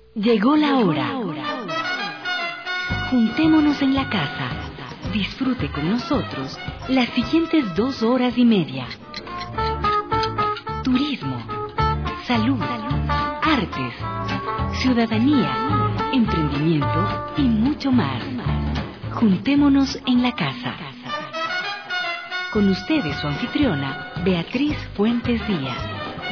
Llegó la hora. Juntémonos en la casa. Disfrute con nosotros las siguientes 2 horas y media. Turismo, salud, artes, ciudadanía, emprendimiento y mucho más. Juntémonos en la casa. Con ustedes su anfitriona, Beatriz Fuentes Díaz.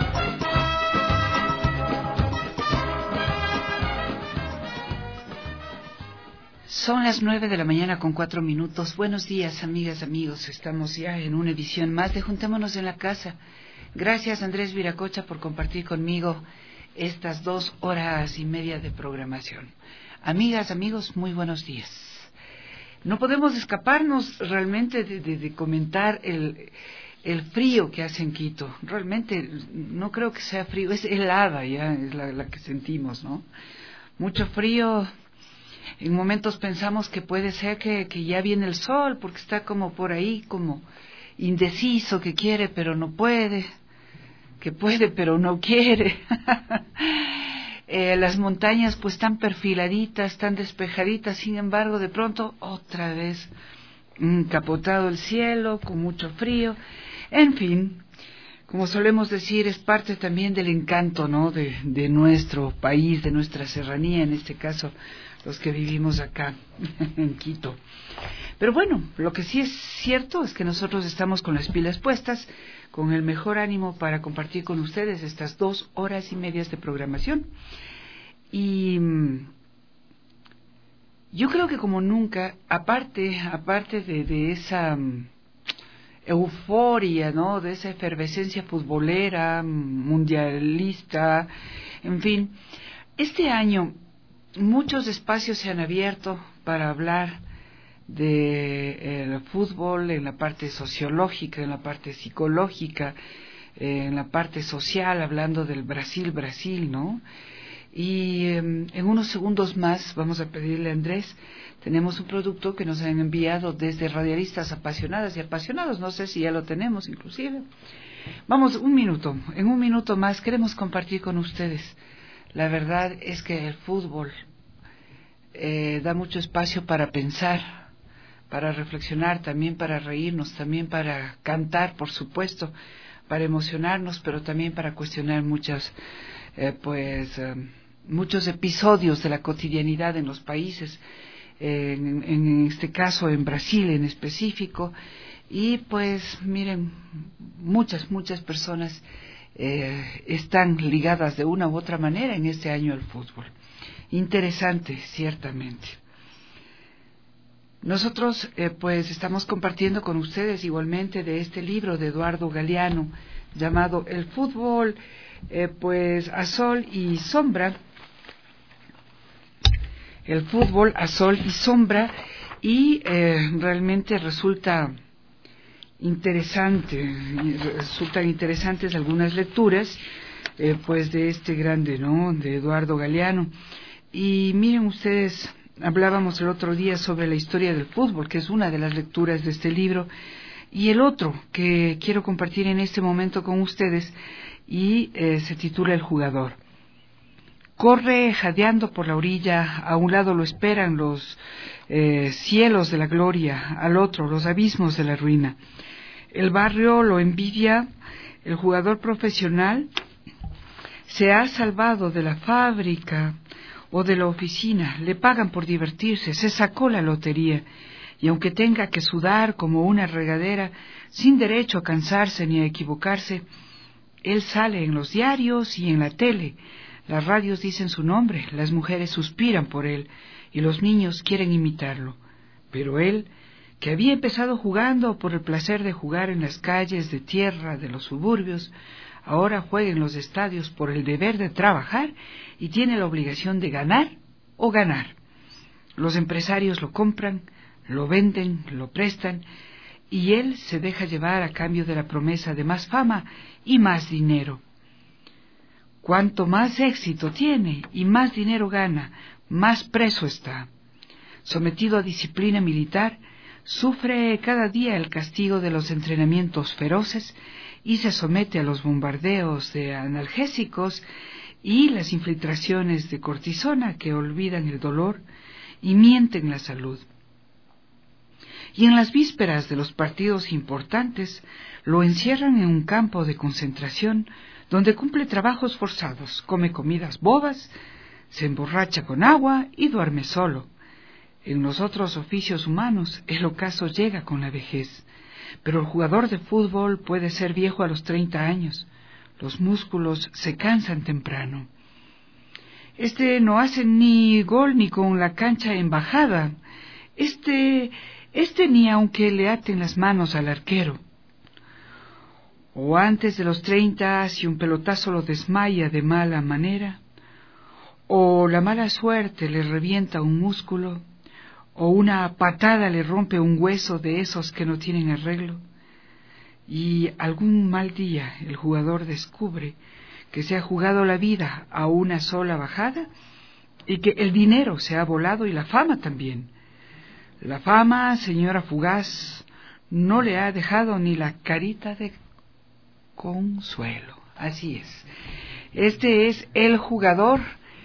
Son las 9:04 a.m. Buenos días, amigas, amigos. Estamos ya en una edición más de Juntémonos en la Casa. Gracias, Andrés Viracocha, por compartir conmigo estas 2 horas y media de programación. Amigas, amigos, muy buenos días. No podemos escaparnos realmente de comentar el frío que hace en Quito. Realmente no creo que sea frío, es helada ya, es la que sentimos, ¿no? Mucho frío. En momentos pensamos que puede ser que ya viene el sol, porque está como por ahí, como indeciso, que quiere pero no puede, que puede pero no quiere. Las montañas pues están perfiladitas, están despejaditas, sin embargo de pronto otra vez encapotado el cielo, con mucho frío. En fin, como solemos decir, es parte también del encanto, ¿no?, de nuestro país, de nuestra serranía, en este caso los que vivimos acá en Quito. Pero bueno, lo que sí es cierto es que nosotros estamos con las pilas puestas, con el mejor ánimo para compartir con ustedes estas 2 horas y media de programación. Y yo creo que como nunca, aparte de esa euforia, ¿no?, de esa efervescencia futbolera, mundialista, en fin, este año muchos espacios se han abierto para hablar de fútbol en la parte sociológica, en la parte psicológica, en la parte social, hablando del Brasil, ¿no? Y en unos segundos más vamos a pedirle a Andrés, tenemos un producto que nos han enviado desde Radialistas Apasionadas y Apasionados, no sé si ya lo tenemos inclusive. Vamos, en un minuto más queremos compartir con ustedes. La verdad es que el fútbol da mucho espacio para pensar, para reflexionar, también para reírnos, también para cantar, por supuesto, para emocionarnos, pero también para cuestionar muchos episodios de la cotidianidad en los países, en este caso en Brasil en específico. Y pues miren, muchas personas están ligadas de una u otra manera en este año al fútbol. Interesante, ciertamente. Nosotros pues estamos compartiendo con ustedes igualmente de este libro de Eduardo Galeano llamado El fútbol pues a sol y sombra. El fútbol a sol y sombra, y realmente resultan interesantes algunas lecturas pues de este grande, ¿no?, de Eduardo Galeano. Y miren ustedes, hablábamos el otro día sobre la historia del fútbol, que es una de las lecturas de este libro, y el otro que quiero compartir en este momento con ustedes, y se titula El jugador. Corre jadeando por la orilla, a un lado lo esperan los cielos de la gloria, al otro los abismos de la ruina. El barrio lo envidia, el jugador profesional se ha salvado de la fábrica o de la oficina, le pagan por divertirse, se sacó la lotería, y aunque tenga que sudar como una regadera, sin derecho a cansarse ni a equivocarse, él sale en los diarios y en la tele. Las radios dicen su nombre, las mujeres suspiran por él y los niños quieren imitarlo. Pero él, que había empezado jugando por el placer de jugar en las calles de tierra de los suburbios, ahora juega en los estadios por el deber de trabajar y tiene la obligación de ganar o ganar. Los empresarios lo compran, lo venden, lo prestan, y él se deja llevar a cambio de la promesa de más fama y más dinero. Cuanto más éxito tiene y más dinero gana, más preso está. Sometido a disciplina militar, sufre cada día el castigo de los entrenamientos feroces y se somete a los bombardeos de analgésicos y las infiltraciones de cortisona que olvidan el dolor y mienten la salud. Y en las vísperas de los partidos importantes lo encierran en un campo de concentración donde cumple trabajos forzados, come comidas bobas, se emborracha con agua y duerme solo. En los otros oficios humanos el ocaso llega con la vejez, pero el jugador de fútbol puede ser viejo a los 30 años. Los músculos se cansan temprano. No hace ni gol ni con la cancha en bajada. Ni aunque le aten las manos al arquero. O antes de los 30, si un pelotazo lo desmaya de mala manera, o la mala suerte le revienta un músculo, o una patada le rompe un hueso de esos que no tienen arreglo, y algún mal día el jugador descubre que se ha jugado la vida a una sola bajada y que el dinero se ha volado y la fama también. La fama, señora fugaz, no le ha dejado ni la carita de consuelo. Así es. Este es el jugador,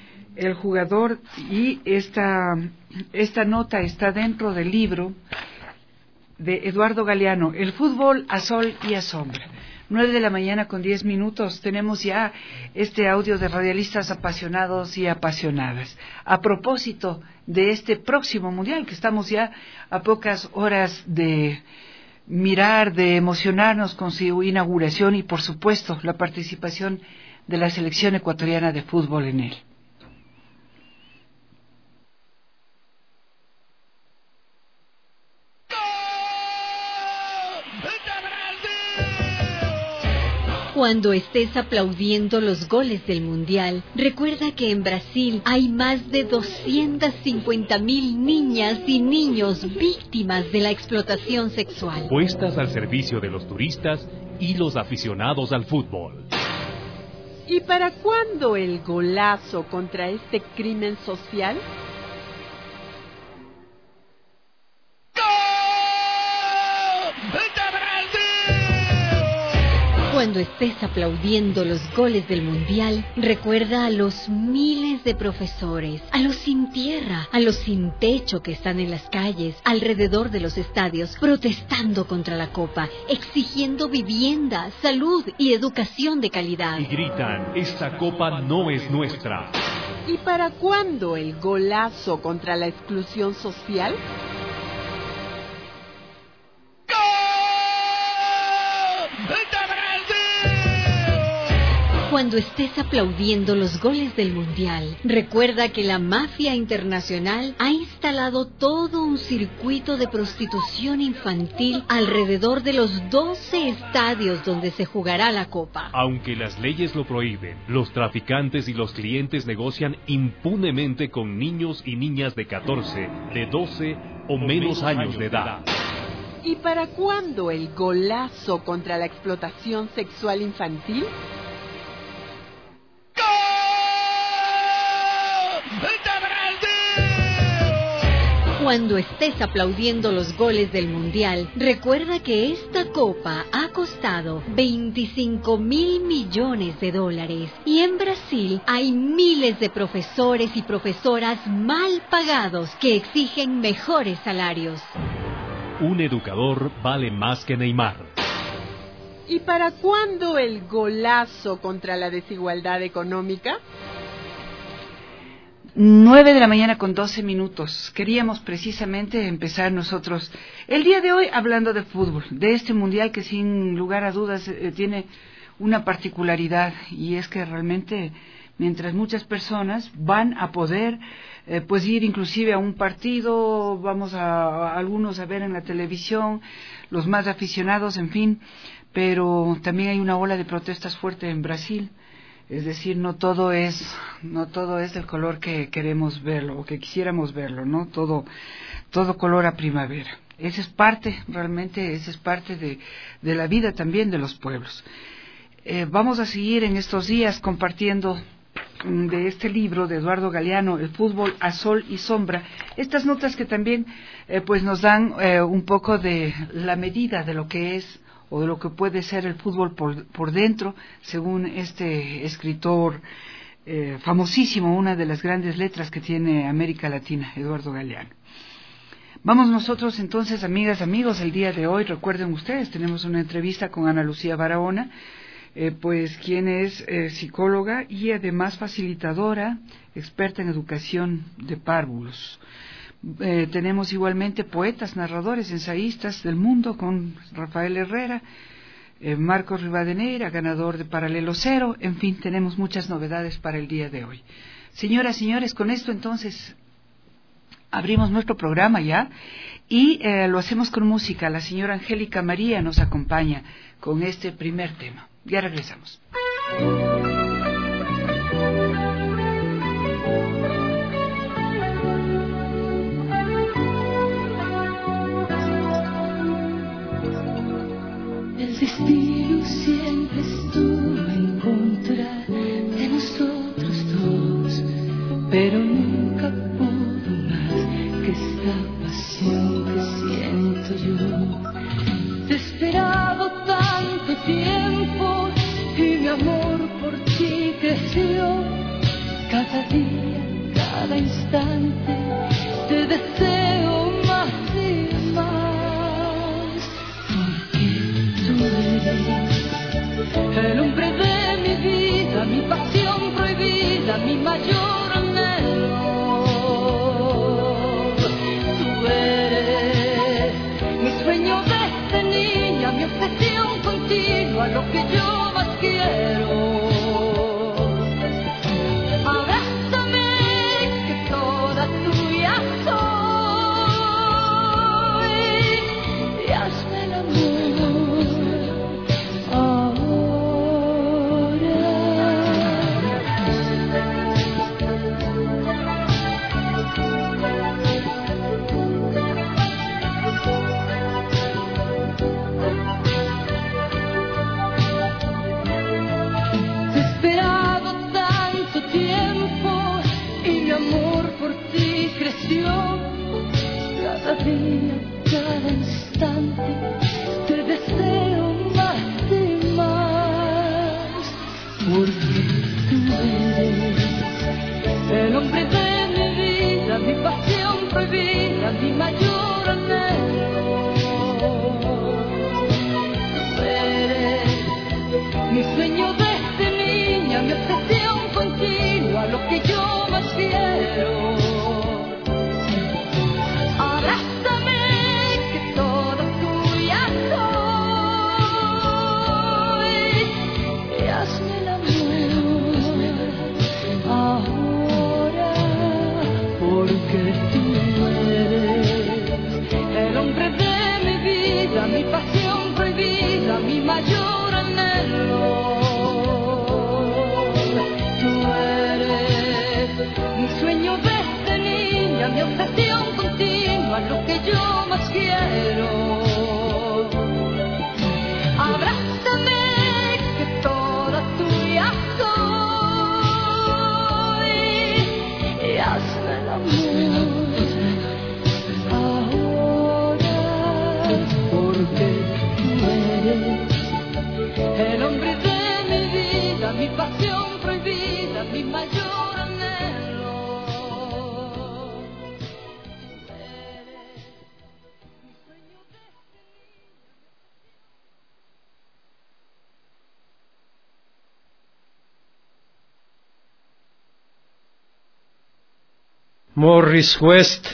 y esta nota está dentro del libro de Eduardo Galeano, El fútbol a sol y a sombra. 9:10 a.m. Tenemos ya este audio de radialistas apasionados y apasionadas. A propósito de este próximo mundial, que estamos ya a pocas horas de mirar, de emocionarnos con su inauguración y, por supuesto, la participación de la selección ecuatoriana de fútbol en él. Cuando estés aplaudiendo los goles del Mundial, recuerda que en Brasil hay más de 250,000 niñas y niños víctimas de la explotación sexual. Puestas al servicio de los turistas y los aficionados al fútbol. ¿Y para cuándo el golazo contra este crimen social? Cuando estés aplaudiendo los goles del Mundial, recuerda a los miles de profesores, a los sin tierra, a los sin techo que están en las calles, alrededor de los estadios, protestando contra la Copa, exigiendo vivienda, salud y educación de calidad. Y gritan, esta Copa no es nuestra. ¿Y para cuándo el golazo contra la exclusión social? Cuando estés aplaudiendo los goles del Mundial, recuerda que la mafia internacional ha instalado todo un circuito de prostitución infantil alrededor de los 12 estadios donde se jugará la Copa. Aunque las leyes lo prohíben, los traficantes y los clientes negocian impunemente con niños y niñas de 14, de 12 o menos años de edad. ¿Y para cuándo el golazo contra la explotación sexual infantil? Cuando estés aplaudiendo los goles del Mundial, recuerda que esta Copa ha costado 25,000 millones de dólares. Y en Brasil hay miles de profesores y profesoras mal pagados que exigen mejores salarios. Un educador vale más que Neymar. ¿Y para cuándo el golazo contra la desigualdad económica? 9:12 a.m. Queríamos precisamente empezar nosotros el día de hoy hablando de fútbol, de este mundial que sin lugar a dudas tiene una particularidad, y es que realmente mientras muchas personas van a poder pues ir inclusive a un partido, vamos a algunos a ver en la televisión, los más aficionados, en fin, pero también hay una ola de protestas fuerte en Brasil. Es decir, no todo es del color que queremos verlo o que quisiéramos verlo, ¿no? Todo color a primavera. Esa es parte de la vida también de los pueblos. Vamos a seguir en estos días compartiendo de este libro de Eduardo Galeano, El fútbol a sol y sombra, estas notas que también pues nos dan un poco de la medida de lo que es o de lo que puede ser el fútbol por dentro, según este escritor famosísimo, una de las grandes letras que tiene América Latina, Eduardo Galeano. Vamos nosotros entonces, amigas, amigos, el día de hoy, recuerden ustedes, tenemos una entrevista con Ana Lucía Barahona, pues quien es psicóloga y además facilitadora, experta en educación de párvulos. Tenemos igualmente poetas, narradores, ensayistas del mundo con Rafael Herrera, Marcos Rivadeneira, ganador de Paralelo Cero, en fin, tenemos muchas novedades para el día de hoy. Señoras, señores, con esto entonces abrimos nuestro programa ya y lo hacemos con música. La señora Angélica María nos acompaña con este primer tema. Ya regresamos. El destino siempre estuvo en contra de nosotros dos, pero nunca pudo más que esta pasión que siento yo. Te he esperado tanto tiempo y mi amor por ti creció. Cada día, cada instante te deseo más y más, porque tú eres el hombre de mi vida, mi pasión prohibida, mi mayor anhelo. Tú eres mi sueño desde niña, mi obsesión continua, lo que yo más quiero. Cada día, cada instante te deseo más y más, porque tú eres el hombre de mi vida, mi pasión prohibida, mi mayor anhelo. Tú eres mi sueño desde niña, mi obsesión continua, lo que yo más quiero. Mi pasión prohibida, mi mayor anhelo. Tú eres mi sueño desde niña, mi obsesión continua, lo que yo más quiero. Abrázame, que toda tuya soy, y hazme el amor. El hombre de mi vida, mi pasión prohibida, mi mayor anhelo. Morris West,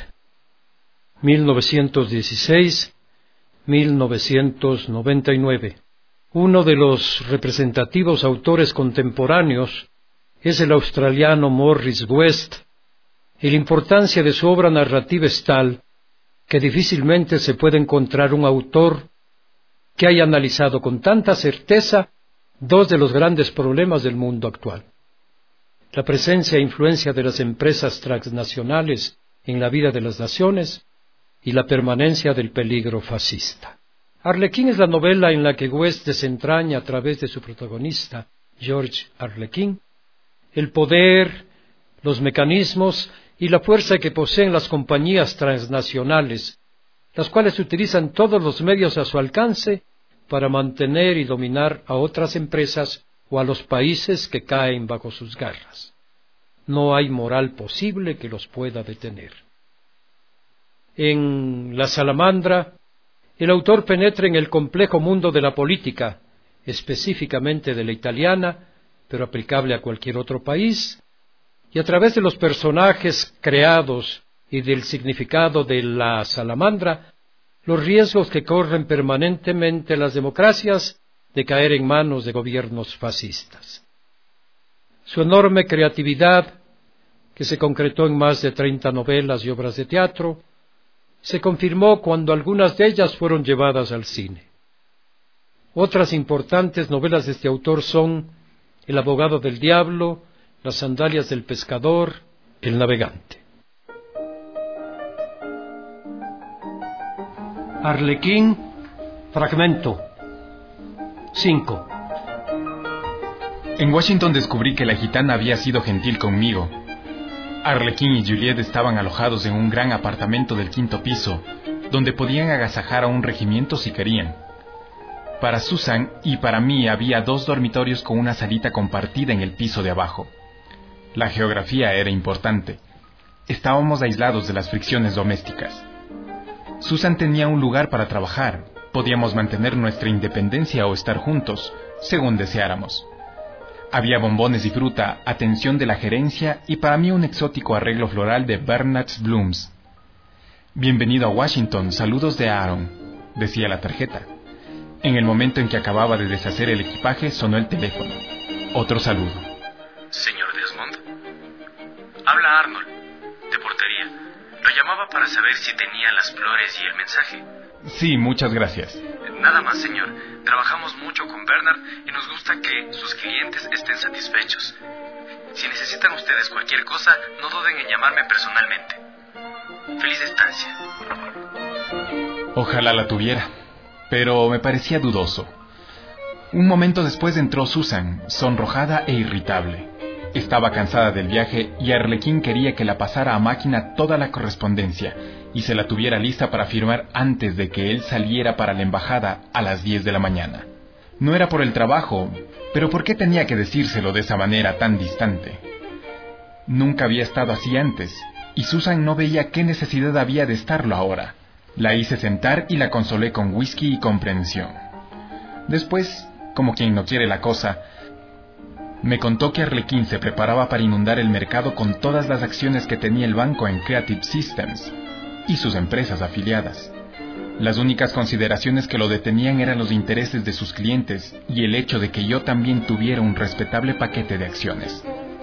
1916-1999. Uno de los representativos autores contemporáneos es el australiano Morris West, y la importancia de su obra narrativa es tal que difícilmente se puede encontrar un autor que haya analizado con tanta certeza dos de los grandes problemas del mundo actual: la presencia e influencia de las empresas transnacionales en la vida de las naciones y la permanencia del peligro fascista. Arlequín es la novela en la que West desentraña a través de su protagonista, George Arlequín, el poder, los mecanismos y la fuerza que poseen las compañías transnacionales, las cuales utilizan todos los medios a su alcance para mantener y dominar a otras empresas o a los países que caen bajo sus garras. no hay moral posible que los pueda detener. En La Salamandra, el autor penetra en el complejo mundo de la política, específicamente de la italiana, pero aplicable a cualquier otro país, y a través de los personajes creados y del significado de la salamandra, los riesgos que corren permanentemente las democracias de caer en manos de gobiernos fascistas. Su enorme creatividad, que se concretó en más de 30 novelas y obras de teatro, se confirmó cuando algunas de ellas fueron llevadas al cine. Otras importantes novelas de este autor son El abogado del diablo, Las sandalias del pescador, El navegante. Arlequín, fragmento 5. En Washington descubrí que la gitana había sido gentil conmigo. Arlequín y Juliet estaban alojados en un gran apartamento del 5º piso, donde podían agasajar a un regimiento si querían. Para Susan y para mí había 2 dormitorios con una salita compartida en el piso de abajo. La geografía era importante. Estábamos aislados de las fricciones domésticas. Susan tenía un lugar para trabajar. Podíamos mantener nuestra independencia o estar juntos, según deseáramos. Había bombones y fruta, atención de la gerencia y para mí un exótico arreglo floral de Bernard's Blooms. Bienvenido a Washington, saludos de Aaron, decía la tarjeta. En el momento en que acababa de deshacer el equipaje, sonó el teléfono. Otro saludo. Señor Desmond. Habla Arnold, de portería. Lo llamaba para saber si tenía las flores y el mensaje. Sí, muchas gracias. Nada más, señor. Trabajamos mucho con Bernard y nos gusta que sus clientes estén satisfechos. Si necesitan ustedes cualquier cosa, no duden en llamarme personalmente. Feliz estancia. Ojalá la tuviera, pero me parecía dudoso. Un momento después entró Susan, sonrojada e irritable. Estaba cansada del viaje y Arlequín quería que la pasara a máquina toda la correspondencia y se la tuviera lista para firmar antes de que él saliera para la embajada a las 10 de la mañana. No era por el trabajo, pero ¿por qué tenía que decírselo de esa manera tan distante? Nunca había estado así antes, y Susan no veía qué necesidad había de estarlo ahora. La hice sentar y la consolé con whisky y comprensión. Después, como quien no quiere la cosa, me contó que Arlequín se preparaba para inundar el mercado con todas las acciones que tenía el banco en Creative Systems y sus empresas afiliadas. Las únicas consideraciones que lo detenían eran los intereses de sus clientes y el hecho de que yo también tuviera un respetable paquete de acciones.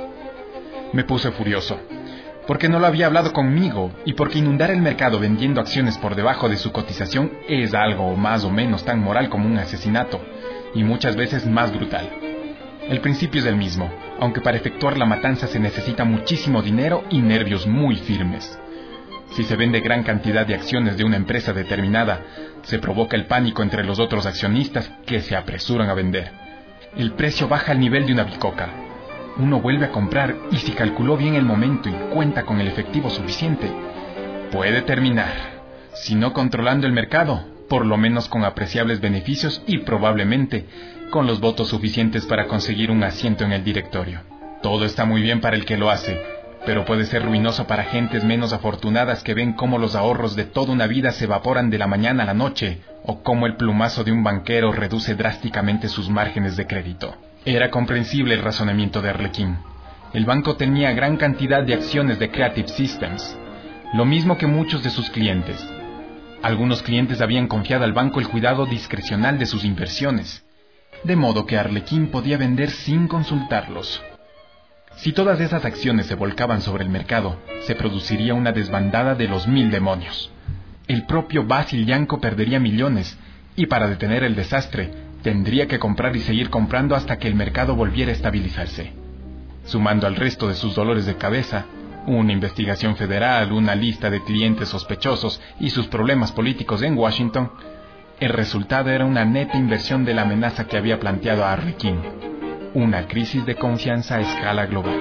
Me puse furioso, porque no lo había hablado conmigo y porque inundar el mercado vendiendo acciones por debajo de su cotización es algo más o menos tan moral como un asesinato, y muchas veces más brutal. El principio es el mismo, aunque para efectuar la matanza se necesita muchísimo dinero y nervios muy firmes. Si se vende gran cantidad de acciones de una empresa determinada, se provoca el pánico entre los otros accionistas que se apresuran a vender. El precio baja al nivel de una bicoca. Uno vuelve a comprar y si calculó bien el momento y cuenta con el efectivo suficiente, puede terminar, si no controlando el mercado, por lo menos con apreciables beneficios y probablemente con los votos suficientes para conseguir un asiento en el directorio. Todo está muy bien para el que lo hace, pero puede ser ruinoso para gentes menos afortunadas que ven cómo los ahorros de toda una vida se evaporan de la mañana a la noche, o cómo el plumazo de un banquero reduce drásticamente sus márgenes de crédito. Era comprensible el razonamiento de Arlequín. El banco tenía gran cantidad de acciones de Creative Systems, lo mismo que muchos de sus clientes. Algunos clientes habían confiado al banco el cuidado discrecional de sus inversiones, de modo que Arlequín podía vender sin consultarlos. Si todas esas acciones se volcaban sobre el mercado, se produciría una desbandada de los 1000 demonios. El propio Basil Yanko perdería millones, y para detener el desastre, tendría que comprar y seguir comprando hasta que el mercado volviera a estabilizarse. Sumando al resto de sus dolores de cabeza, una investigación federal, una lista de clientes sospechosos y sus problemas políticos en Washington, el resultado era una neta inversión de la amenaza que había planteado a Arlequín. Una crisis de confianza a escala global.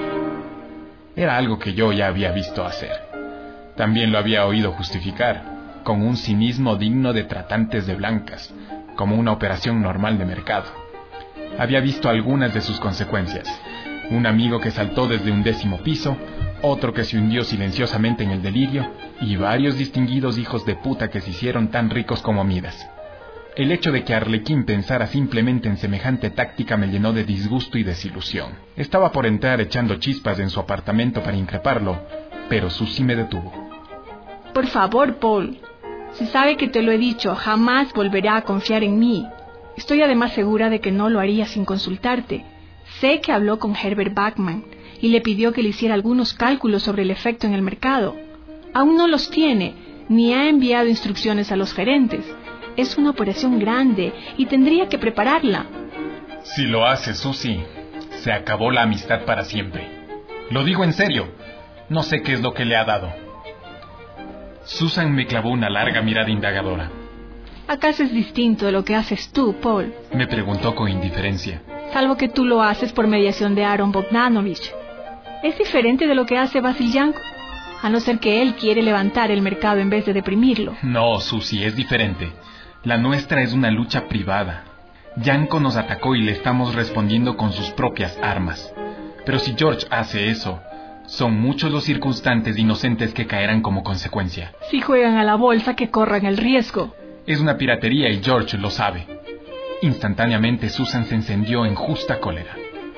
Era algo que yo ya había visto hacer. También lo había oído justificar, con un cinismo digno de tratantes de blancas, como una operación normal de mercado. Había visto algunas de sus consecuencias, un amigo que saltó desde un 10º piso, otro que se hundió silenciosamente en el delirio, y varios distinguidos hijos de puta que se hicieron tan ricos como Midas. El hecho de que Arlequín pensara simplemente en semejante táctica me llenó de disgusto y desilusión. Estaba por entrar echando chispas en su apartamento para increparlo, pero Susie me detuvo. Por favor, Paul. Si sabe que te lo he dicho, jamás volverá a confiar en mí. Estoy además segura de que no lo haría sin consultarte. Sé que habló con Herbert Bachman y le pidió que le hiciera algunos cálculos sobre el efecto en el mercado. Aún no los tiene, ni ha enviado instrucciones a los gerentes. Es una operación grande y tendría que prepararla. Si lo hace, Susie, se acabó la amistad para siempre. Lo digo en serio. No sé qué es lo que le ha dado. Susan me clavó una larga mirada indagadora. ¿Acaso es distinto de lo que haces tú, Paul? Me preguntó con indiferencia. Salvo que tú lo haces por mediación de Aaron Bogdanovich. ¿Es diferente de lo que hace Basil Yanko? A no ser que él quiere levantar el mercado en vez de deprimirlo. No, Susie, es diferente. La nuestra es una lucha privada. Yanko nos atacó y le estamos respondiendo con sus propias armas. Pero si George hace eso, son muchos los circunstantes inocentes que caerán como consecuencia. Si juegan a la bolsa, que corran el riesgo. Es una piratería y George lo sabe. Instantáneamente Susan se encendió en justa cólera.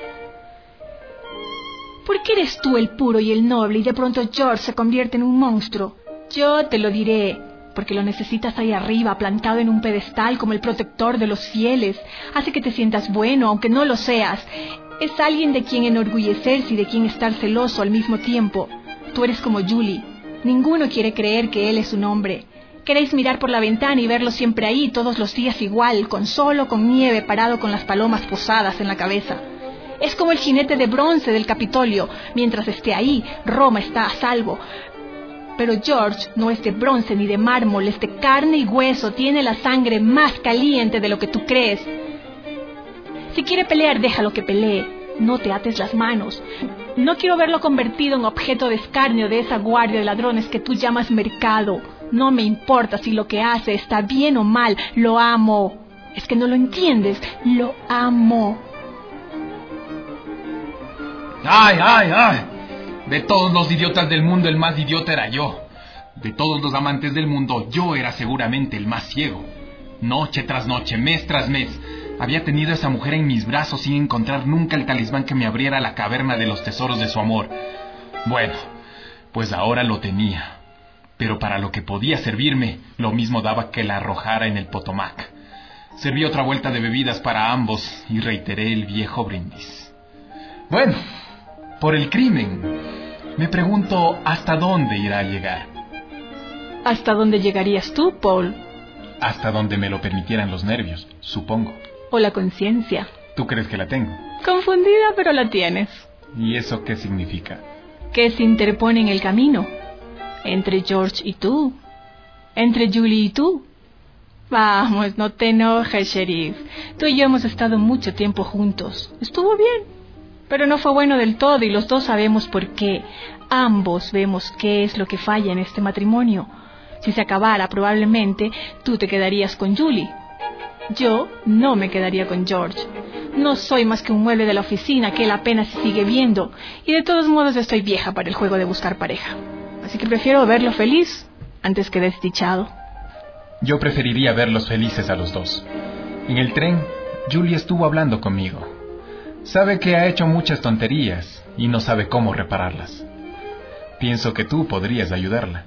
¿Por qué eres tú el puro y el noble y de pronto George se convierte en un monstruo? Yo te lo diré, porque lo necesitas ahí arriba, plantado en un pedestal como el protector de los fieles. Hace que te sientas bueno, aunque no lo seas. Es alguien de quien enorgullecerse y de quien estar celoso al mismo tiempo. Tú eres como Julie. Ninguno quiere creer que él es un hombre. Queréis mirar por la ventana y verlo siempre ahí, todos los días igual, con sol o con nieve, parado con las palomas posadas en la cabeza. Es como el jinete de bronce del Capitolio. Mientras esté ahí, Roma está a salvo. Pero George no es de bronce ni de mármol, es de carne y hueso, tiene la sangre más caliente de lo que tú crees. Si quiere pelear, déjalo que pelee. No te ates las manos. No quiero verlo convertido en objeto de escarnio de esa guardia de ladrones que tú llamas mercado. No me importa si lo que hace está bien o mal. Lo amo. Es que no lo entiendes. Lo amo. ¡Ay, ay, ay! De todos los idiotas del mundo, el más idiota era yo. De todos los amantes del mundo, yo era seguramente el más ciego. Noche tras noche, mes tras mes, había tenido a esa mujer en mis brazos sin encontrar nunca el talismán que me abriera la caverna de los tesoros de su amor. Bueno, pues ahora lo tenía. Pero para lo que podía servirme, lo mismo daba que la arrojara en el Potomac. Serví otra vuelta de bebidas para ambos y reiteré el viejo brindis. Bueno, por el crimen, me pregunto hasta dónde irá a llegar. ¿Hasta dónde llegarías tú, Paul? Hasta donde me lo permitieran los nervios, supongo. O la conciencia. ¿Tú crees que la tengo? Confundida, pero la tienes. ¿Y eso qué significa? Que se interpone en el camino. Entre George y tú. Entre Julie y tú. Vamos, no te enojes, sheriff. Tú y yo hemos estado mucho tiempo juntos. Estuvo bien, pero no fue bueno del todo y los dos sabemos por qué. Ambos vemos qué es lo que falla en este matrimonio. Si se acabara, probablemente tú te quedarías con Julie. Yo no me quedaría con George. No soy más que un mueble de la oficina que él apenas sigue viendo. Y de todos modos estoy vieja para el juego de buscar pareja. Así que prefiero verlo feliz antes que desdichado. Yo preferiría verlos felices a los dos. En el tren, Julie estuvo hablando conmigo. Sabe que ha hecho muchas tonterías y no sabe cómo repararlas. Pienso que tú podrías ayudarla.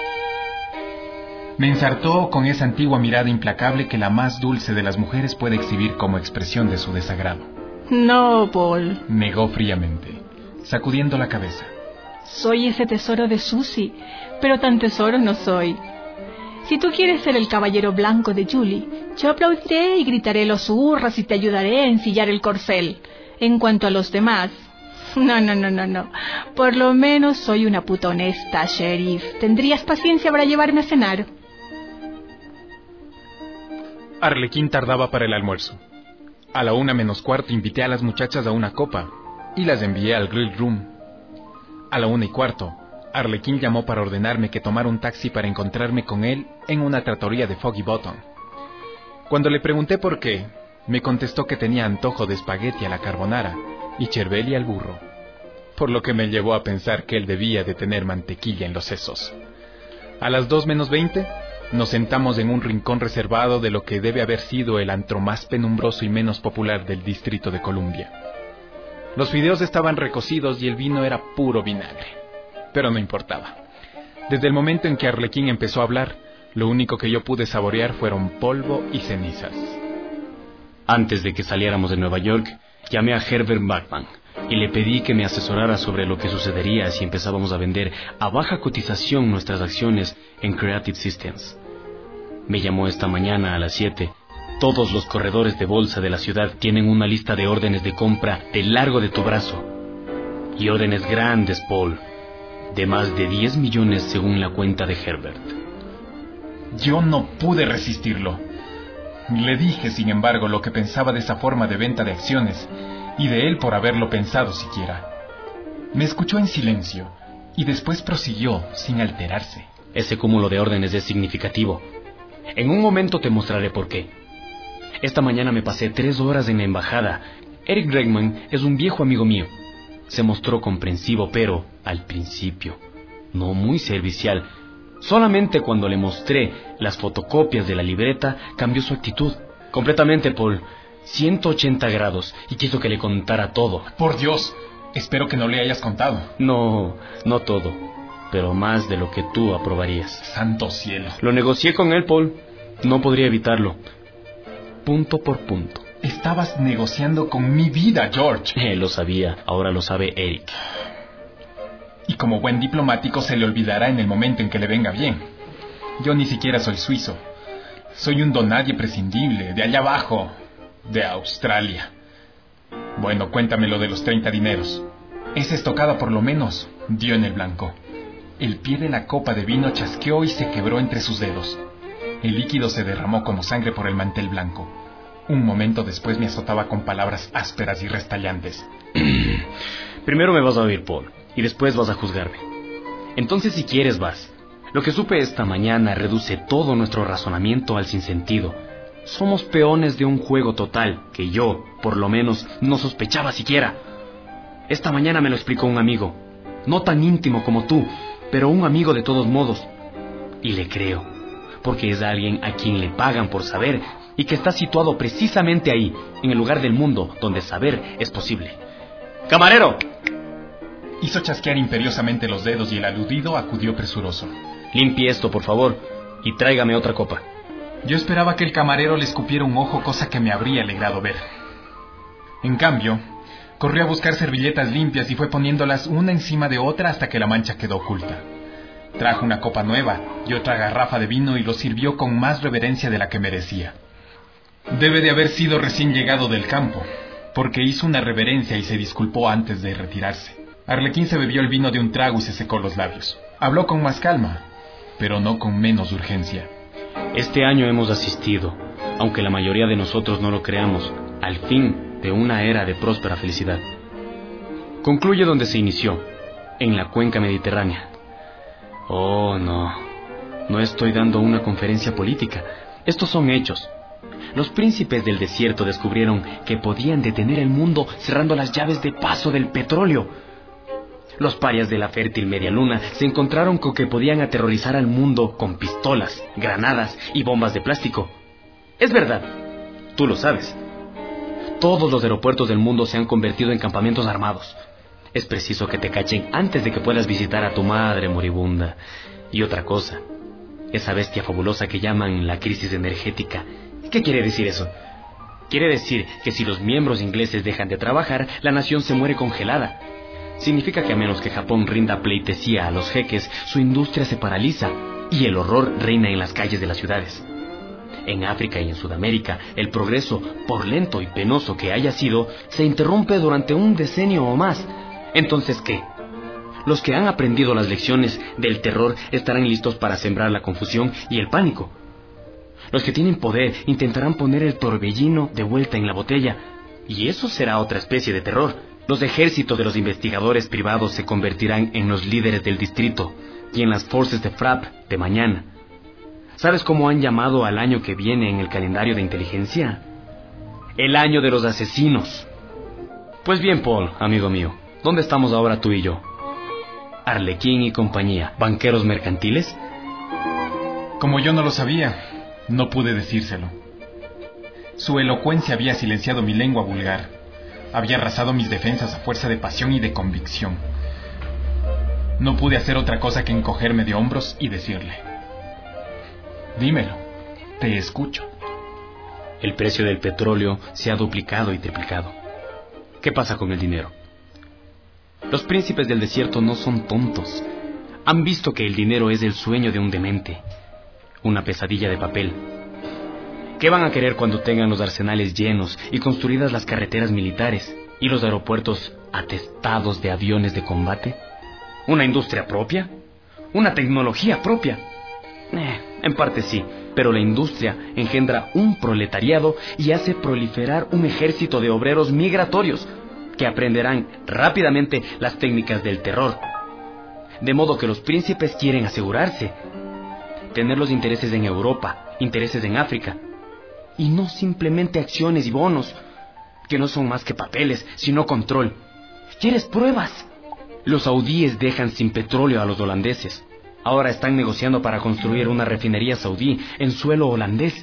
Me ensartó con esa antigua mirada implacable que la más dulce de las mujeres puede exhibir como expresión de su desagrado. No, Paul. Negó fríamente, sacudiendo la cabeza. Soy ese tesoro de Susie, pero tan tesoro no soy. Si tú quieres ser el caballero blanco de Julie, yo aplaudiré y gritaré los hurras y te ayudaré a ensillar el corcel. En cuanto a los demás, no. Por lo menos soy una puta honesta, sheriff. ¿Tendrías paciencia para llevarme a cenar? Arlequín tardaba para el almuerzo. A la 1:15 invité a las muchachas a una copa y las envié al grill room. A la 1:15, Arlequín llamó para ordenarme que tomara un taxi para encontrarme con él en una trattoria de Foggy Bottom. Cuando le pregunté por qué, me contestó que tenía antojo de espagueti a la carbonara y Chervelli al burro, por lo que me llevó a pensar que él debía de tener mantequilla en los sesos. A las 2:20 nos sentamos en un rincón reservado de lo que debe haber sido el antro más penumbroso y menos popular del Distrito de Columbia. Los fideos estaban recocidos y el vino era puro vinagre, pero no importaba. Desde el momento en que Arlequín empezó a hablar, lo único que yo pude saborear fueron polvo y cenizas. Antes de que saliéramos de Nueva York, llamé a Herbert Bachman y le pedí que me asesorara sobre lo que sucedería si empezábamos a vender a baja cotización nuestras acciones en Creative Systems. Me llamó esta mañana a las 7. Todos los corredores de bolsa de la ciudad tienen una lista de órdenes de compra del largo de tu brazo. Y órdenes grandes, Paul, de más de 10 millones según la cuenta de Herbert. Yo no pude resistirlo. Le dije, sin embargo, lo que pensaba de esa forma de venta de acciones, y de él por haberlo pensado siquiera. Me escuchó en silencio, y después prosiguió, sin alterarse. Ese cúmulo de órdenes es significativo. En un momento te mostraré por qué. Esta mañana me pasé 3 horas en la embajada. Eric Bregman es un viejo amigo mío. Se mostró comprensivo, pero, al principio, no muy servicial. Solamente cuando le mostré las fotocopias de la libreta, cambió su actitud. Completamente, Paul. 180 grados, y quiso que le contara todo. Por Dios, espero que no le hayas contado. No todo, pero más de lo que tú aprobarías. Santo cielo. Lo negocié con él, Paul. No podría evitarlo. Punto por punto. Estabas negociando con mi vida, George. Lo sabía, ahora lo sabe Eric. Y como buen diplomático se le olvidará en el momento en que le venga bien. Yo ni siquiera soy suizo. Soy un donadie prescindible, de allá abajo, de Australia. Bueno, cuéntame lo de los 30 dineros. Esa estocada por lo menos dio en el blanco. El pie de la copa de vino chasqueó y se quebró entre sus dedos. El líquido se derramó como sangre por el mantel blanco. Un momento después me azotaba con palabras ásperas y restallantes. Primero me vas a oír, Paul, y después vas a juzgarme. Entonces, si quieres, vas. Lo que supe esta mañana reduce todo nuestro razonamiento al sinsentido. Somos peones de un juego total que yo, por lo menos, no sospechaba siquiera. Esta mañana me lo explicó un amigo. No tan íntimo como tú, pero un amigo de todos modos. Y le creo, porque es alguien a quien le pagan por saber y que está situado precisamente ahí, en el lugar del mundo donde saber es posible. ¡Camarero! Hizo chasquear imperiosamente los dedos y el aludido acudió presuroso. Limpie esto, por favor, y tráigame otra copa. Yo esperaba que el camarero le escupiera un ojo, cosa que me habría alegrado ver. En cambio, corrió a buscar servilletas limpias y fue poniéndolas una encima de otra hasta que la mancha quedó oculta. Trajo una copa nueva y otra garrafa de vino y lo sirvió con más reverencia de la que merecía. Debe de haber sido recién llegado del campo, porque hizo una reverencia y se disculpó antes de retirarse. Arlequín se bebió el vino de un trago y se secó los labios. Habló con más calma, pero no con menos urgencia. Este año hemos asistido, aunque la mayoría de nosotros no lo creamos, al fin de una era de próspera felicidad. Concluye donde se inició, en la cuenca mediterránea. Oh, no estoy dando una conferencia política. Estos son hechos. Los príncipes del desierto descubrieron que podían detener el mundo cerrando las llaves de paso del petróleo. Los parias de la fértil media luna se encontraron con que podían aterrorizar al mundo con pistolas, granadas y bombas de plástico. Es verdad, tú lo sabes. Todos los aeropuertos del mundo se han convertido en campamentos armados. Es preciso que te cachen antes de que puedas visitar a tu madre moribunda. Y otra cosa, esa bestia fabulosa que llaman la crisis energética. ¿Qué quiere decir eso? Quiere decir que si los miembros ingleses dejan de trabajar, la nación se muere congelada. Significa que a menos que Japón rinda pleitesía a los jeques, su industria se paraliza y el horror reina en las calles de las ciudades. En África y en Sudamérica, el progreso, por lento y penoso que haya sido, se interrumpe durante un decenio o más. Entonces, ¿qué? Los que han aprendido las lecciones del terror estarán listos para sembrar la confusión y el pánico. Los que tienen poder intentarán poner el torbellino de vuelta en la botella, y eso será otra especie de terror. Los ejércitos de los investigadores privados se convertirán en los líderes del distrito y en las forces de FRAP de mañana. ¿Sabes cómo han llamado al año que viene en el calendario de inteligencia? El año de los asesinos. Pues bien, Paul, amigo mío, ¿dónde estamos ahora tú y yo? Arlequín y compañía, banqueros mercantiles. Como yo no lo sabía, no pude decírselo. Su elocuencia había silenciado mi lengua vulgar. Había arrasado mis defensas a fuerza de pasión y de convicción. No pude hacer otra cosa que encogerme de hombros y decirle: dímelo, te escucho. El precio del petróleo se ha duplicado y triplicado. ¿Qué pasa con el dinero? Los príncipes del desierto no son tontos. Han visto que el dinero es el sueño de un demente, una pesadilla de papel. ¿Qué van a querer cuando tengan los arsenales llenos y construidas las carreteras militares y los aeropuertos atestados de aviones de combate? ¿Una industria propia? ¿Una tecnología propia? En parte sí, pero la industria engendra un proletariado y hace proliferar un ejército de obreros migratorios que aprenderán rápidamente las técnicas del terror. De modo que los príncipes quieren asegurarse, tener los intereses en Europa, intereses en África, y no simplemente acciones y bonos, que no son más que papeles, sino control. ¿Quieres pruebas? Los saudíes dejan sin petróleo a los holandeses. Ahora están negociando para construir una refinería saudí en suelo holandés.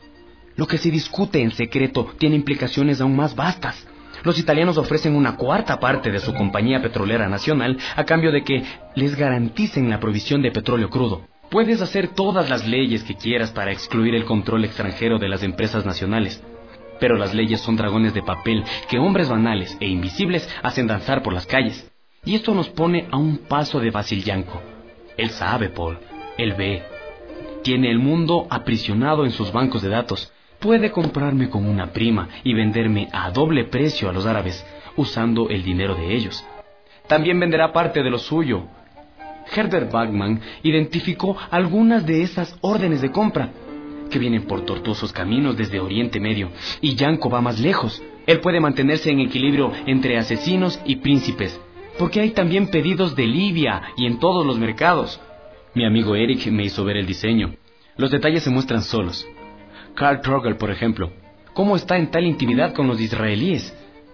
Lo que se discute en secreto tiene implicaciones aún más vastas. Los italianos ofrecen una cuarta parte de su compañía petrolera nacional a cambio de que les garanticen la provisión de petróleo crudo. Puedes hacer todas las leyes que quieras para excluir el control extranjero de las empresas nacionales, pero las leyes son dragones de papel que hombres banales e invisibles hacen danzar por las calles. Y esto nos pone a un paso de Vasil Yanko. Él sabe, Paul. Él ve. Tiene el mundo aprisionado en sus bancos de datos. Puede comprarme con una prima y venderme a doble precio a los árabes, usando el dinero de ellos. También venderá parte de lo suyo. Herbert Bachmann identificó algunas de esas órdenes de compra, que vienen por tortuosos caminos desde Oriente Medio, y Yanko va más lejos. Él puede mantenerse en equilibrio entre asesinos y príncipes, porque hay también pedidos de Libia y en todos los mercados. Mi amigo Eric me hizo ver el diseño. Los detalles se muestran solos. Karl Trogel, por ejemplo, ¿cómo está en tal intimidad con los israelíes?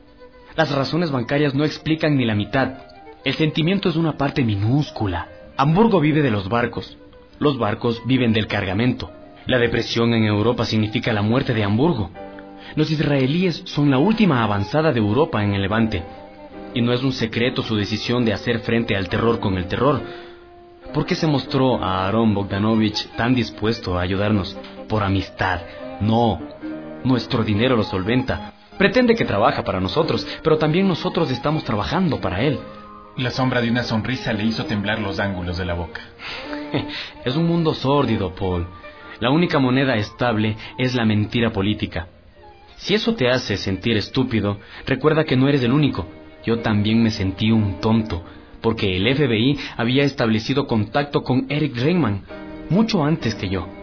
Las razones bancarias no explican ni la mitad. El sentimiento es una parte minúscula. Hamburgo vive de los barcos. Los barcos viven del cargamento. La depresión en Europa significa la muerte de Hamburgo. Los israelíes son la última avanzada de Europa en el Levante. Y no es un secreto su decisión de hacer frente al terror con el terror. ¿Por qué se mostró a Aaron Bogdanovich tan dispuesto a ayudarnos? Por amistad. No. Nuestro dinero lo solventa. Pretende que trabaja para nosotros, pero también nosotros estamos trabajando para él. La sombra de una sonrisa le hizo temblar los ángulos de la boca. Es un mundo sórdido, Paul. La única moneda estable es la mentira política. Si eso te hace sentir estúpido, recuerda que no eres el único. Yo también me sentí un tonto, porque el FBI había establecido contacto con Eric Reimann mucho antes que yo.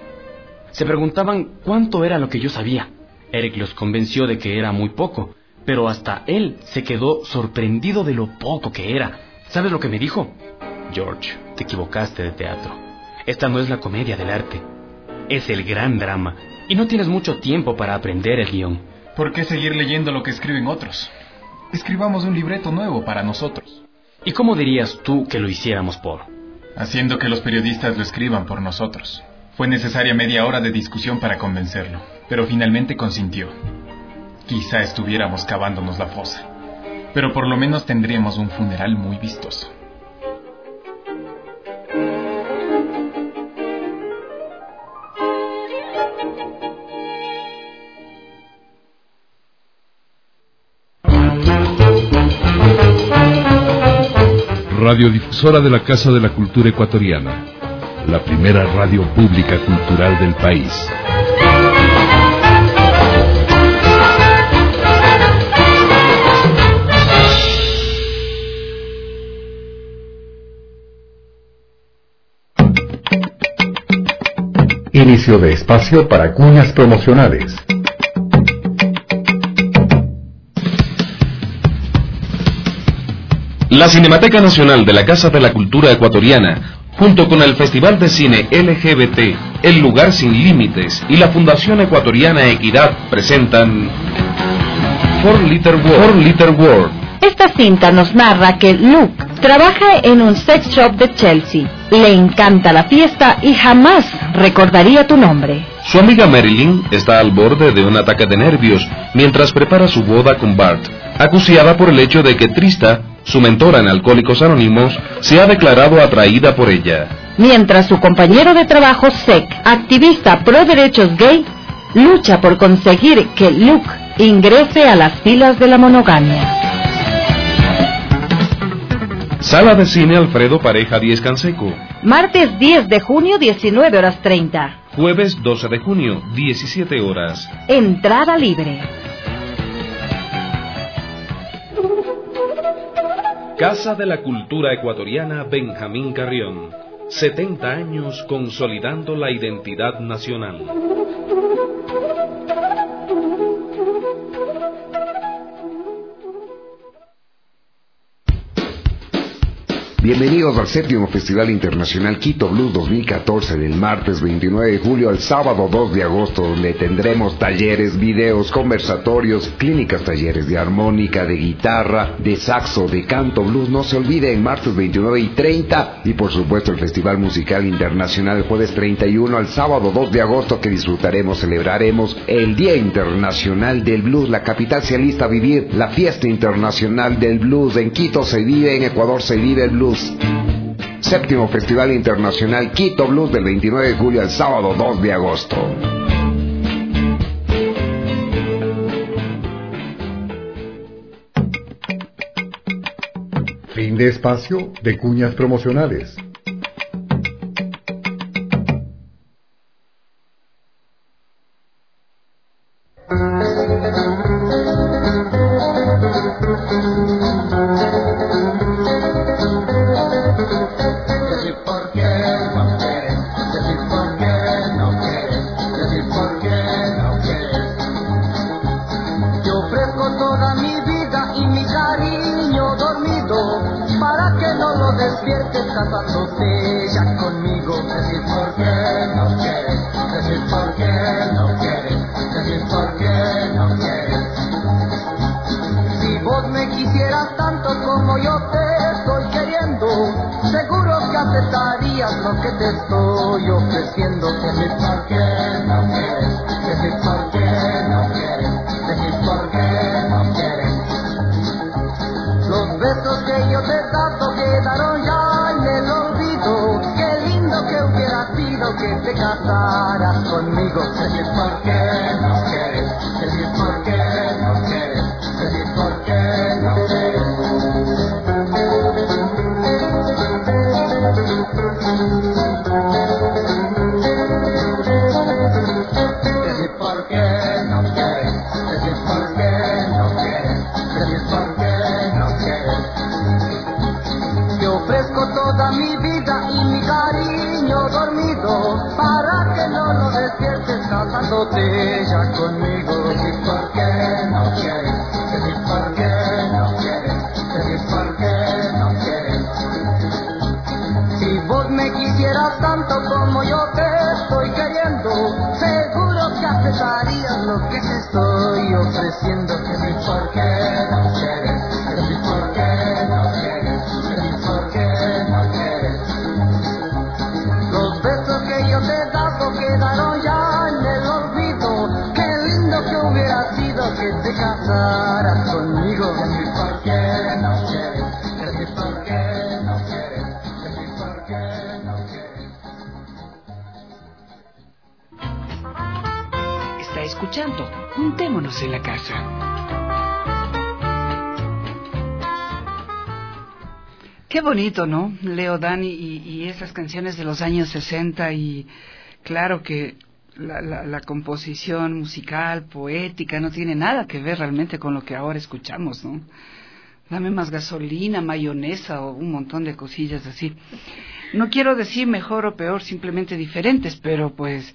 Se preguntaban cuánto era lo que yo sabía. Eric los convenció de que era muy poco, pero hasta él se quedó sorprendido de lo poco que era. ¿Sabes lo que me dijo? George, te equivocaste de teatro. Esta no es la comedia del arte. Es el gran drama, y no tienes mucho tiempo para aprender el guión. ¿Por qué seguir leyendo lo que escriben otros? Escribamos un libreto nuevo para nosotros. ¿Y cómo dirías tú que lo hiciéramos, Paul? Haciendo que los periodistas lo escriban por nosotros. Fue necesaria media hora de discusión para convencerlo, pero finalmente consintió. Quizá estuviéramos cavándonos la fosa, pero por lo menos tendríamos un funeral muy vistoso. Radiodifusora de la Casa de la Cultura Ecuatoriana, la primera radio pública cultural del país. Inicio de espacio para cuñas promocionales. La Cinemateca Nacional de la Casa de la Cultura Ecuatoriana, junto con el Festival de Cine LGBT, El Lugar Sin Límites y la Fundación Ecuatoriana Equidad, presentan Liter World. Esta cinta nos narra que Luke trabaja en un sex shop de Chelsea. Le encanta la fiesta y jamás recordaría tu nombre. Su amiga Marilyn está al borde de un ataque de nervios mientras prepara su boda con Bart, acuciada por el hecho de que Trista, su mentora en Alcohólicos Anónimos, se ha declarado atraída por ella. Mientras su compañero de trabajo Sek, activista pro derechos gay, lucha por conseguir que Luke ingrese a las filas de la monogamia. Sala de Cine Alfredo Pareja Díez Canseco. Martes 10 de junio, 19:30. Jueves 12 de junio, 17 horas. Entrada libre. Casa de la Cultura Ecuatoriana Benjamín Carrión. 70 años consolidando la identidad nacional. Bienvenidos al 7º Festival Internacional Quito Blues 2014 del martes 29 de julio al sábado 2 de agosto, donde tendremos talleres, videos, conversatorios, clínicas, talleres de armónica, de guitarra, de saxo, de canto blues. No se olviden, martes 29 y 30, y por supuesto el Festival Musical Internacional el jueves 31 al sábado 2 de agosto, que celebraremos el Día Internacional del Blues. La capital se alista a vivir la fiesta internacional del blues. En Quito se vive, en Ecuador se vive el blues. 7º Festival Internacional Quito Blues del 29 de julio al sábado 2 de agosto. Fin de espacio de cuñas promocionales. Escuchando, juntémonos en la casa. Qué bonito, ¿no? Leo Dan y esas canciones de los años 60, y claro que la composición musical, poética, no tiene nada que ver realmente con lo que ahora escuchamos, ¿no? Dame más gasolina, mayonesa o un montón de cosillas así. No quiero decir mejor o peor, simplemente diferentes, pero pues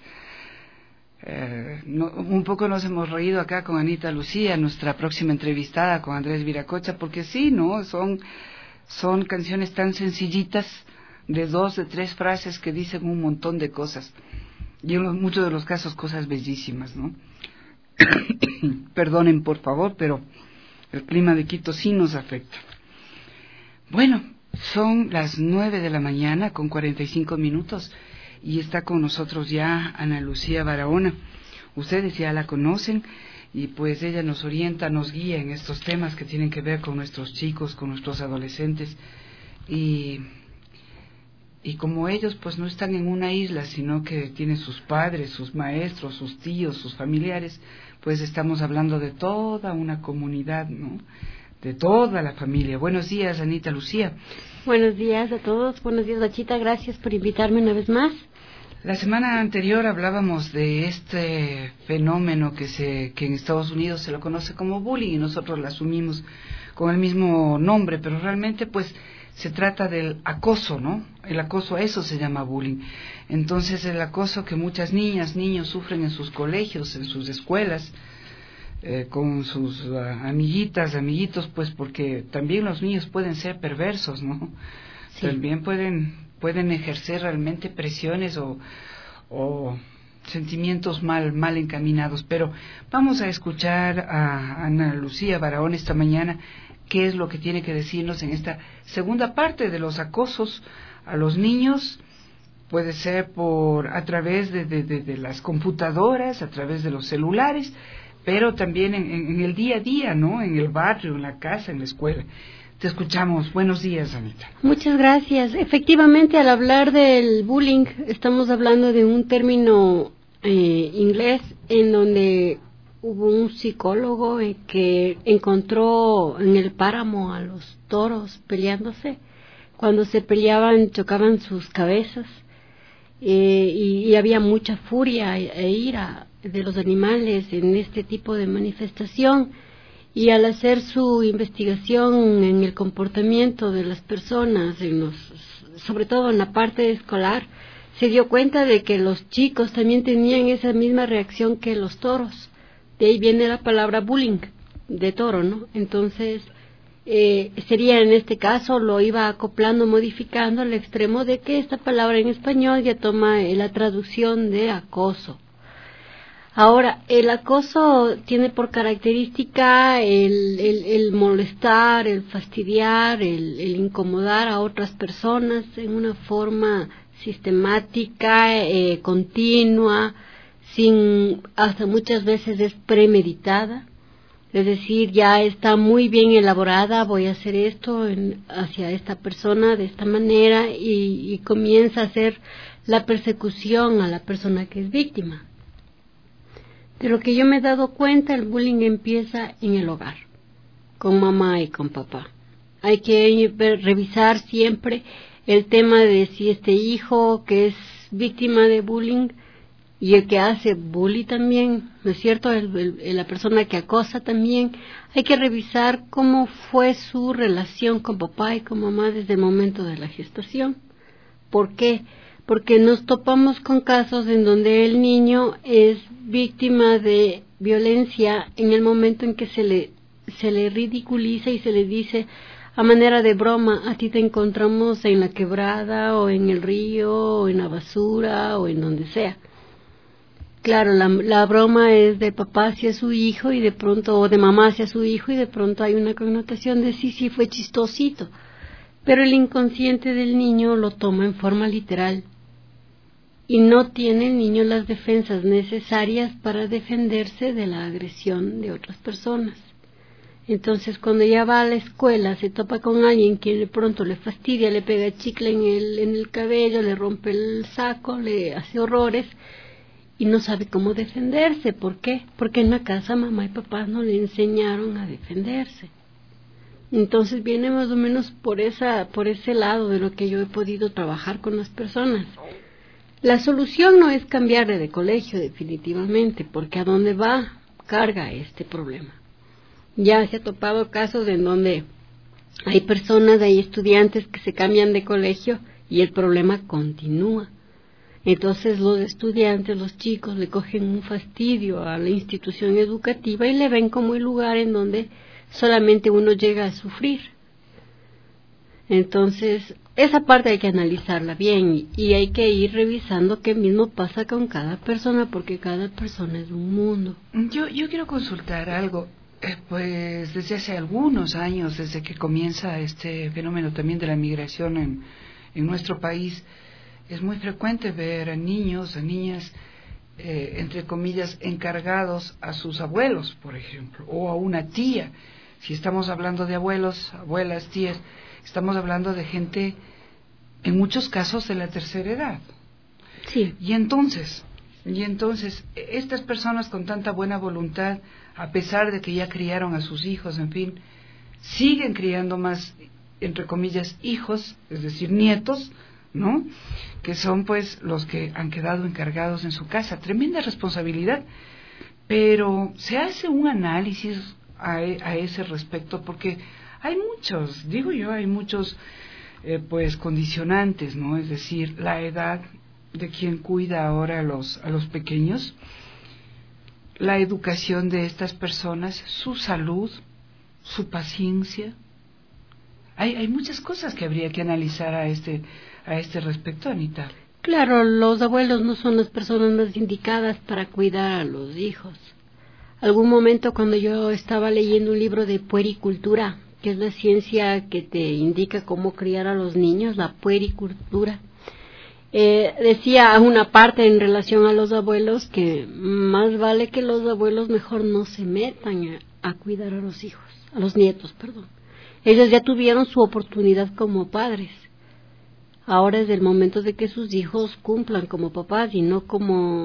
un poco nos hemos reído acá con Anita Lucía, nuestra próxima entrevistada, con Andrés Viracocha, porque sí, ¿no? Son canciones tan sencillitas, de 2, de 3 frases que dicen un montón de cosas, y en muchos de los casos cosas bellísimas, ¿no? Perdonen por favor, pero el clima de Quito sí nos afecta. Bueno, son las 9 de la mañana con 45 minutos y está con nosotros ya Ana Lucía Barahona. Ustedes ya la conocen y pues ella nos orienta, nos guía en estos temas que tienen que ver con nuestros chicos, con nuestros adolescentes y como ellos pues no están en una isla, sino que tienen sus padres, sus maestros, sus tíos, sus familiares, pues estamos hablando de toda una comunidad, ¿no? De toda la familia. Buenos días, Anita Lucía. Buenos días a todos, buenos días, Bachita, gracias por invitarme una vez más. La semana anterior hablábamos de este fenómeno que en Estados Unidos se lo conoce como bullying y nosotros lo asumimos con el mismo nombre, pero realmente pues se trata del acoso, ¿no? El acoso, eso se llama bullying. Entonces el acoso que muchas niñas, niños sufren en sus colegios, en sus escuelas, con sus amiguitas, amiguitos, pues porque también los niños pueden ser perversos, ¿no? Sí. También pueden ejercer realmente presiones o sentimientos mal encaminados. Pero vamos a escuchar a Ana Lucía Barahona esta mañana qué es lo que tiene que decirnos en esta segunda parte de los acosos a los niños. Puede ser a través de las computadoras, a través de los celulares, pero también en el día a día, ¿no? En el barrio, en la casa, en la escuela. Te escuchamos. Buenos días, Anita. Muchas gracias. Efectivamente, al hablar del bullying, estamos hablando de un término inglés en donde hubo un psicólogo que encontró en el páramo a los toros peleándose. Cuando se peleaban, chocaban sus cabezas y había mucha furia e ira de los animales en este tipo de manifestación. Y al hacer su investigación en el comportamiento de las personas, sobre todo en la parte escolar, se dio cuenta de que los chicos también tenían esa misma reacción que los toros. De ahí viene la palabra bullying, de toro, ¿no? Entonces, sería en este caso, lo iba acoplando, modificando al extremo de que esta palabra en español ya toma la traducción de acoso. Ahora, el acoso tiene por característica el molestar, el fastidiar, el incomodar a otras personas en una forma sistemática, continua, hasta muchas veces es premeditada. Es decir, ya está muy bien elaborada, voy a hacer esto hacia esta persona de esta manera y comienza a hacer la persecución a la persona que es víctima. De lo que yo me he dado cuenta, el bullying empieza en el hogar, con mamá y con papá. Hay que revisar siempre el tema de si este hijo que es víctima de bullying y el que hace bullying también, ¿no es cierto? La persona que acosa también, hay que revisar cómo fue su relación con papá y con mamá desde el momento de la gestación. ¿Por qué? Porque nos topamos con casos en donde el niño es víctima de violencia en el momento en que se le ridiculiza y se le dice a manera de broma, a ti te encontramos en la quebrada o en el río o en la basura o en donde sea. Claro, la broma es de papá hacia su hijo y de pronto, o de mamá hacia su hijo y de pronto hay una connotación de sí fue chistosito. Pero el inconsciente del niño lo toma en forma literal y no tiene el niño las defensas necesarias para defenderse de la agresión de otras personas. Entonces, cuando ya va a la escuela, se topa con alguien que de pronto le fastidia, le pega chicle en el cabello, le rompe el saco, le hace horrores y no sabe cómo defenderse. ¿Por qué? Porque en la casa mamá y papá no le enseñaron a defenderse. Entonces viene más o menos por ese lado de lo que yo he podido trabajar con las personas. La solución no es cambiarle de colegio definitivamente, porque a donde va carga este problema. Ya se ha topado casos en donde hay personas, hay estudiantes que se cambian de colegio y el problema continúa. Entonces los estudiantes, los chicos, le cogen un fastidio a la institución educativa y le ven como el lugar en donde solamente uno llega a sufrir. Entonces, esa parte hay que analizarla bien y hay que ir revisando qué mismo pasa con cada persona, porque cada persona es un mundo. Yo quiero consultar algo. Pues desde hace algunos años, desde que comienza este fenómeno también de la migración en nuestro país, es muy frecuente ver a niños, a niñas, entre comillas, encargados a sus abuelos, por ejemplo, o a una tía. Si estamos hablando de abuelos, abuelas, tías, estamos hablando de gente, en muchos casos, de la tercera edad. Sí. Y entonces, estas personas con tanta buena voluntad, a pesar de que ya criaron a sus hijos, en fin, siguen criando más, entre comillas, hijos, es decir, nietos, ¿no? Que son pues los que han quedado encargados en su casa. Tremenda responsabilidad. Pero se hace un análisis a ese respecto, porque hay muchos, digo yo, hay muchos pues condicionantes, ¿no? Es decir, la edad de quien cuida ahora a los pequeños, la educación de estas personas, su salud, su paciencia. Hay muchas cosas que habría que analizar a este respecto, Anita. Claro, los abuelos no son las personas más indicadas para cuidar a los hijos. Algún momento cuando yo estaba leyendo un libro de puericultura, que es la ciencia que te indica cómo criar a los niños, la puericultura, decía una parte en relación a los abuelos que más vale que los abuelos mejor no se metan a cuidar a los hijos, a los nietos, perdón. Ellos ya tuvieron su oportunidad como padres. Ahora es el momento de que sus hijos cumplan como papás y no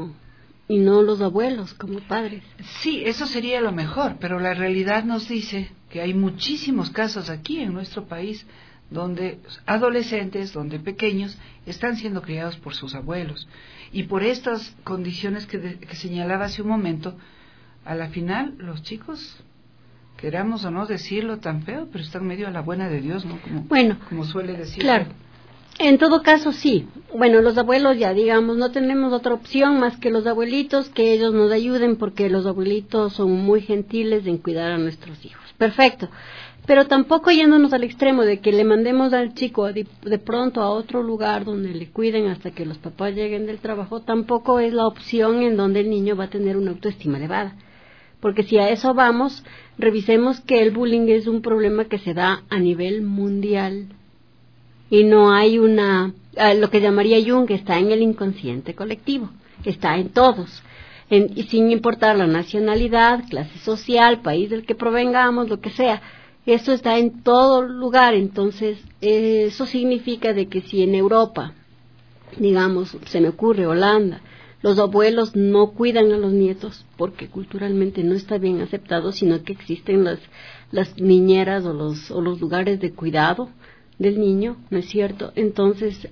los abuelos como padres. Sí, eso sería lo mejor, pero la realidad nos dice que hay muchísimos casos aquí en nuestro país donde adolescentes, donde pequeños, están siendo criados por sus abuelos. Y por estas condiciones que señalaba hace un momento, a la final los chicos, queramos o no decirlo tan feo, pero están medio a la buena de Dios, ¿no? Como suele decir. Claro. En todo caso, sí. Bueno, los abuelos ya, digamos, no tenemos otra opción más que los abuelitos, que ellos nos ayuden, porque los abuelitos son muy gentiles en cuidar a nuestros hijos. Perfecto. Pero tampoco yéndonos al extremo de que le mandemos al chico de pronto a otro lugar donde le cuiden hasta que los papás lleguen del trabajo, tampoco es la opción en donde el niño va a tener una autoestima elevada. Porque si a eso vamos, revisemos que el bullying es un problema que se da a nivel mundial. Y no hay lo que llamaría Jung, está en el inconsciente colectivo, está en todos, y sin importar la nacionalidad, clase social, país del que provengamos, lo que sea, eso está en todo lugar. Entonces eso significa de que si en Europa, digamos, se me ocurre Holanda, los abuelos no cuidan a los nietos porque culturalmente no está bien aceptado, sino que existen las niñeras o los lugares de cuidado del niño, ¿no es cierto? Entonces,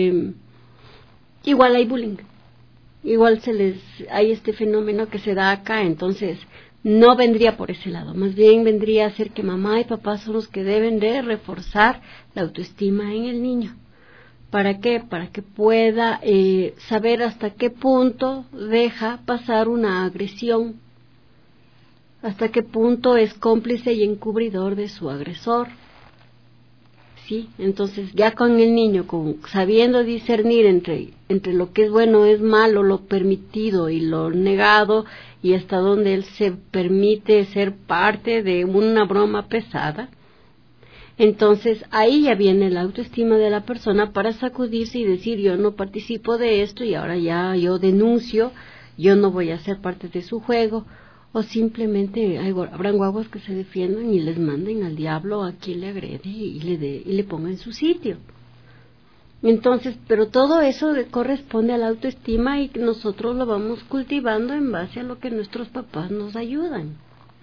igual hay bullying, igual hay este fenómeno que se da acá. Entonces no vendría por ese lado, más bien vendría a ser que mamá y papá son los que deben de reforzar la autoestima en el niño. ¿Para qué? Para que pueda saber hasta qué punto deja pasar una agresión, hasta qué punto es cómplice y encubridor de su agresor. Sí, entonces ya con el niño, sabiendo discernir entre lo que es bueno, es malo, lo permitido y lo negado, y hasta donde él se permite ser parte de una broma pesada, entonces ahí ya viene la autoestima de la persona para sacudirse y decir: yo no participo de esto y ahora ya yo denuncio, yo no voy a ser parte de su juego. O simplemente habrán guaguas que se defiendan y les manden al diablo a quien le agrede y le ponga en su sitio. Entonces, pero todo eso corresponde a la autoestima y nosotros lo vamos cultivando en base a lo que nuestros papás nos ayudan.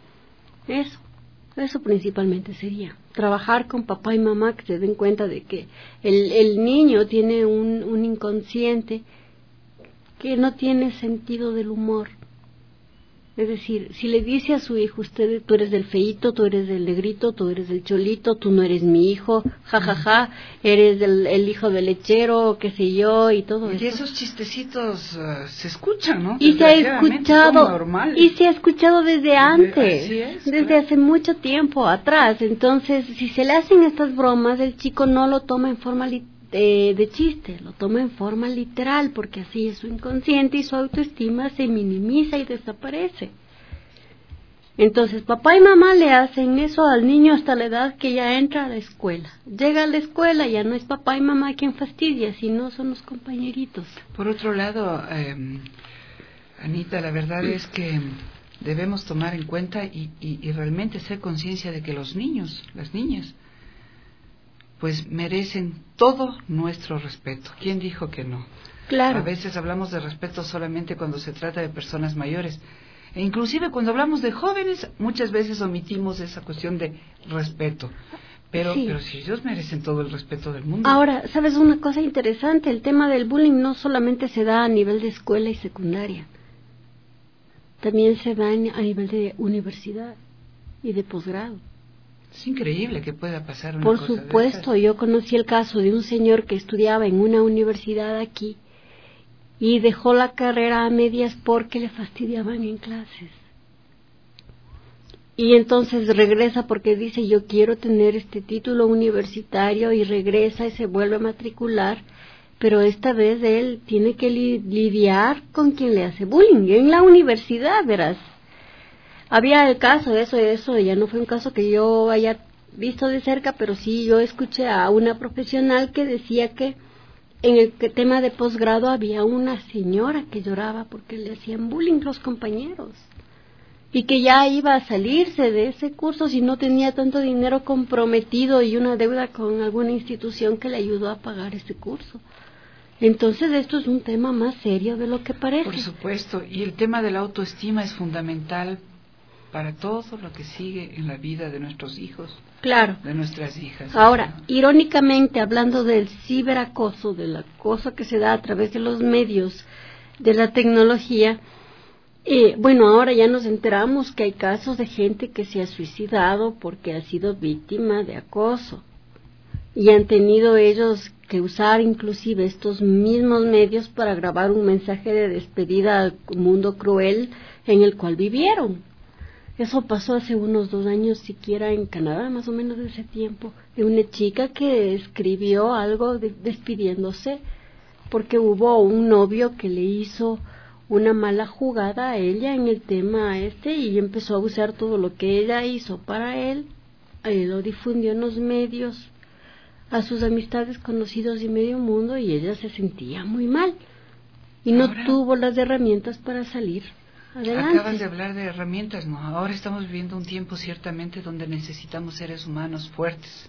Eso principalmente sería trabajar con papá y mamá, que se den cuenta de que el niño tiene un inconsciente que no tiene sentido del humor. Es decir, si le dice a su hijo, tú eres del feíto, tú eres del negrito, tú eres del cholito, tú no eres mi hijo, jajaja, eres el hijo del lechero, qué sé yo, y todo eso. Y esos chistecitos se escuchan, ¿no? Y se ha escuchado desde antes, desde hace mucho tiempo atrás. Entonces, si se le hacen estas bromas, el chico no lo toma en forma de chiste, lo toma en forma literal, porque así es su inconsciente y su autoestima se minimiza y desaparece. Entonces papá y mamá le hacen eso al niño hasta la edad que ya entra a la escuela. Llega a la escuela, ya no es papá y mamá quien fastidia, sino son los compañeritos. Por otro lado, Anita, la verdad es que debemos tomar en cuenta y realmente ser conciencia de que los niños, las niñas, pues merecen todo nuestro respeto. ¿Quién dijo que no? Claro. A veces hablamos de respeto solamente cuando se trata de personas mayores. E inclusive cuando hablamos de jóvenes, muchas veces omitimos esa cuestión de respeto. Pero si ellos merecen todo el respeto del mundo. Ahora, ¿sabes una cosa interesante? El tema del bullying no solamente se da a nivel de escuela y secundaria. También se da a nivel de universidad y de posgrado. Es increíble que pueda pasar una cosa. Por supuesto, yo conocí el caso de un señor que estudiaba en una universidad aquí y dejó la carrera a medias porque le fastidiaban en clases. Y entonces regresa porque dice, yo quiero tener este título universitario, y regresa y se vuelve a matricular, pero esta vez él tiene que lidiar con quien le hace bullying en la universidad, verás. Había el caso, eso ya no fue un caso que yo haya visto de cerca, pero sí yo escuché a una profesional que decía que en el tema de posgrado había una señora que lloraba porque le hacían bullying los compañeros y que ya iba a salirse de ese curso si no tenía tanto dinero comprometido y una deuda con alguna institución que le ayudó a pagar ese curso. Entonces esto es un tema más serio de lo que parece. Por supuesto, y el tema de la autoestima es fundamental para todo lo que sigue en la vida de nuestros hijos, claro, de nuestras hijas. Ahora, irónicamente, hablando del ciberacoso, del acoso que se da a través de los medios de la tecnología, bueno, ahora ya nos enteramos que hay casos de gente que se ha suicidado porque ha sido víctima de acoso y han tenido ellos que usar inclusive estos mismos medios para grabar un mensaje de despedida al mundo cruel en el cual vivieron. Eso pasó hace unos 2 años siquiera en Canadá, más o menos de ese tiempo, de una chica que escribió algo despidiéndose porque hubo un novio que le hizo una mala jugada a ella en el tema y empezó a usar todo lo que ella hizo para él, lo difundió en los medios a sus amistades, conocidos y medio mundo, y ella se sentía muy mal y no tuvo las herramientas para salir adelante. Acabas de hablar de herramientas, ¿no? Ahora estamos viviendo un tiempo ciertamente donde necesitamos seres humanos fuertes,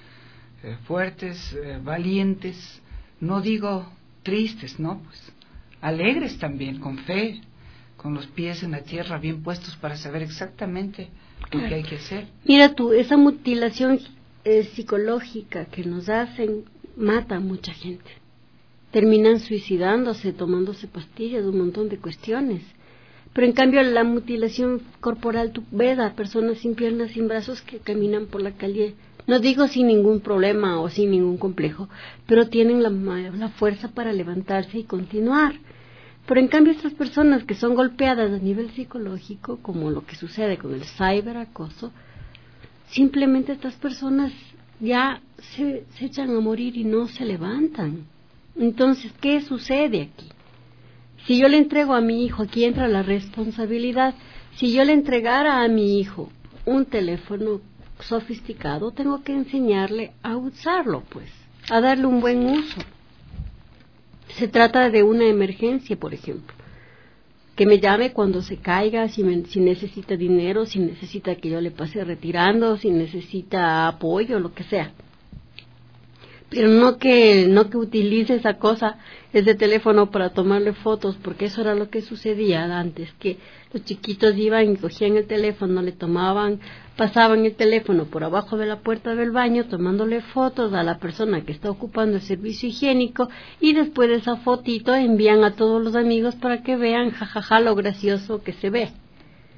valientes, no digo tristes, ¿no? Pues alegres también, con fe, con los pies en la tierra bien puestos para saber exactamente lo que hay que hacer. Mira tú, esa mutilación psicológica que nos hacen mata a mucha gente. Terminan suicidándose, tomándose pastillas, un montón de cuestiones. Pero en cambio la mutilación corporal, tú ves a personas sin piernas, sin brazos que caminan por la calle, no digo sin ningún problema o sin ningún complejo, pero tienen la fuerza para levantarse y continuar. Pero en cambio estas personas que son golpeadas a nivel psicológico, como lo que sucede con el ciberacoso, simplemente estas personas ya se echan a morir y no se levantan. Entonces, ¿qué sucede aquí? Si yo le entrego a mi hijo, aquí entra la responsabilidad. Si yo le entregara a mi hijo un teléfono sofisticado, tengo que enseñarle a usarlo, pues, a darle un buen uso. Se trata de una emergencia, por ejemplo, que me llame cuando se caiga, si necesita dinero, si necesita que yo le pase retirando, si necesita apoyo, lo que sea. Pero no que utilice esa cosa, ese teléfono para tomarle fotos, porque eso era lo que sucedía antes, que los chiquitos iban y cogían el teléfono, pasaban el teléfono por abajo de la puerta del baño, tomándole fotos a la persona que está ocupando el servicio higiénico, y después de esa fotito envían a todos los amigos para que vean, jajaja, lo gracioso que se ve.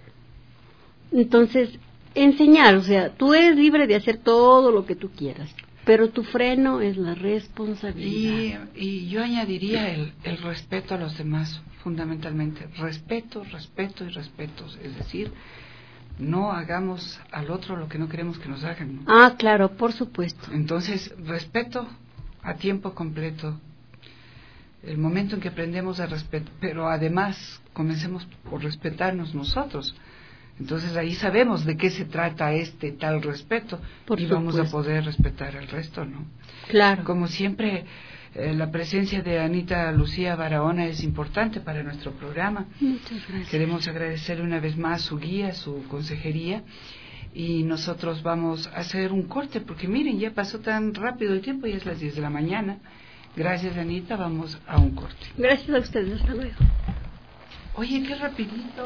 Entonces, enseñar, o sea, tú eres libre de hacer todo lo que tú quieras, pero tu freno es la responsabilidad. Y yo añadiría el respeto a los demás, fundamentalmente. Respeto, respeto y respeto. Es decir, no hagamos al otro lo que no queremos que nos hagan, ¿no? Ah, claro, por supuesto. Entonces, respeto a tiempo completo. El momento en que aprendemos a respetar, pero además comencemos por respetarnos nosotros. Entonces ahí sabemos de qué se trata este tal respeto y vamos a poder respetar al resto, ¿no? Claro. Como siempre, la presencia de Anita Lucía Barahona es importante para nuestro programa. Muchas gracias. Queremos agradecer una vez más su guía, su consejería, y nosotros vamos a hacer un corte porque miren, ya pasó tan rápido el tiempo, ya es las 10 de la mañana. Gracias, Anita, vamos a un corte. Gracias a ustedes, hasta luego. Oye, qué rapidito.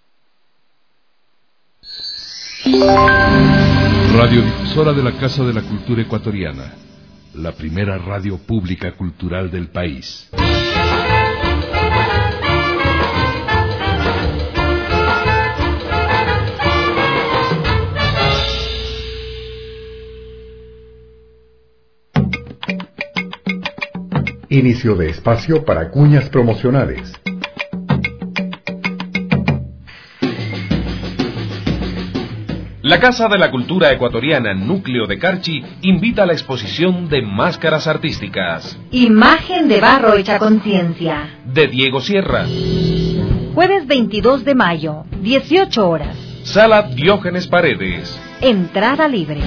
Radiodifusora de la Casa de la Cultura Ecuatoriana, la primera radio pública cultural del país. Inicio de espacio para cuñas promocionales. La Casa de la Cultura Ecuatoriana Núcleo de Carchi invita a la exposición de máscaras artísticas. Imagen de barro hecha conciencia. De Diego Sierra. Jueves 22 de mayo, 18 horas. Sala Diógenes Paredes. Entrada libre.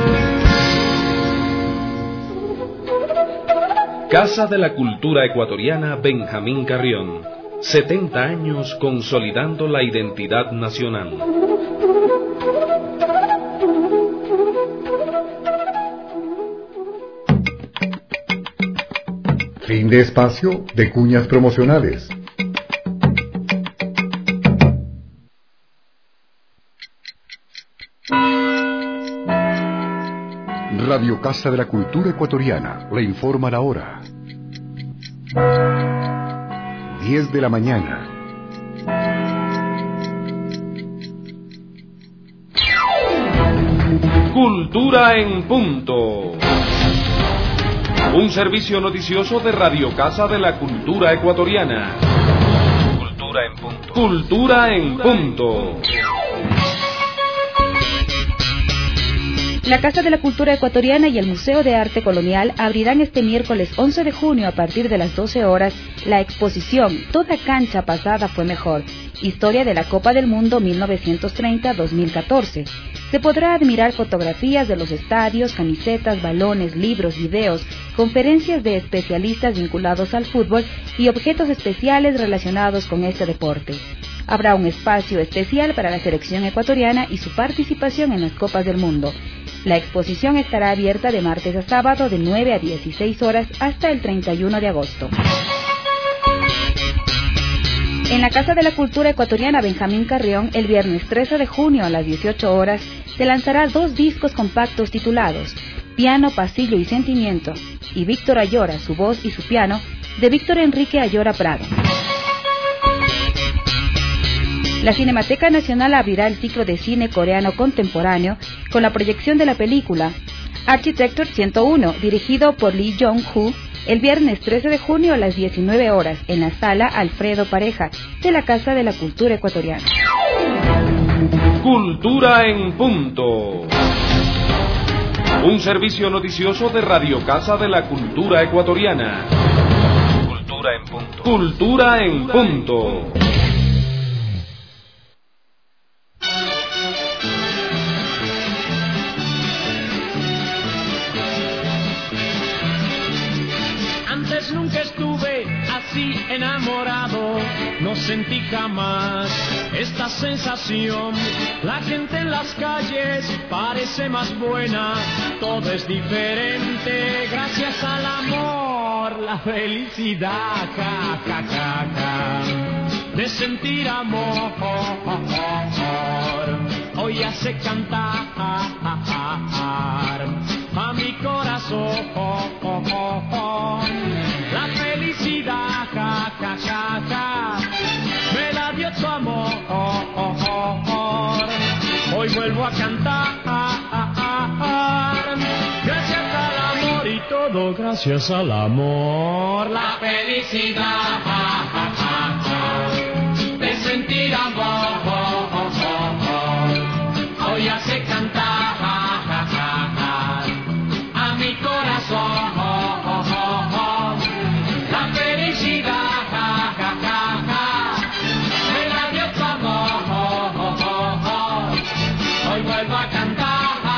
Casa de la Cultura Ecuatoriana Benjamín Carrión. 70 años consolidando la identidad nacional. Fin de espacio de cuñas promocionales. Radio Casa de la Cultura Ecuatoriana le informa la hora. 10 de la mañana. Cultura en punto. Un servicio noticioso de Radio Casa de la Cultura Ecuatoriana. Cultura en punto. Cultura en punto. La Casa de la Cultura Ecuatoriana y el Museo de Arte Colonial abrirán este miércoles 11 de junio a partir de las 12 horas la exposición Toda cancha pasada fue mejor, historia de la Copa del Mundo 1930-2014. Se podrá admirar fotografías de los estadios, camisetas, balones, libros, videos, conferencias de especialistas vinculados al fútbol y objetos especiales relacionados con este deporte. Habrá un espacio especial para la selección ecuatoriana y su participación en las Copas del Mundo. La exposición estará abierta de martes a sábado de 9 a 16 horas hasta el 31 de agosto. En la Casa de la Cultura Ecuatoriana Benjamín Carrión, el viernes 13 de junio a las 18 horas, se lanzará 2 discos compactos titulados Piano, Pasillo y Sentimiento y Víctor Ayora, su voz y su piano, de Víctor Enrique Ayora Prado. La Cinemateca Nacional abrirá el ciclo de cine coreano contemporáneo con la proyección de la película Architecture 101, dirigido por Lee Jong-hoo, el viernes 13 de junio a las 19 horas en la sala Alfredo Pareja de la Casa de la Cultura Ecuatoriana. Cultura en punto. Un servicio noticioso de Radio Casa de la Cultura Ecuatoriana. Cultura en punto. Cultura en punto. Nunca estuve así enamorado, no sentí jamás esta sensación. La gente en las calles parece más buena, todo es diferente gracias al amor, la felicidad, ja, ja, ja, ja, de sentir amor. Hoy hace cantar a mi corazón. La felicidad, ja, ja, ja, ja, me la dio tu amor. todo gracias al amor. La felicidad de sentir amor hoy hace cantar a mi corazón. La felicidad me la dio tu amor. Hoy vuelvo a cantar.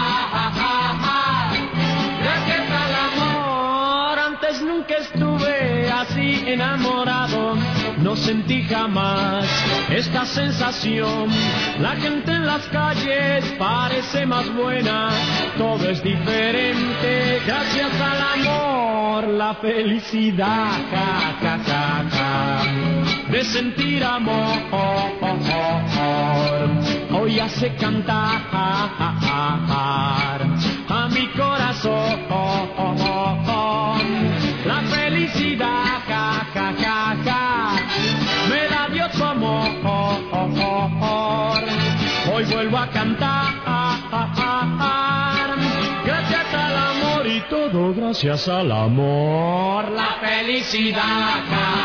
Gracias al amor. Antes nunca estuve así enamorado. No sentí jamás esta sensación. La gente en las calles parece más buena. Todo es diferente gracias al amor. La felicidad de sentir amor hoy hace cantar a mi corazón. La felicidad me la dio tu amor. Hoy vuelvo a cantar. Gracias al amor y todo gracias al amor. La felicidad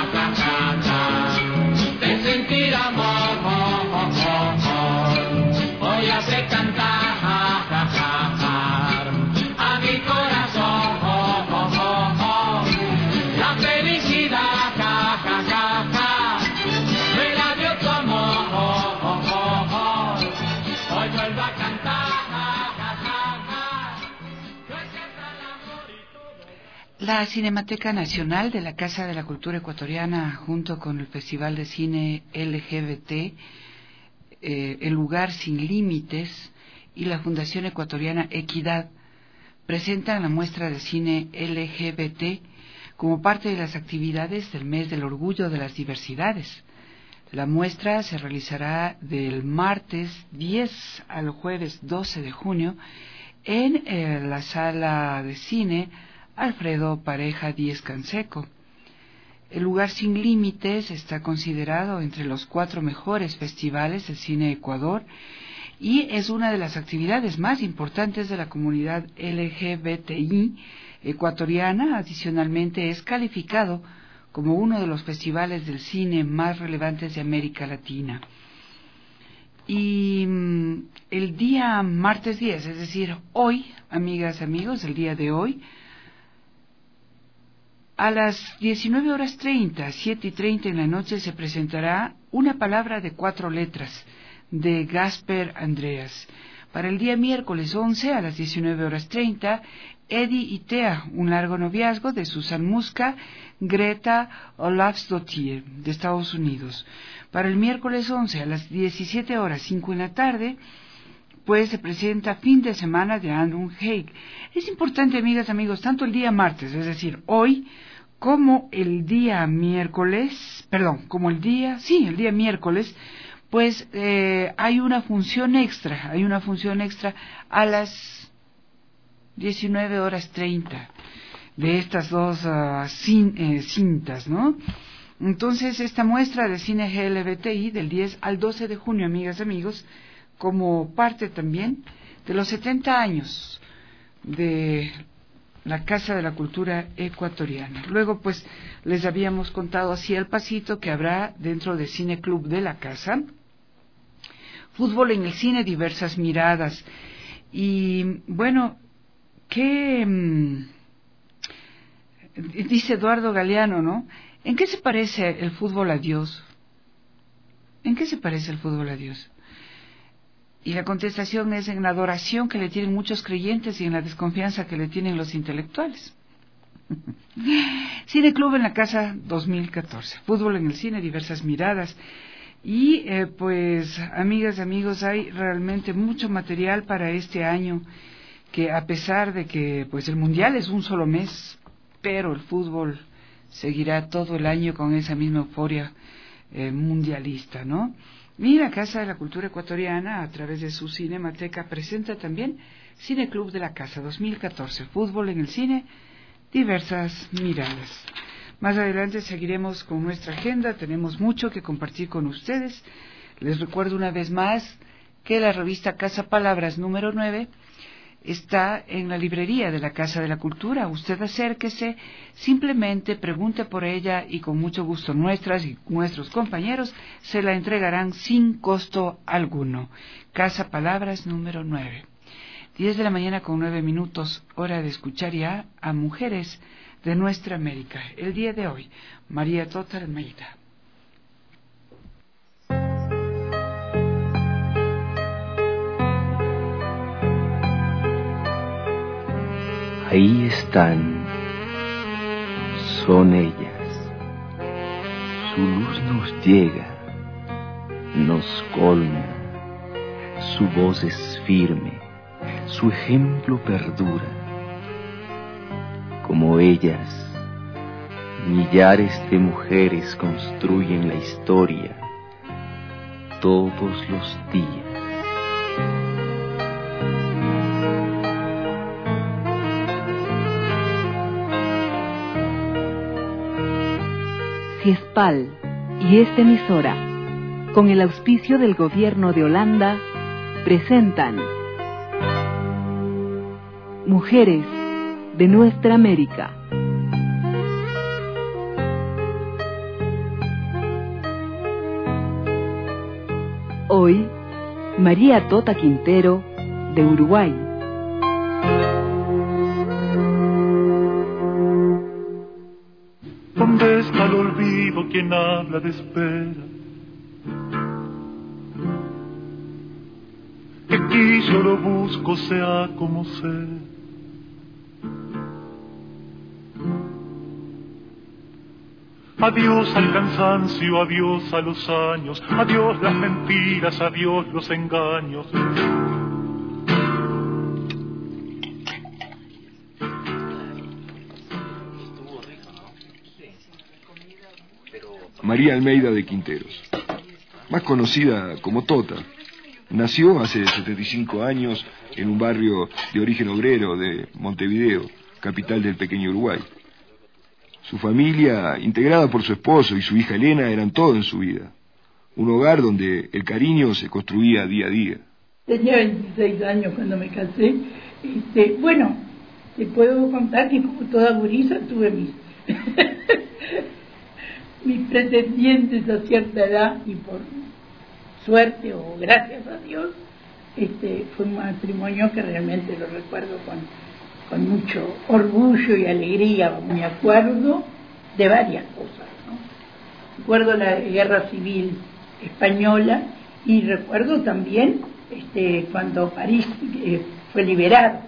de sentir amor hoy hace cantar a mi corazón. La felicidad me la dio tu amor. Hoy vuelvo a cantar. La Cinemateca Nacional de la Casa de la Cultura Ecuatoriana, junto con el Festival de Cine LGBT, El Lugar Sin Límites y la Fundación Ecuatoriana Equidad, presentan la muestra de cine LGBT como parte de las actividades del Mes del Orgullo de las Diversidades. La muestra se realizará del martes 10 al jueves 12 de junio en la sala de cine Alfredo Pareja Díez Canseco. El Lugar Sin Límites está considerado entre los 4 mejores festivales de cine de Ecuador y es una de las actividades más importantes de la comunidad LGBTI ecuatoriana. Adicionalmente es calificado como uno de los festivales del cine más relevantes de América Latina. Y el día martes 10, es decir, hoy, amigas, amigos, el día de hoy, a las 19:30, 7:30 en la noche, se presentará Una palabra de 4 letras, de Gasper Andreas. Para el día miércoles 11, a las 19:30, Eddie y Thea, un largo noviazgo, de Susan Muska, Greta Olafsdottir, de Estados Unidos. Para el miércoles 11, a las 17:05 en la tarde, pues se presenta Fin de Semana, de Andrew Haig. Es importante, amigas, amigos, tanto el día martes, es decir, hoy, como el día miércoles, el día miércoles, pues hay una función extra a las 19:30 de estas dos cintas, ¿no? Entonces, esta muestra de cine LGBTI del 10 al 12 de junio, amigas, amigos, como parte también de los 70 años de la Casa de la Cultura Ecuatoriana. Luego, pues, les habíamos contado así al pasito que habrá dentro del Cine Club de la Casa fútbol en el cine, diversas miradas. Y, bueno, ¿qué dice Eduardo Galeano, ¿no? ¿En qué se parece el fútbol a Dios? ¿En qué se parece el fútbol a Dios? Y la contestación es en la adoración que le tienen muchos creyentes y en la desconfianza que le tienen los intelectuales. Cine Club en la Casa 2014. Fútbol en el cine, diversas miradas. Y pues, amigas, amigos, hay realmente mucho material para este año, que a pesar de que pues el Mundial es un solo mes, pero el fútbol seguirá todo el año con esa misma euforia mundialista, ¿no? Y la Casa de la Cultura Ecuatoriana, a través de su Cinemateca, presenta también Cine Club de la Casa 2014, fútbol en el cine, diversas miradas. Más adelante seguiremos con nuestra agenda, tenemos mucho que compartir con ustedes. Les recuerdo una vez más que la revista Casa Palabras número 9 está en la librería de la Casa de la Cultura. Usted acérquese, simplemente pregunte por ella y con mucho gusto nuestras y nuestros compañeros se la entregarán sin costo alguno. Casa Palabras número 9. 10 de la mañana con 9 minutos, hora de escuchar ya a mujeres de nuestra América. El día de hoy, María Tota Almeida. Ahí están, son ellas. Su luz nos llega, nos colma. Su voz es firme, su ejemplo perdura. Como ellas, millares de mujeres construyen la historia todos los días. CIESPAL y esta emisora, con el auspicio del Gobierno de Holanda, presentan Mujeres de nuestra América. Hoy, María Tota Quintero, de Uruguay. ¿Dónde está el olvido quien habla de espera? Que aquí yo lo busco sea como sea. Adiós al cansancio, adiós a los años, adiós las mentiras, adiós los engaños. María Almeida de Quinteros, más conocida como Tota, nació hace 75 años en un barrio de origen obrero de Montevideo, capital del pequeño Uruguay. Su familia, integrada por su esposo y su hija Elena, eran todo en su vida. Un hogar donde el cariño se construía día a día. Tenía 26 años cuando me casé. Bueno, te puedo contar que como toda gurisa tuve mis pretendientes a cierta edad y por suerte o gracias a Dios, fue un matrimonio que realmente lo recuerdo con mucho orgullo y alegría. Me acuerdo de varias cosas, ¿no? Recuerdo la Guerra Civil Española y recuerdo también cuando París fue liberado,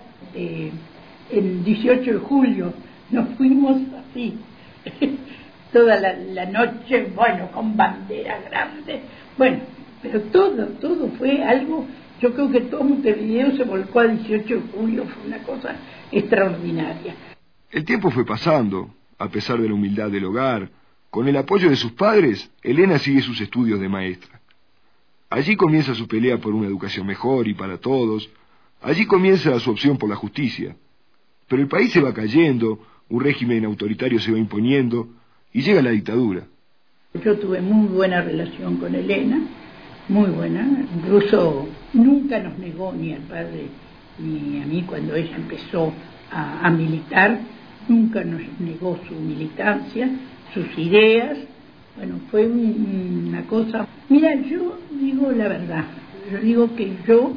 el 18 de julio nos fuimos así toda la noche, bueno, con bandera grande, bueno, pero todo fue algo. Yo creo que todo Montevideo se volcó al 18 de julio, fue una cosa extraordinaria. El tiempo fue pasando, a pesar de la humildad del hogar. Con el apoyo de sus padres, Elena sigue sus estudios de maestra. Allí comienza su pelea por una educación mejor y para todos. Allí comienza su opción por la justicia. Pero el país se va cayendo, un régimen autoritario se va imponiendo y llega la dictadura. Yo tuve muy buena relación con Elena, muy buena, incluso nunca nos negó ni al padre ni a mí cuando ella empezó a militar, nunca nos negó su militancia, sus ideas. Bueno, fue una cosa. Mira, yo digo la verdad, yo digo que yo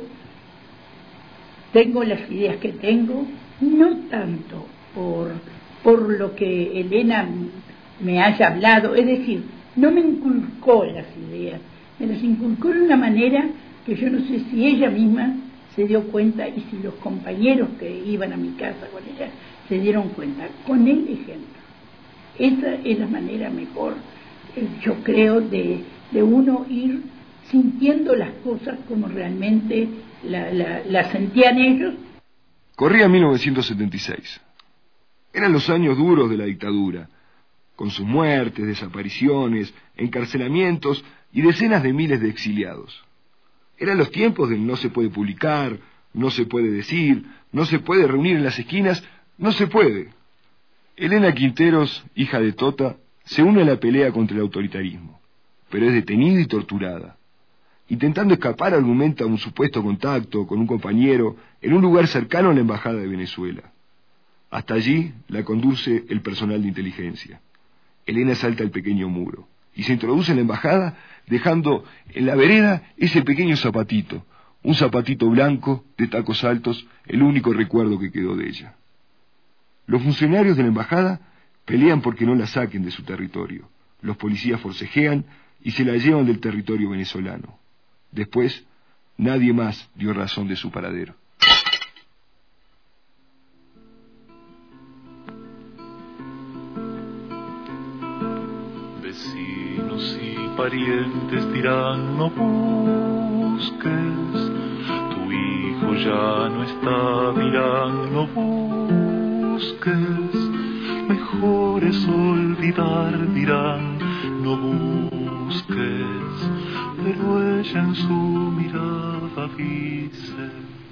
tengo las ideas que tengo, no tanto por lo que Elena me haya hablado, es decir, no me inculcó las ideas, me las inculcó de una manera que yo no sé si ella misma se dio cuenta y si los compañeros que iban a mi casa con ella se dieron cuenta, con el ejemplo. Esa es la manera mejor, yo creo, de uno ir sintiendo las cosas como realmente las sentían ellos. Corría 1976. Eran los años duros de la dictadura, con sus muertes, desapariciones, encarcelamientos y decenas de miles de exiliados. Eran los tiempos del no se puede publicar, no se puede decir, no se puede reunir en las esquinas, no se puede. Elena Quinteros, hija de Tota, se une a la pelea contra el autoritarismo, pero es detenida y torturada. intentando escapar, argumenta, un supuesto contacto con un compañero en un lugar cercano a la Embajada de Venezuela. Hasta allí la conduce el personal de inteligencia. Elena salta el pequeño muro y se introduce en la embajada, dejando en la vereda ese pequeño zapatito, un zapatito blanco de tacos altos, el único recuerdo que quedó de ella. Los funcionarios de la embajada pelean porque no la saquen de su territorio. Los policías forcejean y se la llevan del territorio venezolano. Después, nadie más dio razón de su paradero. Vecinos y parientes dirán: no busques, tu hijo ya no está, dirán: no busques, mejor es olvidar, dirán: no busques, pero ella en su mirada dice: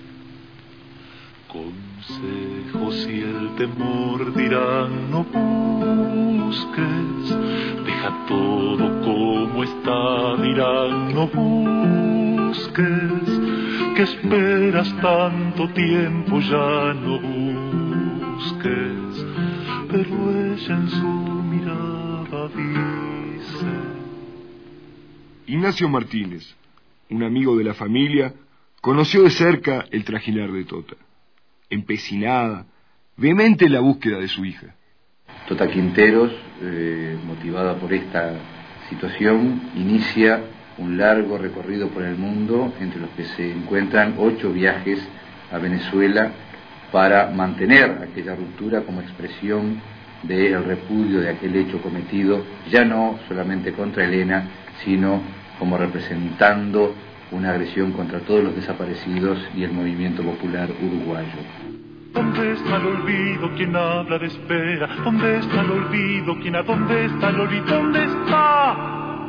consejos y el temor, dirán: no busques, deja todo como está, dirán: no busques, que esperas tanto tiempo, ya no busques, pero ella en su mirada dice. Ignacio Martínez, un amigo de la familia, conoció de cerca el trajinar de Tota. Empecinada, vehemente en la búsqueda de su hija. Tota Quinteros, motivada por esta situación, inicia un largo recorrido por el mundo, entre los que se encuentran 8 viajes a Venezuela para mantener aquella ruptura como expresión del repudio de aquel hecho cometido, ya no solamente contra Elena, sino como representando una agresión contra todos los desaparecidos y el movimiento popular uruguayo. ¿Dónde está el olvido? ¿Quién habla de espera? ¿Dónde está el olvido? ¿Dónde está el olvido? ¿Dónde está?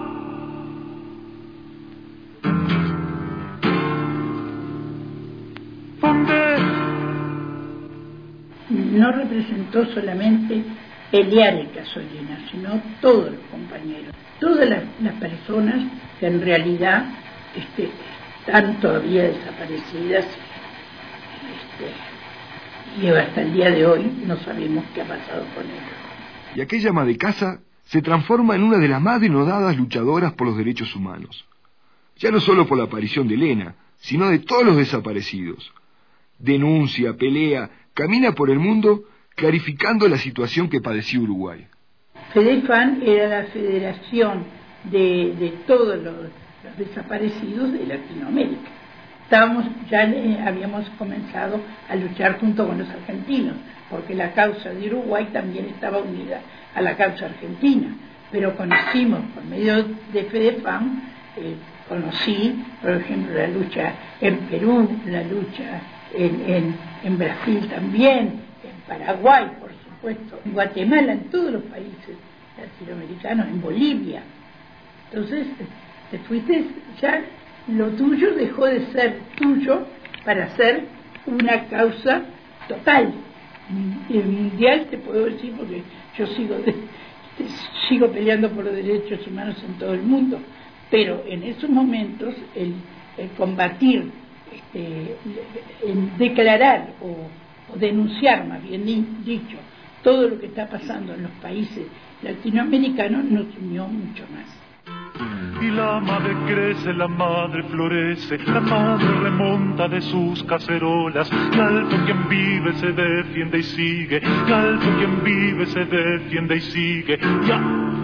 ¿Dónde? No representó solamente pelear el caso Elena, sino todos los compañeros, todas las personas que en realidad están todavía desaparecidas, y hasta el día de hoy no sabemos qué ha pasado con ellos. Y aquella ama de casa se transforma en una de las más denodadas luchadoras por los derechos humanos. Ya no solo por la aparición de Elena, sino de todos los desaparecidos. Denuncia, pelea, camina por el mundo clarificando la situación que padecía Uruguay. FEDEFAN era la federación de todos los desaparecidos de Latinoamérica. Habíamos comenzado a luchar junto con los argentinos, porque la causa de Uruguay también estaba unida a la causa argentina, pero conocimos por medio de FEDEFAN, conocí, por ejemplo, la lucha en Perú, la lucha en Brasil también, en Paraguay, por supuesto, en Guatemala, en todos los países latinoamericanos, en Bolivia. Entonces, te fuiste, ya lo tuyo dejó de ser tuyo para ser una causa total. El mundial te puedo decir, porque yo sigo peleando por los derechos humanos en todo el mundo, pero en esos momentos el combatir, declarar o denunciar, más bien dicho, todo lo que está pasando en los países latinoamericanos nos unió mucho más. Y la madre crece, la madre florece, la madre remonta de sus cacerolas. Galpo quien vive se defiende y sigue, Galpo quien vive se defiende y sigue. ¡Ya!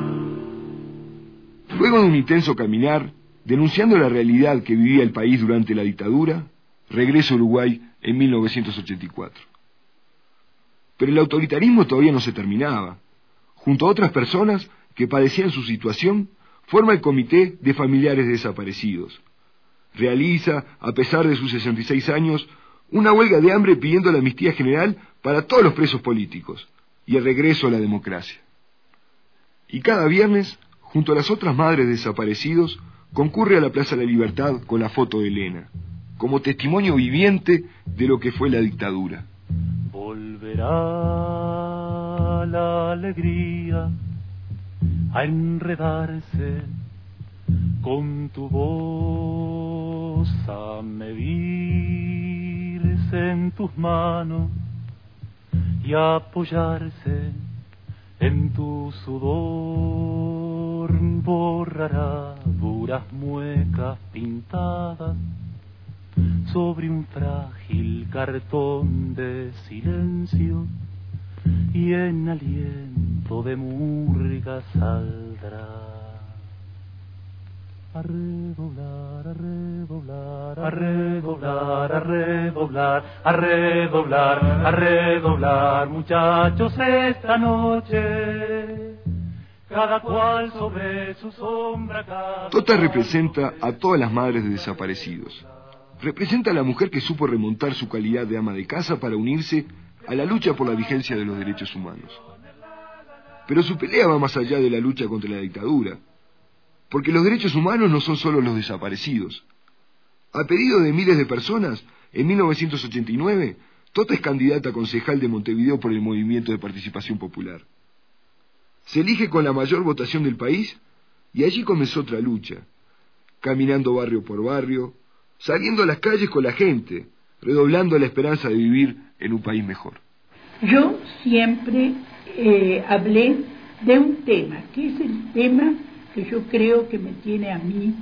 Luego de un intenso caminar, denunciando la realidad que vivía el país durante la dictadura, regresa a Uruguay en 1984. Pero el autoritarismo todavía no se terminaba. Junto a otras personas que padecían su situación, forma el Comité de Familiares Desaparecidos. Realiza, a pesar de sus 66 años, una huelga de hambre pidiendo la amnistía general para todos los presos políticos y el regreso a la democracia. Y cada viernes, junto a las otras madres desaparecidos, concurre a la Plaza de la Libertad con la foto de Elena, como testimonio viviente de lo que fue la dictadura. Volverá la alegría a enredarse con tu voz a medirse en tus manos y apoyarse en tu sudor, borrará duras muecas pintadas sobre un frágil cartón de silencio, y en aliento de murga saldrá a redoblar, a redoblar, a redoblar, a redoblar, a redoblar, a redoblar, muchachos, esta noche, cada cual sobre su sombra. Tota representa a todas las madres de desaparecidos. Representa a la mujer que supo remontar su calidad de ama de casa para unirse a la lucha por la vigencia de los derechos humanos. Pero su pelea va más allá de la lucha contra la dictadura, porque los derechos humanos no son solo los desaparecidos. A pedido de miles de personas, en 1989, Tota es candidata a concejal de Montevideo por el Movimiento de Participación Popular. Se elige con la mayor votación del país y allí comenzó otra lucha, caminando barrio por barrio, saliendo a las calles con la gente, redoblando la esperanza de vivir en un país mejor. Yo siempre hablé de un tema, que es el tema que yo creo que me tiene a mí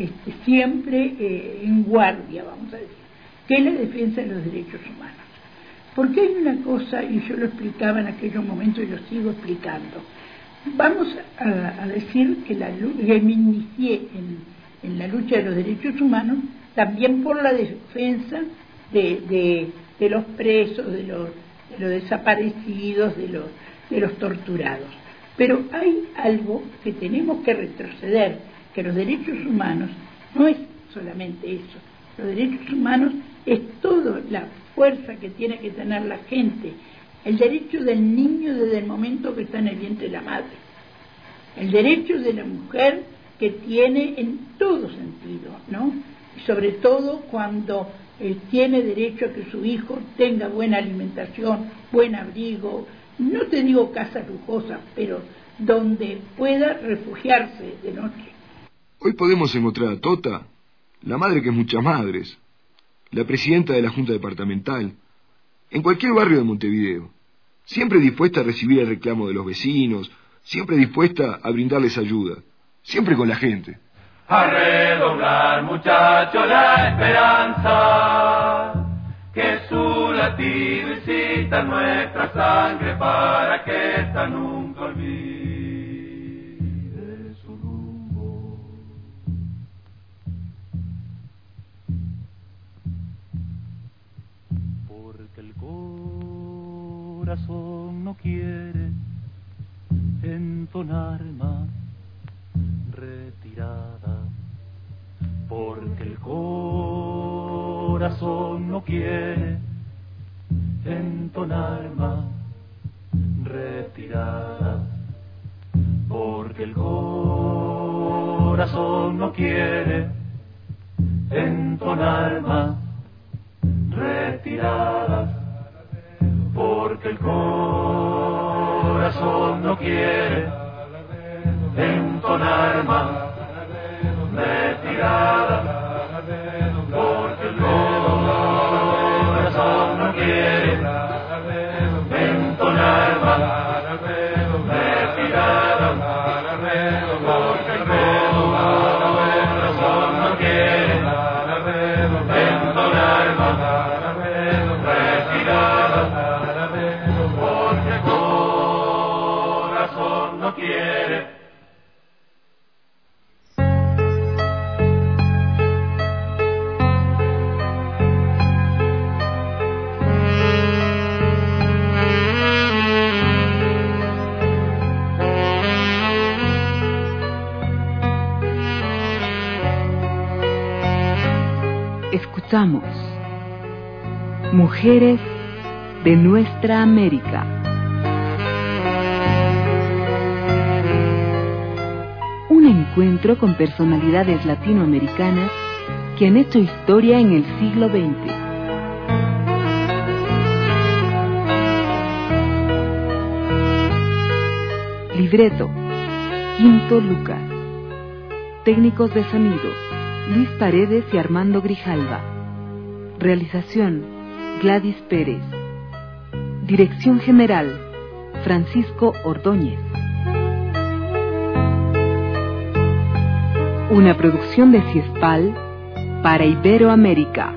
siempre en guardia, vamos a decir, que es la defensa de los derechos humanos. Porque hay una cosa, y yo lo explicaba en aquellos momentos y lo sigo explicando, vamos a decir que me inicié en la lucha de los derechos humanos también por la defensa de los presos, de los desaparecidos, de los torturados. Pero hay algo que tenemos que retroceder, que los derechos humanos no es solamente eso. Los derechos humanos es toda la fuerza que tiene que tener la gente. El derecho del niño desde el momento que está en el vientre de la madre. El derecho de la mujer que tiene en todo sentido, ¿no? Y sobre todo cuando tiene derecho a que su hijo tenga buena alimentación, buen abrigo, no te digo casas lujosas, pero donde pueda refugiarse de noche. Hoy podemos encontrar a Tota, la madre que es muchas madres, la presidenta de la Junta Departamental, en cualquier barrio de Montevideo, siempre dispuesta a recibir el reclamo de los vecinos, siempre dispuesta a brindarles ayuda, siempre con la gente. A redoblar, muchachos, la esperanza, que su latido incita nuestra sangre para que esta nunca olvide su rumbo. Porque el corazón no quiere entonar más retirada, porque el corazón no quiere entonar más retirada, porque el corazón no quiere entonar más retiradas, porque el corazón no quiere entonar más retiradas, porque el corazón no quiere entonar más retiradas, porque el corazón no quiere entonar más retiradas, porque el corazón no quiere. Escuchamos Mujeres de Nuestra América. Un encuentro con personalidades latinoamericanas que han hecho historia en el siglo XX. Libreto, Quinto Lucas. técnicos de sonido, Luis Paredes y Armando Grijalva. Realización, Gladys Pérez. Dirección General, Francisco Ordóñez. Una producción de Ciespal para Iberoamérica.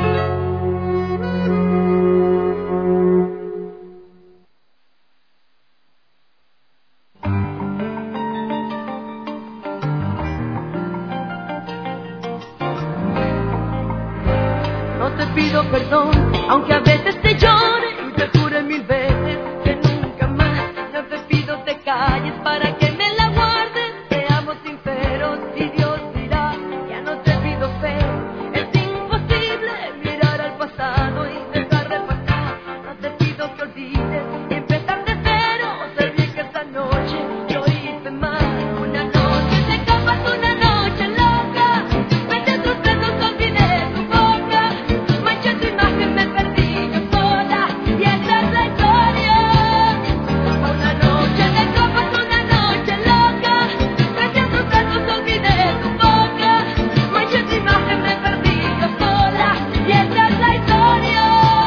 No te pido perdón, aunque a veces te llore y te jure 1000 veces que nunca más. No te pido te calles para que me la guardes. Seamos sinceros y Dios dirá. Ya no te pido fe, es imposible mirar al pasado y dejar de pasar. No te pido que olvides y empezar de cero. Sé bien que esta noche yo hice mal. Una noche de capas, una noche loca. Vete a tus besos, olvidé tu boca. Manché tu imagen, me perdí yo sola. Y esa es la historia. Una noche de copas, una noche loca. Vete a tus besos, olvidé tu boca. Manché tu imagen, me perdí yo sola. Y esa es la historia.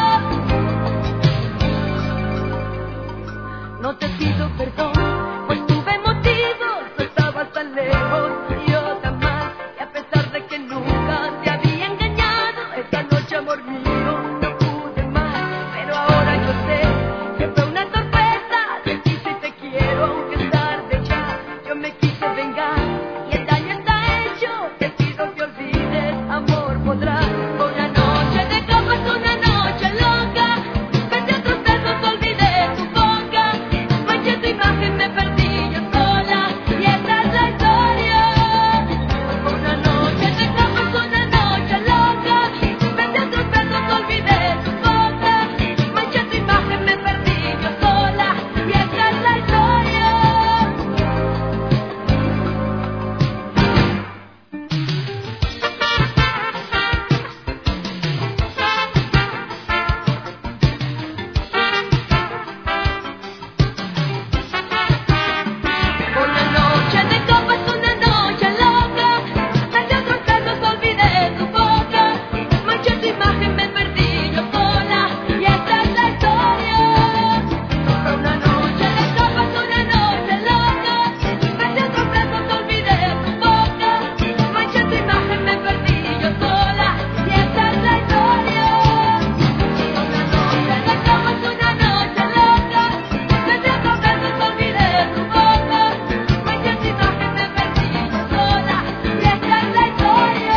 No te pido perdón, pues tuve motivos. Tú estabas tan lejos y yo tan mal. Y a pesar de que nunca te había engañado, esta noche, amor mío, no pude más. Pero ahora yo sé que fue una sorpresa. De ti sí te quiero, aunque es tarde ya. Yo me quise vengar y el daño está hecho. Te pido que olvides, amor, podrás. Una noche de copas, una noche loca. Vete a tus besos, olvidé tu boca. Manché tu imagen, me perdí yo sola. Y esa es la historia. Una noche de copas, una noche loca. Vete a tus besos, olvidé tu boca. Manché tu imagen, me perdí yo sola. Y esa es la historia. Una noche de copas, una noche loca. Vete a otros besos, olvidé tu boca. Manché tu imagen, me perdí yo sola. Y esa es la historia. Una noche de copas, una noche loca. Vete a otros besos, olvidé tu boca. Manché tu imagen, me perdí yo sola. Y esa es la historia. Una noche de copas, una noche loca. Vete a otros besos, olvidé tu boca. Manché tu imagen, me perdí yo sola. Y esa es la historia.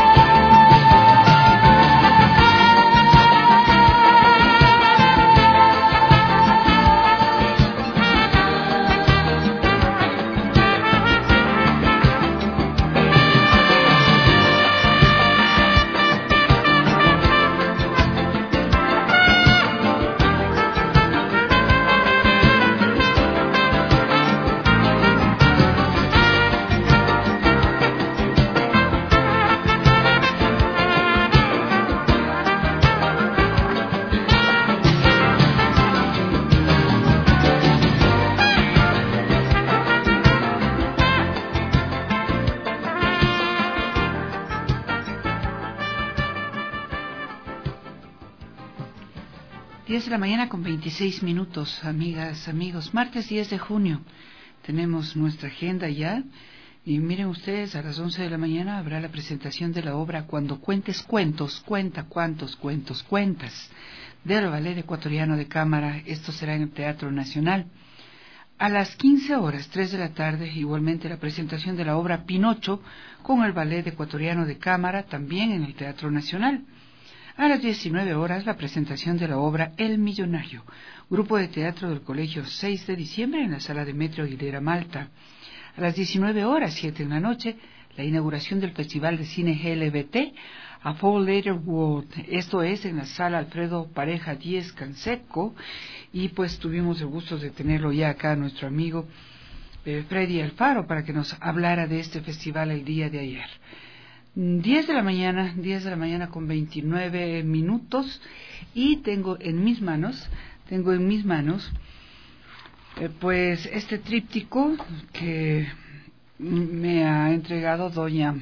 De la mañana con 26 minutos, amigas, amigos. Martes 10 de junio. Tenemos nuestra agenda ya. Y miren ustedes, a las 11 de la mañana habrá la presentación de la obra Cuando cuentes cuentos, cuenta cuántos cuentos cuentas, del Ballet Ecuatoriano de Cámara. Esto será en el Teatro Nacional. A las 15 horas, 3 de la tarde, igualmente la presentación de la obra Pinocho con el Ballet Ecuatoriano de Cámara, también en el Teatro Nacional. A las 19 horas, la presentación de la obra El Millonario, grupo de teatro del Colegio 6 de diciembre en la Sala de Metro Aguilera, Malta. A las 19 horas, 7 de la noche, la inauguración del Festival de Cine LGBT, A Four Letter World. Esto es en la Sala Alfredo Pareja 10 Canseco, y pues tuvimos el gusto de tenerlo ya acá, nuestro amigo Freddy Alfaro, para que nos hablara de este festival el día de ayer. 10 de la mañana con 29 minutos, y tengo en mis manos pues este tríptico que me ha entregado doña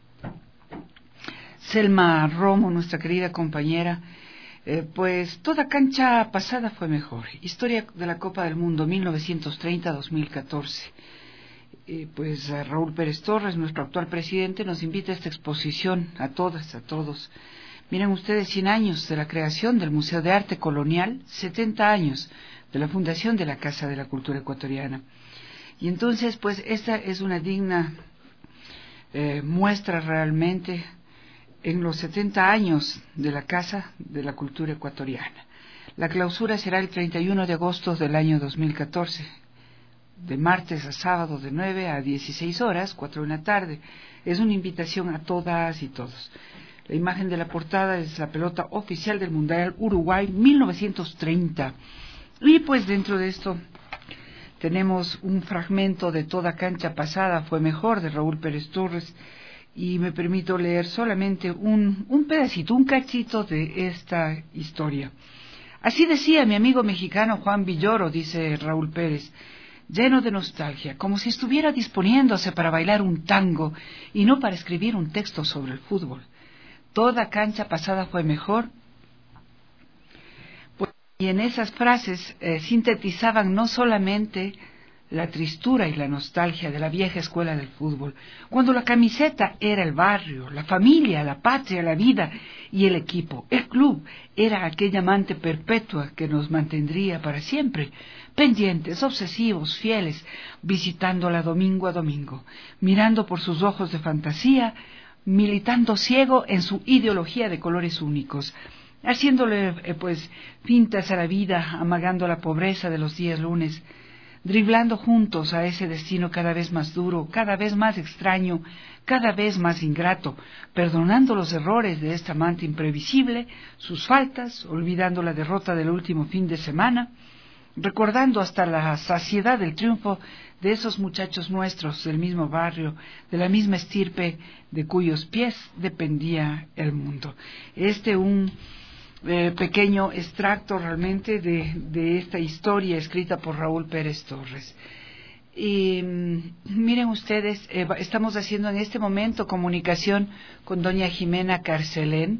Selma Romo, nuestra querida compañera. Pues toda cancha pasada fue mejor. Historia de la Copa del Mundo 1930-2014. Pues Raúl Pérez Torres, nuestro actual presidente, nos invita a esta exposición a todas, a todos. Miren ustedes, 100 años de la creación del Museo de Arte Colonial, 70 años de la fundación de la Casa de la Cultura Ecuatoriana. Y entonces, pues esta es una digna muestra realmente en los 70 años de la Casa de la Cultura Ecuatoriana. La clausura será el 31 de agosto del año 2014, de martes a sábado de 9 a 16 horas, 4 de la tarde. Es una invitación a todas y todos. La imagen de la portada es la pelota oficial del Mundial Uruguay 1930. Y pues dentro de esto tenemos un fragmento de Toda cancha pasada fue mejor, de Raúl Pérez Torres, y me permito leer solamente un pedacito, un cachito de esta historia. Así decía mi amigo mexicano Juan Villoro, dice Raúl Pérez, lleno de nostalgia, como si estuviera disponiéndose para bailar un tango y no para escribir un texto sobre el fútbol. Toda cancha pasada fue mejor. Y en esas frases sintetizaban no solamente la tristura y la nostalgia de la vieja escuela del fútbol, cuando la camiseta era el barrio, la familia, la patria, la vida y el equipo. El club era aquella amante perpetua que nos mantendría para siempre, pendientes, obsesivos, fieles, visitándola domingo a domingo, mirando por sus ojos de fantasía, militando ciego en su ideología de colores únicos, haciéndole pues fintas a la vida, amagando la pobreza de los días lunes, driblando juntos a ese destino cada vez más duro, cada vez más extraño, cada vez más ingrato, perdonando los errores de esta amante imprevisible, sus faltas, olvidando la derrota del último fin de semana, recordando hasta la saciedad el triunfo de esos muchachos nuestros del mismo barrio, de la misma estirpe de cuyos pies dependía el mundo. Un pequeño extracto realmente de esta historia escrita por Raúl Pérez Torres. Y miren ustedes, estamos haciendo en este momento comunicación con doña Jimena Carcelén,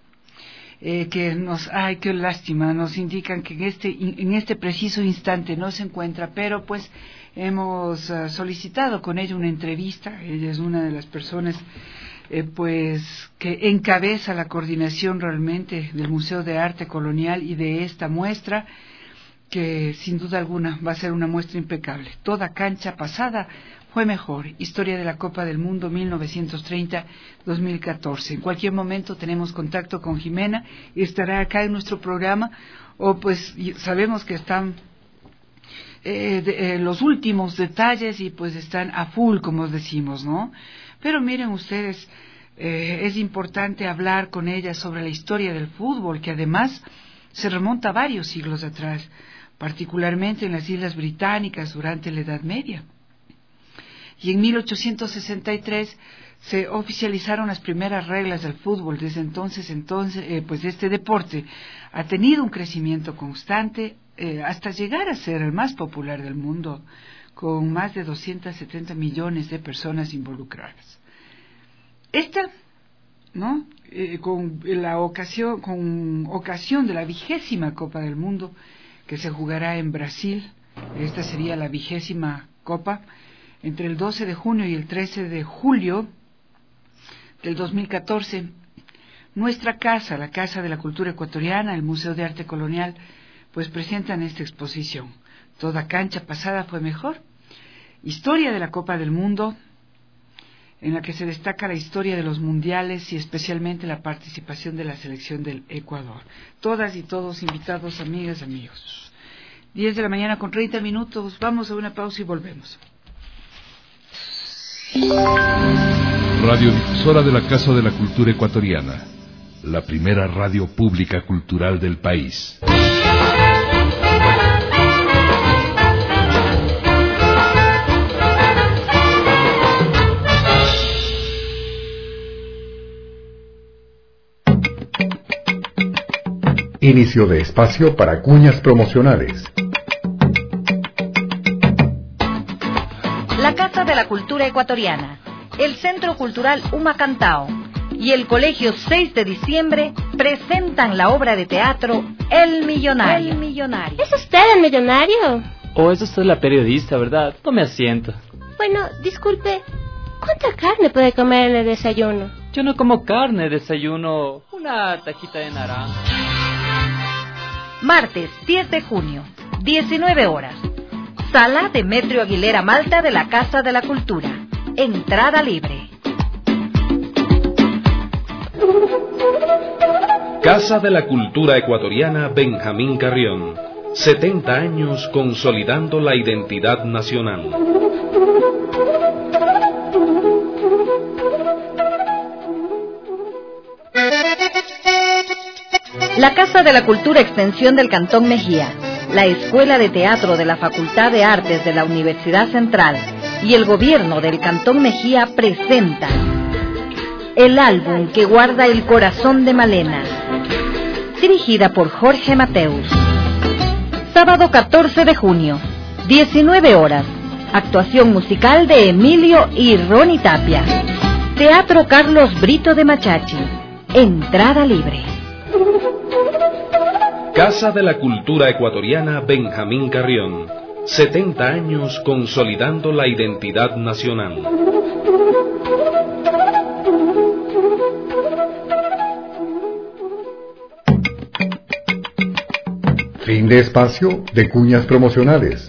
que qué lástima, nos indican que en este preciso instante no se encuentra, pero pues hemos solicitado con ella una entrevista. Ella es una de las personas pues que encabeza la coordinación realmente del Museo de Arte Colonial y de esta muestra, que sin duda alguna va a ser una muestra impecable. Toda cancha pasada fue mejor. Historia de la Copa del Mundo 1930-2014. En cualquier momento tenemos contacto con Jimena y estará acá en nuestro programa, o pues sabemos que están los últimos detalles y pues están a full, como decimos, ¿no? Pero miren ustedes, es importante hablar con ella sobre la historia del fútbol, que además se remonta a varios siglos atrás, particularmente en las Islas Británicas durante la Edad Media. Y en 1863 se oficializaron las primeras reglas del fútbol. Desde entonces, pues este deporte ha tenido un crecimiento constante hasta llegar a ser el más popular del mundo, con más de 270 millones de personas involucradas. Con ocasión de la 20ª Copa del Mundo, que se jugará en Brasil, esta sería la 20ª Copa, entre el 12 de junio y el 13 de julio del 2014, nuestra casa, la Casa de la Cultura Ecuatoriana, el Museo de Arte Colonial, pues presentan esta exposición. Toda cancha pasada fue mejor. Historia de la Copa del Mundo, en la que se destaca la historia de los mundiales y especialmente la participación de la selección del Ecuador. Todas y todos invitados, amigas, amigos. 10 de la mañana con 30 minutos. Vamos a una pausa y volvemos. Radiodifusora de la Casa de la Cultura Ecuatoriana, la primera radio pública cultural del país. Inicio de espacio para cuñas promocionales. la Casa de la Cultura Ecuatoriana, el Centro Cultural Humacantao y el Colegio 6 de Diciembre presentan la obra de teatro El Millonario. ¿Es usted el millonario? Oh, es usted la periodista, ¿verdad? Tome asiento. Bueno, disculpe, ¿cuánta carne puede comer en el desayuno? Yo no como carne, desayuno una tajita de naranja. Martes 10 de junio, 19 horas. Sala Demetrio Aguilera Malta de la Casa de la Cultura. Entrada libre. Casa de la Cultura Ecuatoriana Benjamín Carrión. 70 años consolidando la identidad nacional. La Casa de la Cultura Extensión del Cantón Mejía, la Escuela de Teatro de la Facultad de Artes de la Universidad Central y el Gobierno del Cantón Mejía presentan El álbum que guarda el corazón de Malena, dirigida por Jorge Mateus. Sábado 14 de junio, 19 horas. Actuación musical de Emilio y Ronnie Tapia. Teatro Carlos Brito de Machachi. Entrada libre. Casa de la Cultura Ecuatoriana Benjamín Carrión. 70 años consolidando la identidad nacional. Fin de espacio de cuñas promocionales.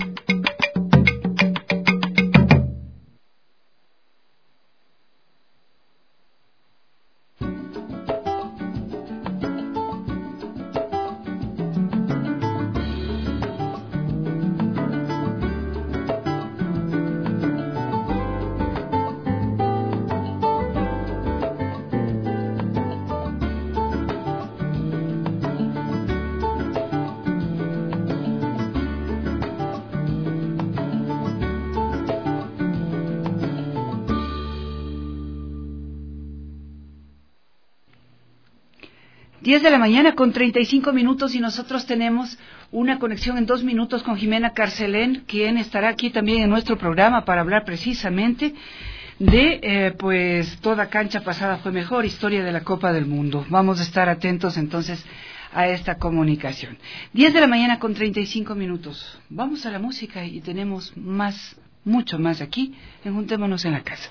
De la mañana con 35 minutos y nosotros tenemos una conexión en 2 minutos con Jimena Carcelén, quien estará aquí también en nuestro programa para hablar precisamente de pues toda cancha pasada fue mejor, historia de la Copa del Mundo. Vamos a estar atentos entonces a esta comunicación. 10 de la mañana con 35 minutos. Vamos a la música y tenemos mucho más aquí en Juntémonos en la Casa.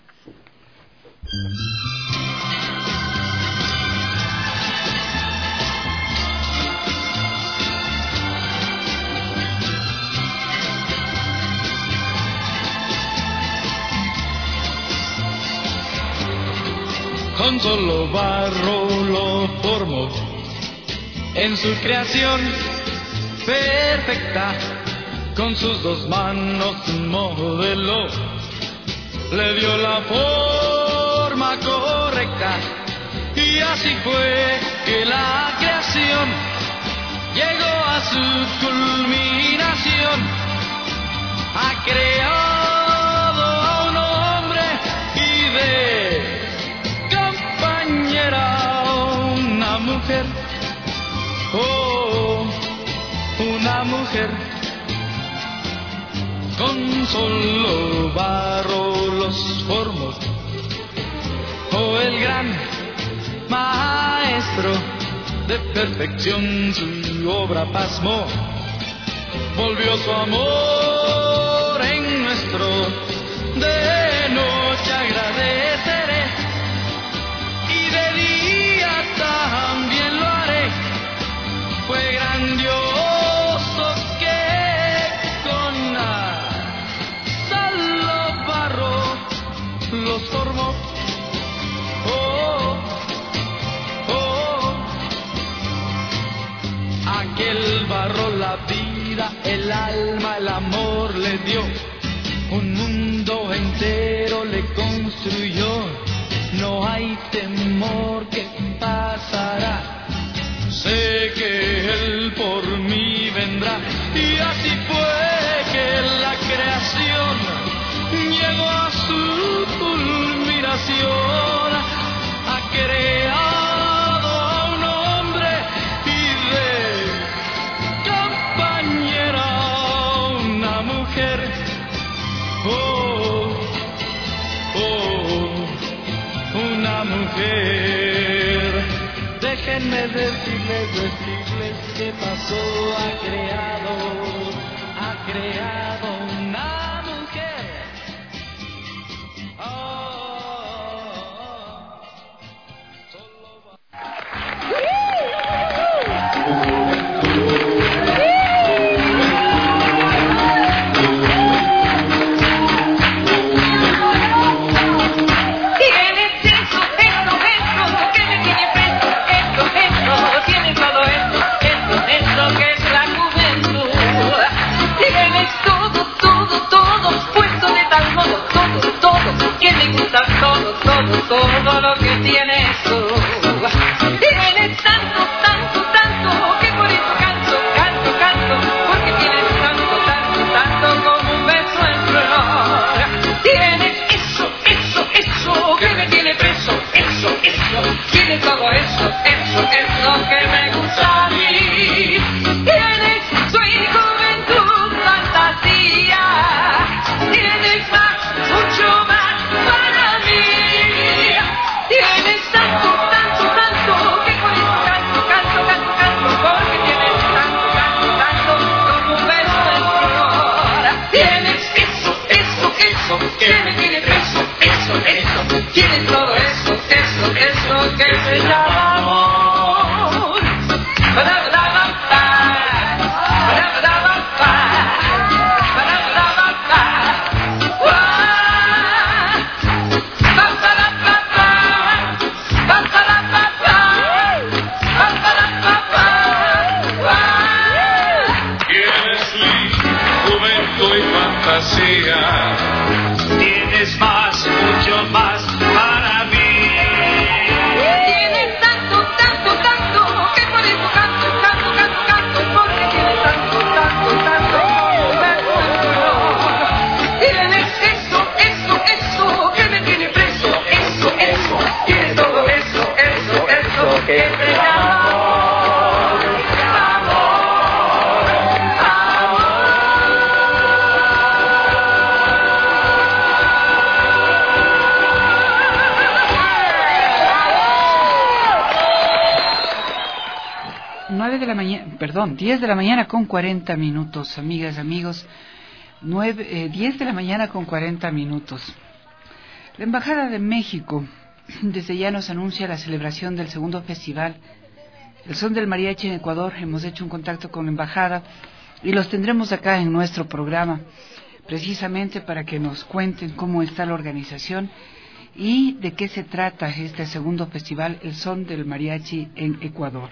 Con solo barro lo formó, en su creación perfecta, con sus 2 manos modeló, le dio la forma correcta, y así fue que la creación llegó a su culminación, ha creado a un hombre y de una mujer, oh, una mujer, con solo barro los formó, oh, el gran maestro de perfección su obra pasmó, volvió su amor en nuestro, de noche agradeceré. También lo haré, fue grandioso que con solo barro los formó, oh, oh, aquel barro la vida, el alma, el amor le dio, un mundo entero le construyó. No hay temor que pasará, sé que Él por mí vendrá. Y así fue que la creación llegó a su culminación, ha creado a un hombre y de compañera una mujer, oh, mujer. Déjenme decirles qué pasó, ha creado una mujer. Todo lo que tienes tú. Tienes tanto, que por eso canto, porque tienes tanto como un beso en flor. Tienes eso, que me tiene preso, eso, tienes todo eso que me gusta a mí. Tienes sweet juventud, fantasía, tienes más, mucho más para mí. Tienes tanto, que por eso canto, porque tienes tanto, como un beso en flor. Tienes eso, que me tiene preso, eso, tienes todo eso que se llama amor. Tienes más, mucho más para mí. Tienes tanto, que por eso canto, porque tienes tanto, tienes eso, que me tiene preso, eso, tienes todo eso que te llama. De la mañana, 10 de la mañana con 40 minutos, amigas, amigos. 10 de la mañana con 40 minutos. La Embajada de México desde ya nos anuncia la celebración del segundo festival El Son del Mariachi en Ecuador. Hemos hecho un contacto con la Embajada y los tendremos acá en nuestro programa, precisamente para que nos cuenten cómo está la organización y de qué se trata este segundo festival El Son del Mariachi en Ecuador.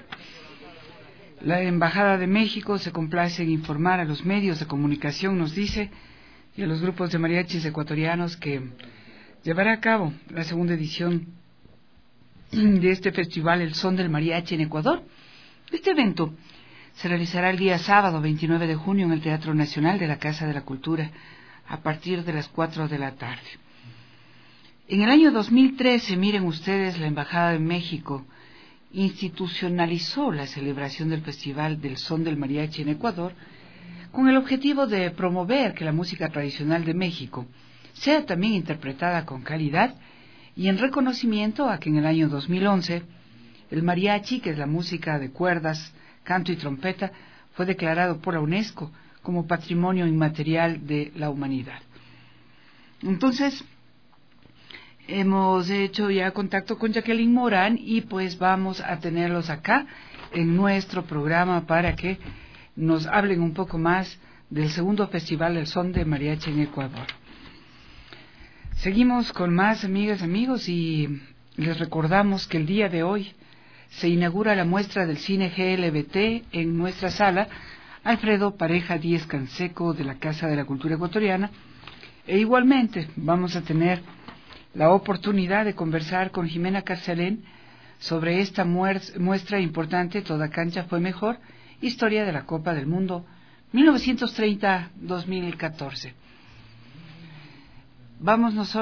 La Embajada de México se complace en informar a los medios de comunicación, nos dice, y a los grupos de mariachis ecuatorianos que llevará a cabo la segunda edición de este festival El Son del Mariachi en Ecuador. Este evento se realizará el día sábado 29 de junio en el Teatro Nacional de la Casa de la Cultura a partir de las 4 de la tarde. En el año 2013, miren ustedes, la Embajada de México institucionalizó la celebración del Festival del Son del Mariachi en Ecuador con el objetivo de promover que la música tradicional de México sea también interpretada con calidad y en reconocimiento a que en el año 2011 el mariachi, que es la música de cuerdas, canto y trompeta, fue declarado por la UNESCO como Patrimonio Inmaterial de la Humanidad. Entonces, hemos hecho ya contacto con Jacqueline Morán y pues vamos a tenerlos acá en nuestro programa para que nos hablen un poco más del segundo festival El Son de Mariachi en Ecuador. Seguimos con más, amigas, amigos, y les recordamos que el día de hoy se inaugura la muestra del cine GLBT en nuestra sala Alfredo Pareja Díez Canseco de la Casa de la Cultura Ecuatoriana, e igualmente vamos a tener la oportunidad de conversar con Jimena Carcelén sobre esta muestra importante, Toda Cancha Fue Mejor, Historia de la Copa del Mundo 1930-2014. Vamos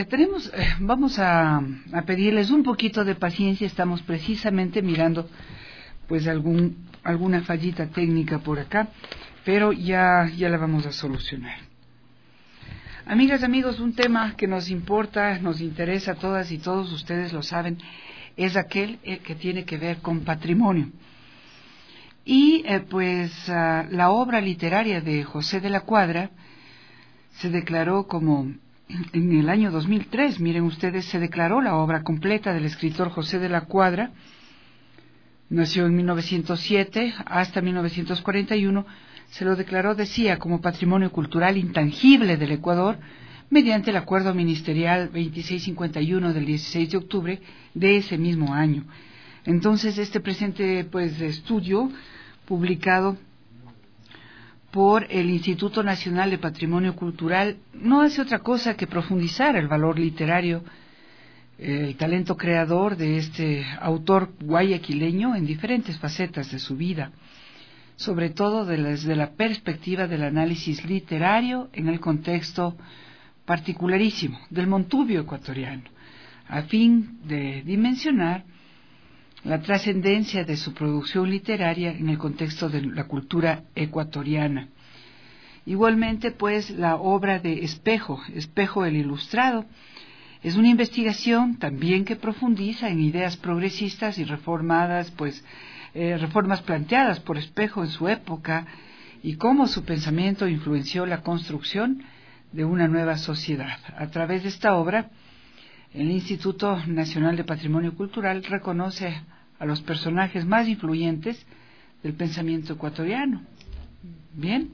a pedirles un poquito de paciencia. Estamos precisamente mirando pues alguna fallita técnica por acá, pero ya la vamos a solucionar. Amigas, amigos, un tema que nos importa, nos interesa a todas y todos, ustedes lo saben, es aquel que tiene que ver con patrimonio. Y la obra literaria de José de la Cuadra se declaró como, en el año 2003, miren ustedes, se declaró la obra completa del escritor José de la Cuadra. Nació en 1907 hasta 1941, se lo declaró, decía, como patrimonio cultural intangible del Ecuador, mediante el acuerdo ministerial 2651 del 16 de octubre de ese mismo año. Entonces, este presente estudio, publicado por el Instituto Nacional de Patrimonio Cultural, no hace otra cosa que profundizar el valor literario, el talento creador de este autor guayaquileño en diferentes facetas de su vida, sobre todo desde la perspectiva del análisis literario en el contexto particularísimo del Montubio ecuatoriano, a fin de dimensionar la trascendencia de su producción literaria en el contexto de la cultura ecuatoriana. Igualmente, la obra de Espejo el Ilustrado, es una investigación también que profundiza en ideas progresistas y reformas planteadas por Espejo en su época y cómo su pensamiento influenció la construcción de una nueva sociedad. A través de esta obra, el Instituto Nacional de Patrimonio Cultural reconoce a los personajes más influyentes del pensamiento ecuatoriano. Bien.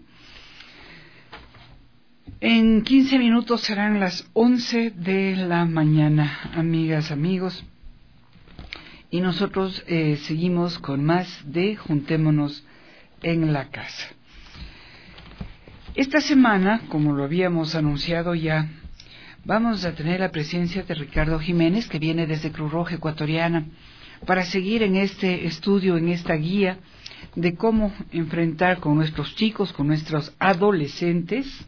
En 15 minutos serán las 11 de la mañana, amigas, amigos, y nosotros seguimos con más de Juntémonos en la Casa. Esta semana, como lo habíamos anunciado ya, vamos a tener la presencia de Ricardo Jiménez, que viene desde Cruz Roja Ecuatoriana, para seguir en este estudio, en esta guía de cómo enfrentar con nuestros chicos, con nuestros adolescentes,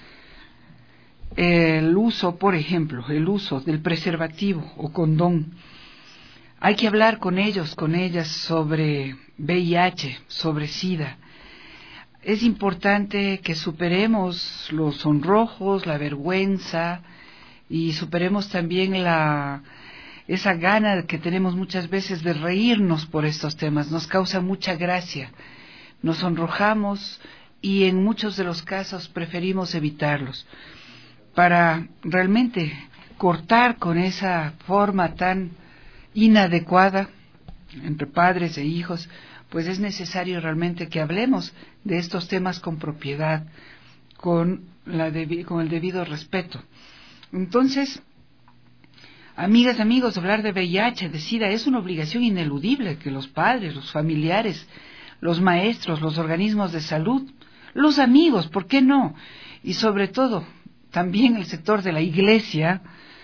el uso, por ejemplo, el uso del preservativo o condón. Hay que hablar con ellos, con ellas sobre VIH, sobre SIDA. Es importante que superemos los sonrojos, la vergüenza y superemos también esa gana que tenemos muchas veces de reírnos por estos temas. Nos causa mucha gracia, nos sonrojamos y en muchos de los casos preferimos evitarlos. Para realmente cortar con esa forma tan inadecuada entre padres e hijos, pues es necesario realmente que hablemos de estos temas con propiedad, con el debido respeto. Entonces, amigas, amigos, hablar de VIH, de SIDA, es una obligación ineludible que los padres, los familiares, los maestros, los organismos de salud, los amigos, ¿por qué no? Y sobre todo, también el sector de la Iglesia,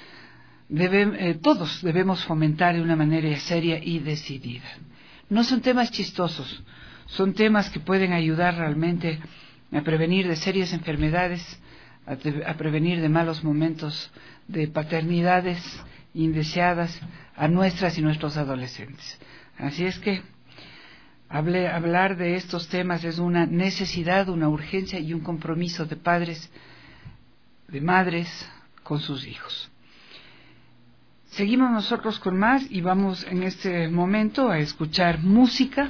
todos debemos fomentar de una manera seria y decidida. No son temas chistosos, son temas que pueden ayudar realmente a prevenir de serias enfermedades, a prevenir de malos momentos, de paternidades indeseadas a nuestras y nuestros adolescentes. Así es que hablar de estos temas es una necesidad, una urgencia y un compromiso de padres, de madres con sus hijos. Seguimos nosotros con más y vamos en este momento a escuchar música.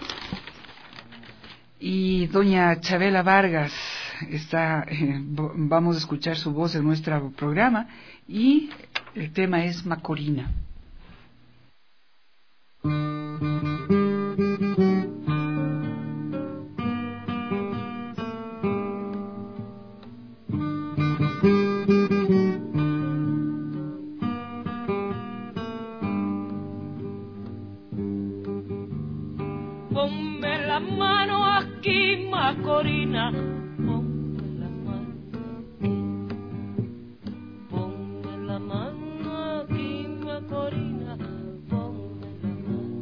Y doña Chabela Vargas vamos a escuchar su voz en nuestro programa y el tema es Macorina. Ponme la mano aquí, Macorina, ponme la mano aquí, Macorina, ponme la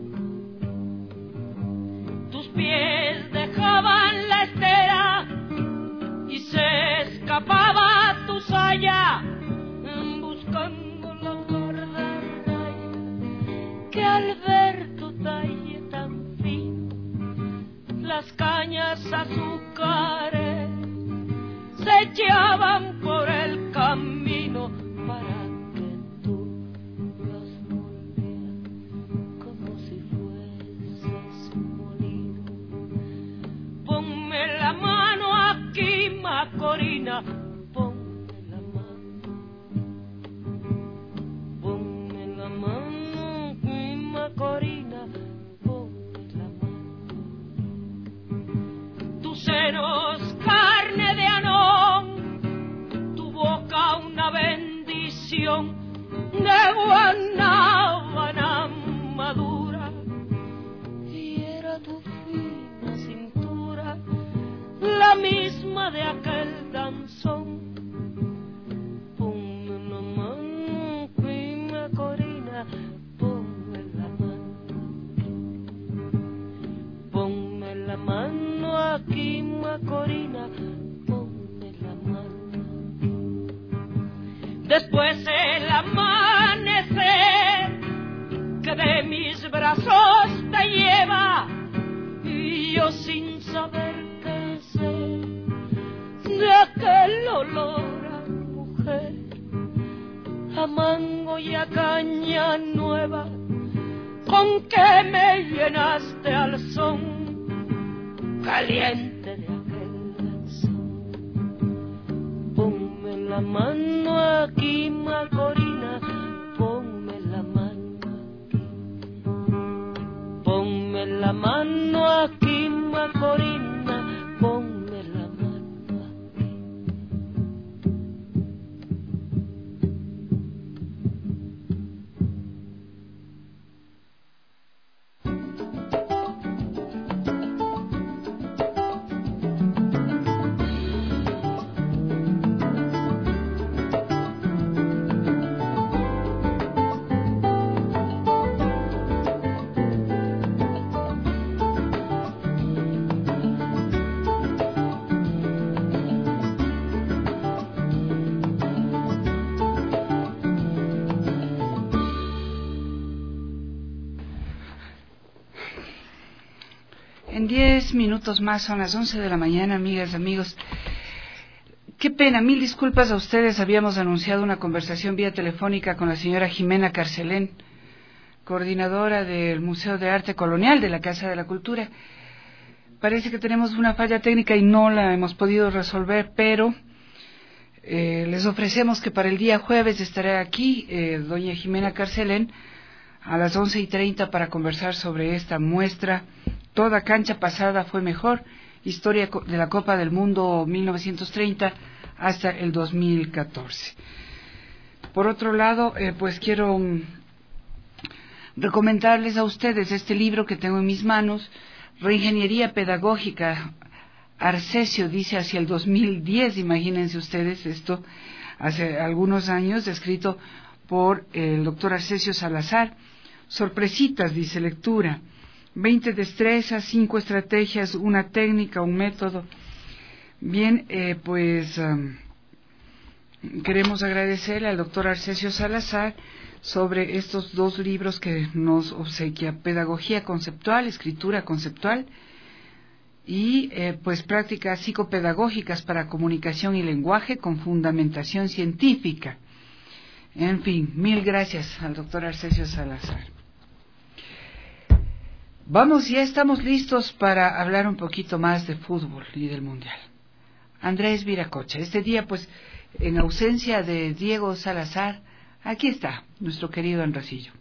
mano. Tus pies dejaban la estera y se escapaba tu saya, buscando la gorda raya que al ver tu talle tan fino, las cañas azúcares se echaban por el camino para que tú los volvieras como si fueses un molino. Ponme la mano aquí, Macorina, ponme la mano aquí, Macorina, ponme la mano. Tus senos carne de anón, tu boca una bendición de guanábana madura, y era tu fina cintura la misma de aquel danzón. Ponme la mano aquí, Macorina, ponme la mano aquí, Macorina, ponme la mano. Después el amanecer que de mis brazos te lleva, y yo sin saber qué sé de aquel olor a mujer, a mango y a caña nueva, con que me llenaste al son caliente de aquel danzón. Ponme la mano aquí, Macorina, ponme la mano aquí. Ponme la mano aquí, Macorina, ponme la mano aquí. En 10 minutos más, son las 11 de la mañana, amigas, amigos. Qué pena, mil disculpas a ustedes. Habíamos anunciado una conversación vía telefónica con la señora Jimena Carcelén, coordinadora del Museo de Arte Colonial de la Casa de la Cultura. Parece que tenemos una falla técnica y no la hemos podido resolver, pero les ofrecemos que para el día jueves estará aquí doña Jimena Carcelén a las 11:30 para conversar sobre esta muestra. Toda cancha pasada fue mejor, historia de la Copa del Mundo 1930 hasta el 2014. Por otro lado, pues quiero recomendarles a ustedes este libro que tengo en mis manos, Reingeniería Pedagógica, Arcesio, dice hacia el 2010, imagínense ustedes esto, hace algunos años, escrito por el doctor Arcesio Salazar. Sorpresitas, dice, lectura. 20 destrezas, 5 estrategias, una técnica, un método. Bien, queremos agradecerle al doctor Arcesio Salazar sobre estos 2 libros que nos obsequia: Pedagogía Conceptual, Escritura Conceptual, y prácticas psicopedagógicas para comunicación y lenguaje con fundamentación científica. En fin, mil gracias al doctor Arcesio Salazar. Vamos, ya estamos listos para hablar un poquito más de fútbol y del Mundial. Andrés Viracocha, este día, en ausencia de Diego Salazar, aquí está nuestro querido Andresillo.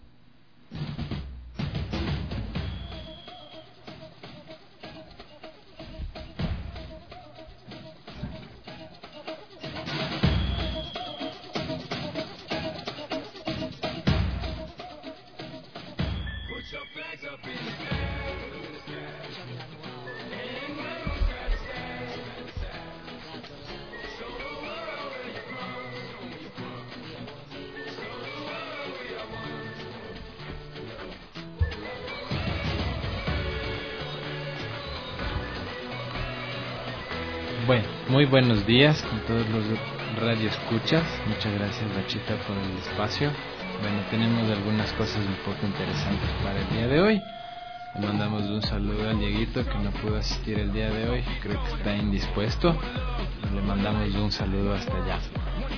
Bueno, muy buenos días con todos los radioescuchas. Muchas gracias, Bachita, por el espacio. Bueno, tenemos algunas cosas un poco interesantes para el día de hoy. Le mandamos un saludo al Dieguito, que no pudo asistir el día de hoy, creo que está indispuesto. Le mandamos un saludo hasta allá.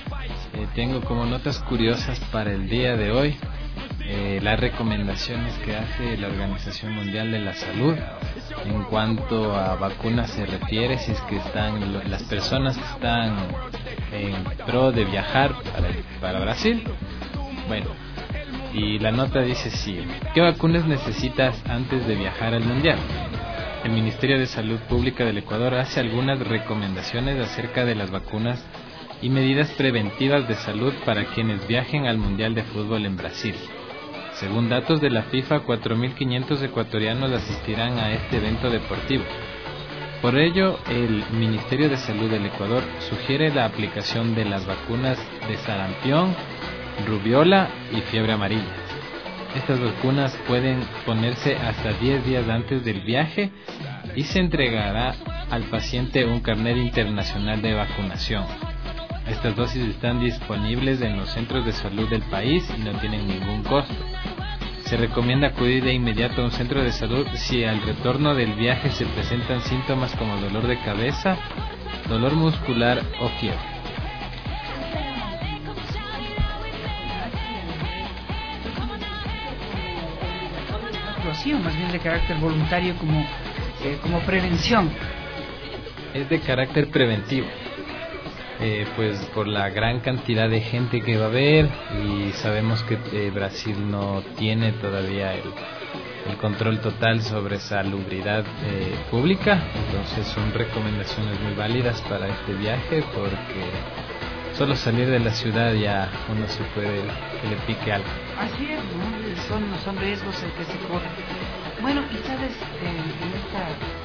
tengo como notas curiosas para el día de hoy las recomendaciones que hace la Organización Mundial de la Salud en cuanto a vacunas se refiere, si es que las personas que están en pro de viajar para Brasil. Bueno, y la nota dice sí: ¿qué vacunas necesitas antes de viajar al Mundial? El Ministerio de Salud Pública del Ecuador hace algunas recomendaciones acerca de las vacunas y medidas preventivas de salud para quienes viajen al Mundial de Fútbol en Brasil. Según datos de la FIFA, 4.500 ecuatorianos asistirán a este evento deportivo. Por ello, el Ministerio de Salud del Ecuador sugiere la aplicación de las vacunas de sarampión, rubiola y fiebre amarilla. Estas vacunas pueden ponerse hasta 10 días antes del viaje y se entregará al paciente un carnet internacional de vacunación. Estas dosis están disponibles en los centros de salud del país y no tienen ningún costo. Se recomienda acudir de inmediato a un centro de salud si al retorno del viaje se presentan síntomas como dolor de cabeza, dolor muscular o fiebre. O más bien de carácter voluntario como prevención. Es de carácter preventivo. Pues por la gran cantidad de gente que va a haber, y sabemos que Brasil no tiene todavía el control total sobre salubridad pública, entonces son recomendaciones muy válidas para este viaje, porque solo salir de la ciudad ya uno se puede que le pique algo. Así es, ¿no? Son riesgos el que se corre. Bueno, y sabes, en esta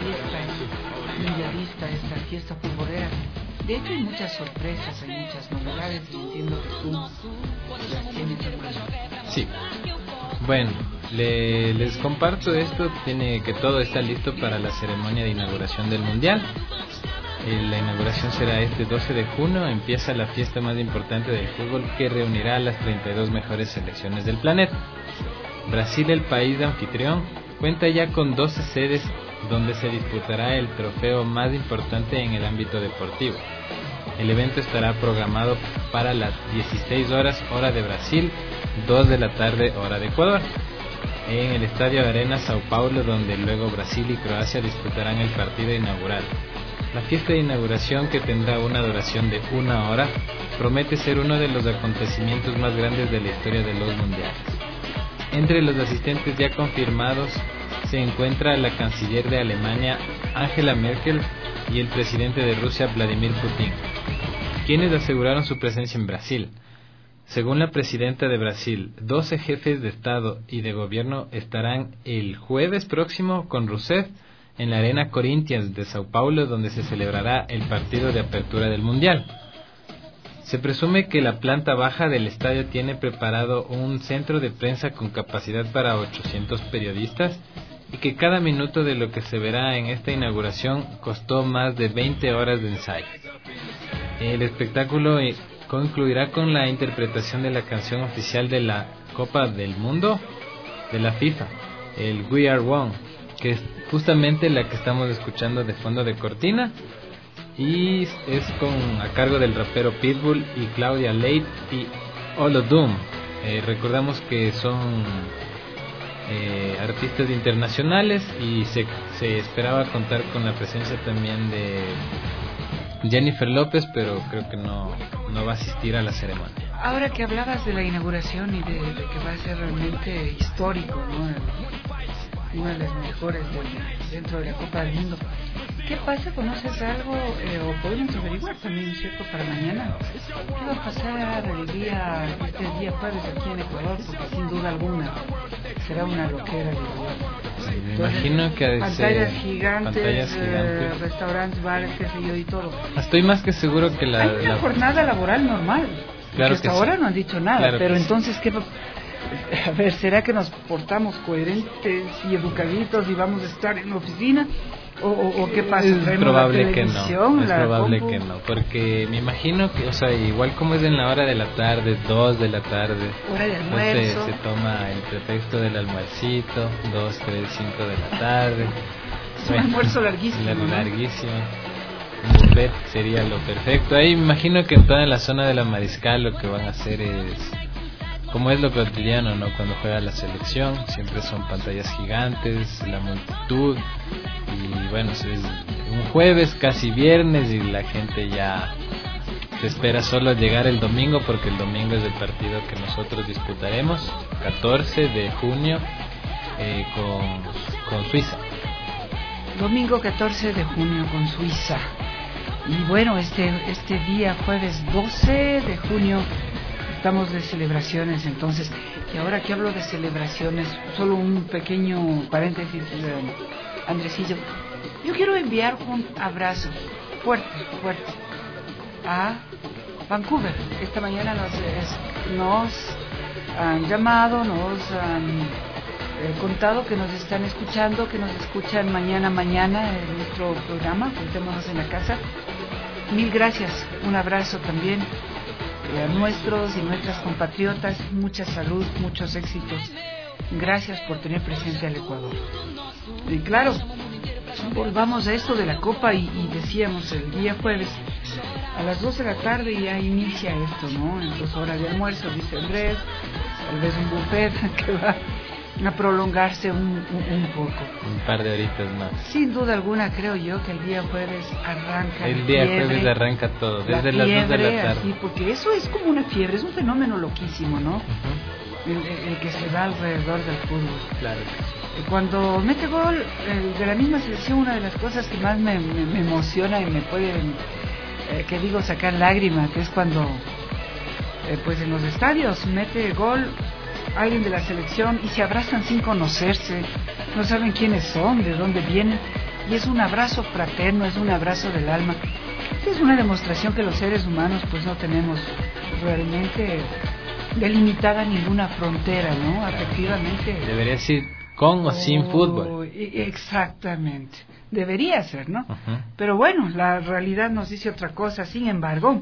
fiesta mundialista, esta fiesta futbolera, de hecho hay muchas sorpresas, hay muchas novedades, y entiendo que tú las tienes en cuenta. Sí. Bueno, les comparto esto, que todo está listo para la ceremonia de inauguración del Mundial. La inauguración será este 12 de junio, empieza la fiesta más importante del fútbol que reunirá a las 32 mejores selecciones del planeta. Brasil, el país anfitrión, cuenta ya con 12 sedes donde se disputará el trofeo más importante en el ámbito deportivo. El evento estará programado para las 16 horas hora de Brasil, 2 de la tarde hora de Ecuador, en el Estadio Arena Sao Paulo, donde luego Brasil y Croacia disputarán el partido inaugural. La fiesta de inauguración, que tendrá una duración de 1 hora, promete ser uno de los acontecimientos más grandes de la historia de los mundiales. Entre los asistentes ya confirmados se encuentra la canciller de Alemania, Angela Merkel, y el presidente de Rusia, Vladimir Putin, quienes aseguraron su presencia en Brasil. Según la presidenta de Brasil, 12 jefes de Estado y de Gobierno estarán el jueves próximo con Rousseff en la Arena Corinthians de Sao Paulo, donde se celebrará el partido de apertura del Mundial. Se presume que la planta baja del estadio tiene preparado un centro de prensa con capacidad para 800 periodistas y que cada minuto de lo que se verá en esta inauguración costó más de 20 horas de ensayo. El espectáculo concluirá con la interpretación de la canción oficial de la Copa del Mundo de la FIFA, el We Are One, que es justamente la que estamos escuchando de fondo de cortina, y es a cargo del rapero Pitbull y Claudia Leite y Olodum. Recordamos que son artistas internacionales, y se esperaba contar con la presencia también de Jennifer López, pero creo que no va a asistir a la ceremonia. Ahora que hablabas de la inauguración y de que va a ser realmente histórico, ¿no? Una de las mejores dentro de la Copa del Mundo, ¿qué pasa? ¿Conoces algo? O podemos averiguar también, ¿cierto?, para mañana. ¿Qué va a pasar este día jueves aquí en Ecuador? Porque sin duda alguna será una loquera. Sí, me imagino que pantallas gigantes, restaurantes, bares, qué sé yo, y todo. Estoy más que seguro que hay una jornada laboral normal. Claro, hasta ahora no han dicho nada, claro, pero entonces ¿qué? A ver, ¿será que nos portamos coherentes y educaditos y vamos a estar en la oficina? ¿O qué pasa? Es probable que no, porque me imagino que, o sea, igual como es en la hora de la tarde, 2 de la tarde, hora de almuerzo, se toma el pretexto del almuercito, 2, 3, 5 de la tarde. Es un almuerzo larguísimo, ¿no? Larguísimo. Un buffet sería lo perfecto. Ahí me imagino que en toda la zona de la Mariscal lo que van a hacer es, como es lo cotidiano, ¿no? Cuando juega la selección, siempre son pantallas gigantes, la multitud, y bueno, es un jueves, casi viernes, y la gente ya se espera solo llegar el domingo, porque el domingo es el partido que nosotros disputaremos, 14 de junio, con Suiza. Domingo 14 de junio con Suiza. Y bueno, este día, jueves 12 de junio, estamos de celebraciones. Entonces, y ahora que hablo de celebraciones, solo un pequeño paréntesis, Andresillo. Yo quiero enviar un abrazo fuerte a Vancouver. Esta mañana nos han llamado, nos han contado que nos están escuchando, que nos escuchan mañana en nuestro programa, Juntémonos en la Casa. Mil gracias, un abrazo también a nuestros y nuestras compatriotas, mucha salud, muchos éxitos. Gracias por tener presente al Ecuador. Y claro, volvamos a esto de la Copa y decíamos el día jueves a las 2 de la tarde ya inicia esto, ¿no? Entonces, hora de almuerzo, dice Andrés, tal vez un buffet que va a prolongarse un poco. Un par de horitas más. Sin duda alguna, creo yo que el día jueves arranca. El día jueves arranca todo, desde las 2 de la tarde. Así, porque eso es como una fiebre, es un fenómeno loquísimo, ¿no? El que se da alrededor del fútbol. Claro. Cuando mete gol el de la misma selección, una de las cosas que más me emociona y me puede, que digo, sacar lágrimas, es cuando pues en los estadios mete gol alguien de la selección y se abrazan sin conocerse, no saben quiénes son, de dónde vienen, y es un abrazo fraterno, es un abrazo del alma. Es una demostración que los seres humanos pues no tenemos realmente delimitada ninguna frontera, ¿no? Afectivamente. Debería ser con o sin fútbol. Exactamente, debería ser, ¿no? Pero bueno, la realidad nos dice otra cosa. Sin embargo,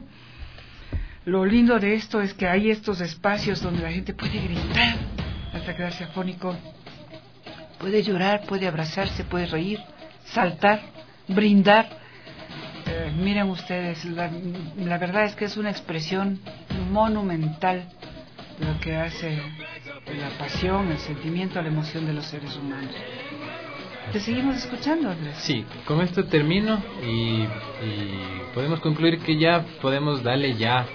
lo lindo de esto es que hay estos espacios donde la gente puede gritar hasta quedarse afónico, puede llorar, puede abrazarse, puede reír, saltar, brindar. Miren ustedes, la verdad es que es una expresión monumental de lo que hace la pasión, el sentimiento, la emoción de los seres humanos. ¿Te seguimos escuchando, Andrés? Sí, con esto termino y podemos concluir que ya podemos darle ya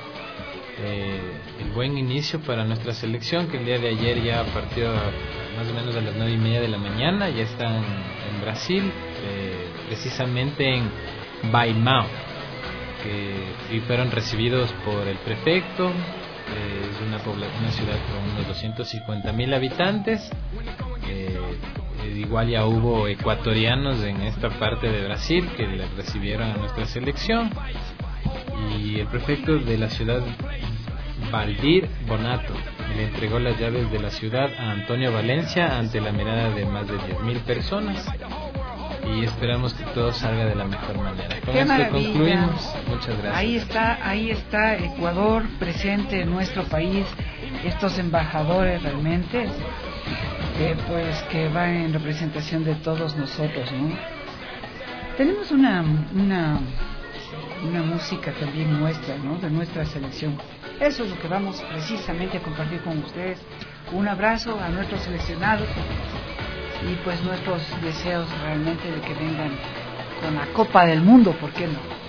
el buen inicio para nuestra selección, que el día de ayer ya partió más o menos a las 9:30 de la mañana, ya están en Brasil, precisamente en Baimão, y fueron recibidos por el prefecto. Es una ciudad con unos 250,000 habitantes. Igual ya hubo ecuatorianos en esta parte de Brasil que le recibieron a nuestra selección, y el prefecto de la ciudad, Valdir Bonato, le entregó las llaves de la ciudad a Antonio Valencia ante la mirada de más de 10,000 personas, y esperamos que todo salga de la mejor manera. Con ¡Qué esto maravilla! concluimos. Muchas gracias. Ahí está Ecuador presente en nuestro país, estos embajadores realmente, pues que van en representación de todos nosotros, ¿no? Tenemos una música también nuestra, ¿no? De nuestra selección. Eso es lo que vamos precisamente a compartir con ustedes. Un abrazo a nuestros seleccionados y pues nuestros deseos realmente de que vengan con la Copa del Mundo, ¿por qué no?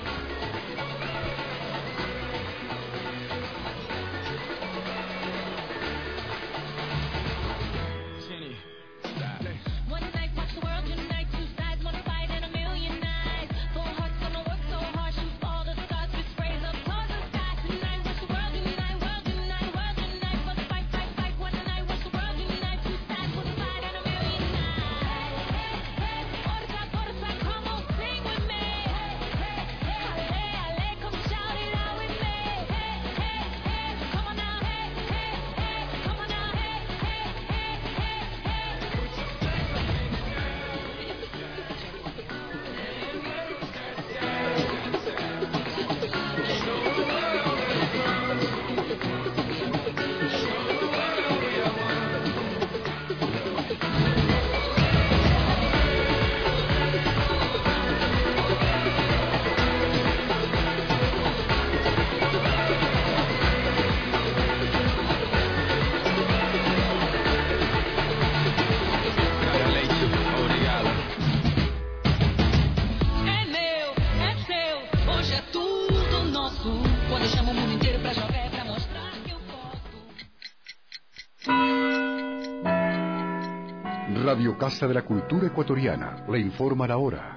Radio Casa de la Cultura Ecuatoriana le informa la hora.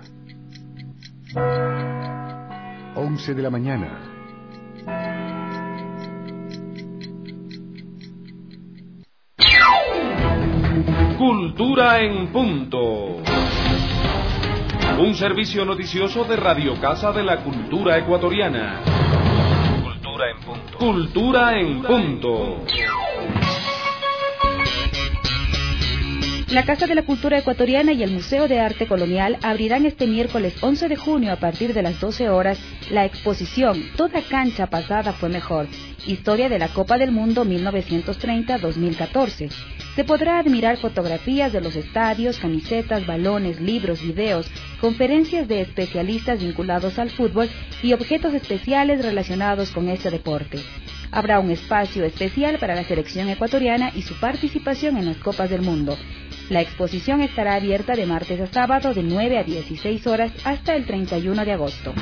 11 de la mañana. Cultura en punto. Un servicio noticioso de Radio Casa de la Cultura Ecuatoriana. Cultura en punto. Cultura en punto. La Casa de la Cultura Ecuatoriana y el Museo de Arte Colonial abrirán este miércoles 11 de junio a partir de las 12 horas la exposición Toda cancha pasada fue mejor, historia de la Copa del Mundo 1930-2014. Se podrá admirar fotografías de los estadios, camisetas, balones, libros, videos, conferencias de especialistas vinculados al fútbol y objetos especiales relacionados con este deporte. Habrá un espacio especial para la selección ecuatoriana y su participación en las Copas del Mundo. La exposición estará abierta de martes a sábado de 9 a 16 horas hasta el 31 de agosto.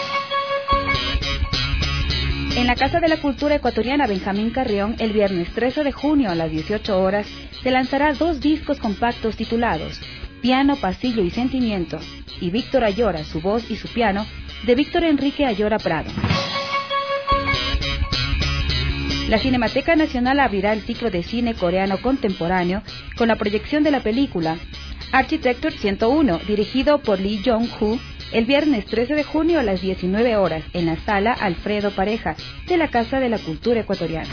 En la Casa de la Cultura Ecuatoriana Benjamín Carrión, el viernes 13 de junio a las 18 horas, se lanzará 2 discos compactos titulados Piano, Pasillo y Sentimiento y Víctor Ayora, su voz y su piano, de Víctor Enrique Ayora Prado. La Cinemateca Nacional abrirá el ciclo de cine coreano contemporáneo con la proyección de la película Architecture 101, dirigido por Lee Jong-hoo, el viernes 13 de junio a las 19 horas en la Sala Alfredo Pareja de la Casa de la Cultura Ecuatoriana.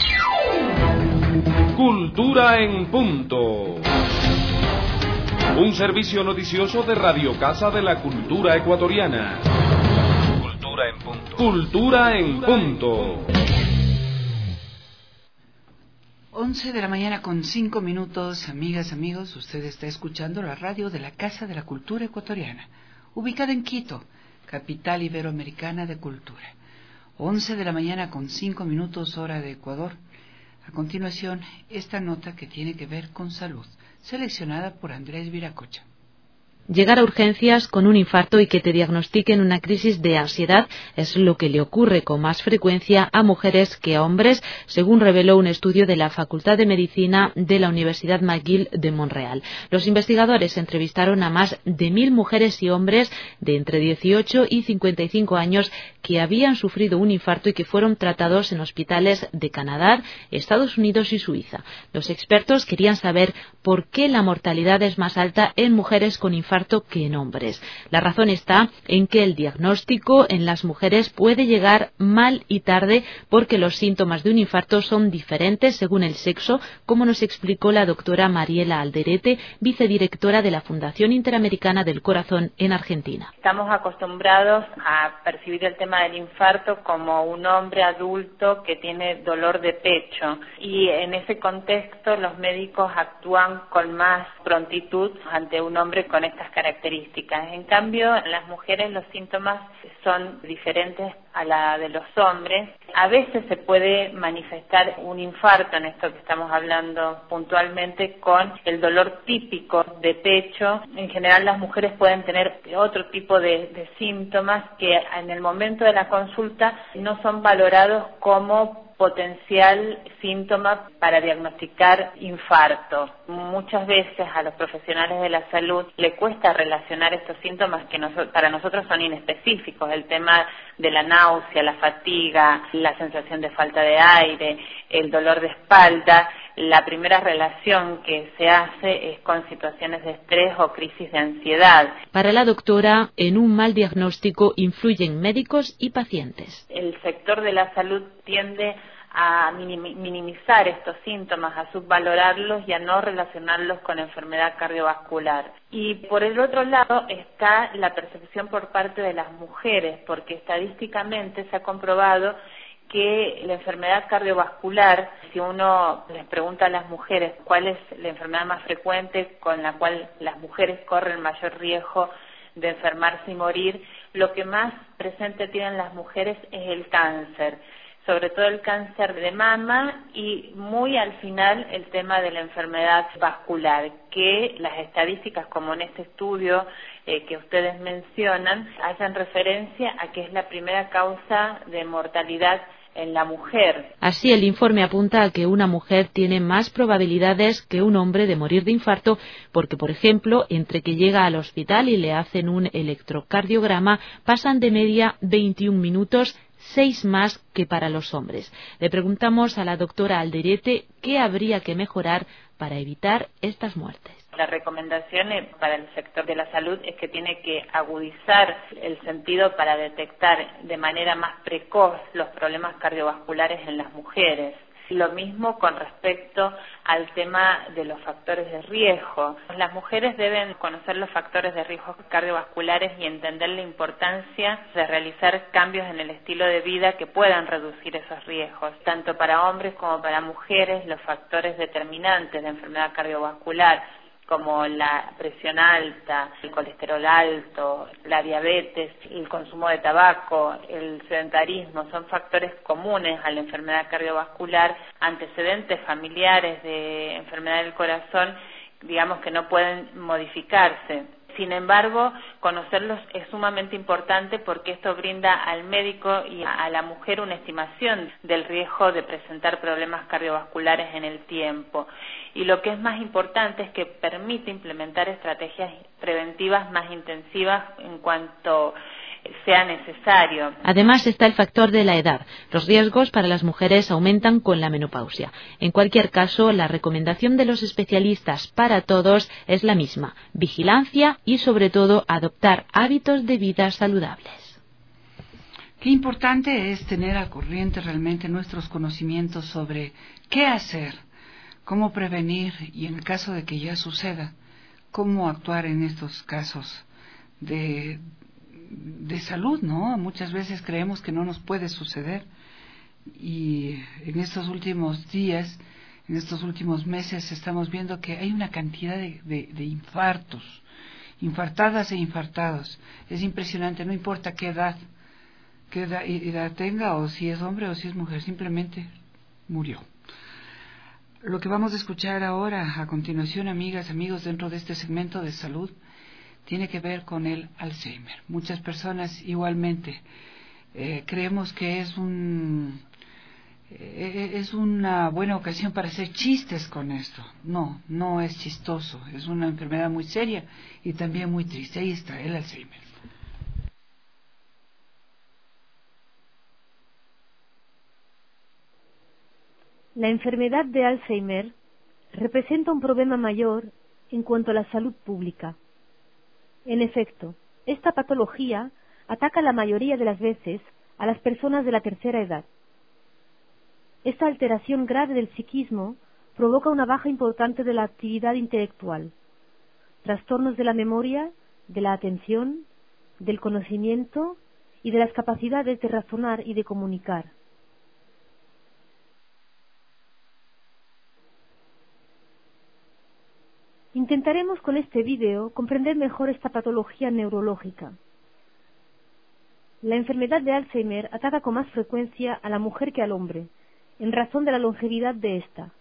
Cultura en punto. Un servicio noticioso de Radio Casa de la Cultura Ecuatoriana. Cultura en punto. Cultura en punto. 11 de la mañana con 5 minutos, amigas, amigos, usted está escuchando la radio de la Casa de la Cultura Ecuatoriana, ubicada en Quito, capital iberoamericana de cultura. 11 de la mañana con 5 minutos, hora de Ecuador. A continuación, esta nota que tiene que ver con salud, seleccionada por Andrés Viracocha. Llegar a urgencias con un infarto y que te diagnostiquen una crisis de ansiedad es lo que le ocurre con más frecuencia a mujeres que a hombres, según reveló un estudio de la Facultad de Medicina de la Universidad McGill de Montreal. Los investigadores entrevistaron a más de 1.000 mujeres y hombres de entre 18 y 55 años que habían sufrido un infarto y que fueron tratados en hospitales de Canadá, Estados Unidos y Suiza. Los expertos querían saber por qué la mortalidad es más alta en mujeres con infarto que en hombres. La razón está en que el diagnóstico en las mujeres puede llegar mal y tarde porque los síntomas de un infarto son diferentes según el sexo, como nos explicó la doctora Mariela Alderete, vicedirectora de la Fundación Interamericana del Corazón en Argentina. Estamos acostumbrados a percibir el tema del infarto como un hombre adulto que tiene dolor de pecho y en ese contexto los médicos actúan con más prontitud ante un hombre con estas características. En cambio, en las mujeres los síntomas son diferentes a la de los hombres. A veces se puede manifestar un infarto, en esto que estamos hablando puntualmente, con el dolor típico de pecho. En general las mujeres pueden tener otro tipo de síntomas que en el momento de la consulta no son valorados como potencial síntoma para diagnosticar infarto. Muchas veces a los profesionales de la salud le cuesta relacionar estos síntomas que para nosotros son inespecíficos, el tema de la náusea, la fatiga, la sensación de falta de aire, el dolor de espalda. La primera relación que se hace es con situaciones de estrés o crisis de ansiedad. Para la doctora, en un mal diagnóstico influyen médicos y pacientes. El sector de la salud tiende a minimizar estos síntomas, a subvalorarlos y a no relacionarlos con enfermedad cardiovascular. Y por el otro lado está la percepción por parte de las mujeres, porque estadísticamente se ha comprobado que la enfermedad cardiovascular, si uno les pregunta a las mujeres cuál es la enfermedad más frecuente con la cual las mujeres corren mayor riesgo de enfermarse y morir, lo que más presente tienen las mujeres es el cáncer, sobre todo el cáncer de mama y muy al final el tema de la enfermedad vascular, que las estadísticas como en este estudio que ustedes mencionan hacen referencia a que es la primera causa de mortalidad en la mujer. Así, el informe apunta a que una mujer tiene más probabilidades que un hombre de morir de infarto porque, por ejemplo, entre que llega al hospital y le hacen un electrocardiograma, pasan de media 21 minutos, 6 más que para los hombres. Le preguntamos a la doctora Alderete qué habría que mejorar para evitar estas muertes. La recomendación para el sector de la salud es que tiene que agudizar el sentido para detectar de manera más precoz los problemas cardiovasculares en las mujeres. Lo mismo con respecto al tema de los factores de riesgo. Las mujeres deben conocer los factores de riesgo cardiovasculares y entender la importancia de realizar cambios en el estilo de vida que puedan reducir esos riesgos. Tanto para hombres como para mujeres, los factores determinantes de enfermedad cardiovascular, como la presión alta, el colesterol alto, la diabetes, el consumo de tabaco, el sedentarismo, son factores comunes a la enfermedad cardiovascular, antecedentes familiares de enfermedad del corazón, digamos que no pueden modificarse. Sin embargo, conocerlos es sumamente importante porque esto brinda al médico y a la mujer una estimación del riesgo de presentar problemas cardiovasculares en el tiempo. Y lo que es más importante es que permite implementar estrategias preventivas más intensivas en cuanto sea necesario. Además está el factor de la edad. Los riesgos para las mujeres aumentan con la menopausia. En cualquier caso, la recomendación de los especialistas para todos es la misma: vigilancia y, sobre todo, adoptar hábitos de vida saludables. Qué importante es tener al corriente realmente nuestros conocimientos sobre qué hacer, cómo prevenir y, en el caso de que ya suceda, cómo actuar en estos casos de salud, ¿no? Muchas veces creemos que no nos puede suceder y en estos últimos días, en estos últimos meses, estamos viendo que hay una cantidad de infartos, infartadas e infartados. Es impresionante, no importa qué edad tenga, o si es hombre o si es mujer, simplemente murió. Lo que vamos a escuchar ahora, a continuación, amigas, amigos, dentro de este segmento de salud, tiene que ver con el Alzheimer. Muchas personas igualmente creemos que es una buena ocasión para hacer chistes con esto. No es chistoso, es una enfermedad muy seria y también muy triste. Ahí está, el Alzheimer. La enfermedad de Alzheimer representa un problema mayor en cuanto a la salud pública. En efecto, esta patología ataca la mayoría de las veces a las personas de la tercera edad. Esta alteración grave del psiquismo provoca una baja importante de la actividad intelectual, trastornos de la memoria, de la atención, del conocimiento y de las capacidades de razonar y de comunicar. Intentaremos con este vídeo comprender mejor esta patología neurológica. La enfermedad de Alzheimer ataca con más frecuencia a la mujer que al hombre, en razón de la longevidad de ésta.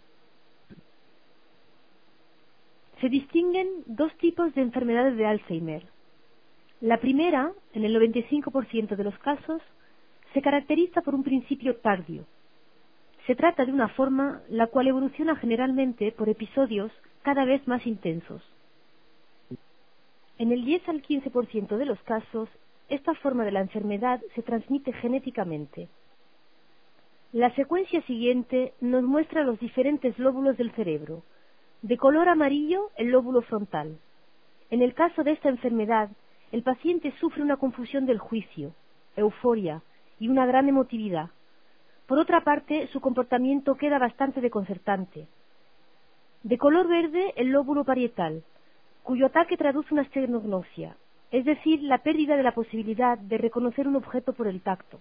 Se distinguen dos tipos de enfermedades de Alzheimer. La primera, en el 95% de los casos, se caracteriza por un principio tardío. Se trata de una forma la cual evoluciona generalmente por episodios cada vez más intensos. En el 10 al 15% de los casos, esta forma de la enfermedad se transmite genéticamente. La secuencia siguiente nos muestra los diferentes lóbulos del cerebro. De color amarillo, el lóbulo frontal. En el caso de esta enfermedad, el paciente sufre una confusión del juicio, euforia y una gran emotividad. Por otra parte, su comportamiento queda bastante desconcertante. De color verde, el lóbulo parietal, cuyo ataque traduce una astenognosia, es decir, la pérdida de la posibilidad de reconocer un objeto por el tacto.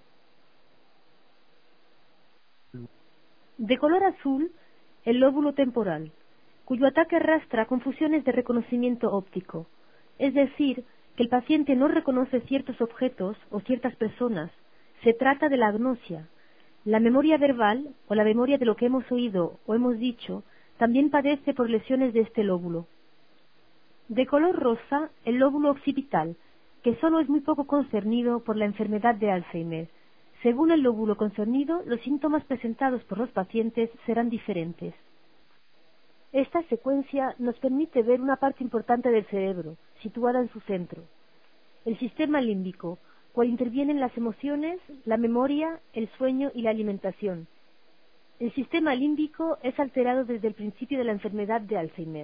De color azul, el lóbulo temporal, cuyo ataque arrastra confusiones de reconocimiento óptico, es decir, que el paciente no reconoce ciertos objetos o ciertas personas. Se trata de la agnosia. La memoria verbal, o la memoria de lo que hemos oído o hemos dicho, también padece por lesiones de este lóbulo. De color rosa, el lóbulo occipital, que solo es muy poco concernido por la enfermedad de Alzheimer. Según el lóbulo concernido, los síntomas presentados por los pacientes serán diferentes. Esta secuencia nos permite ver una parte importante del cerebro, situada en su centro. El sistema límbico, cual interviene en las emociones, la memoria, el sueño y la alimentación. El sistema límbico es alterado desde el principio de la enfermedad de Alzheimer.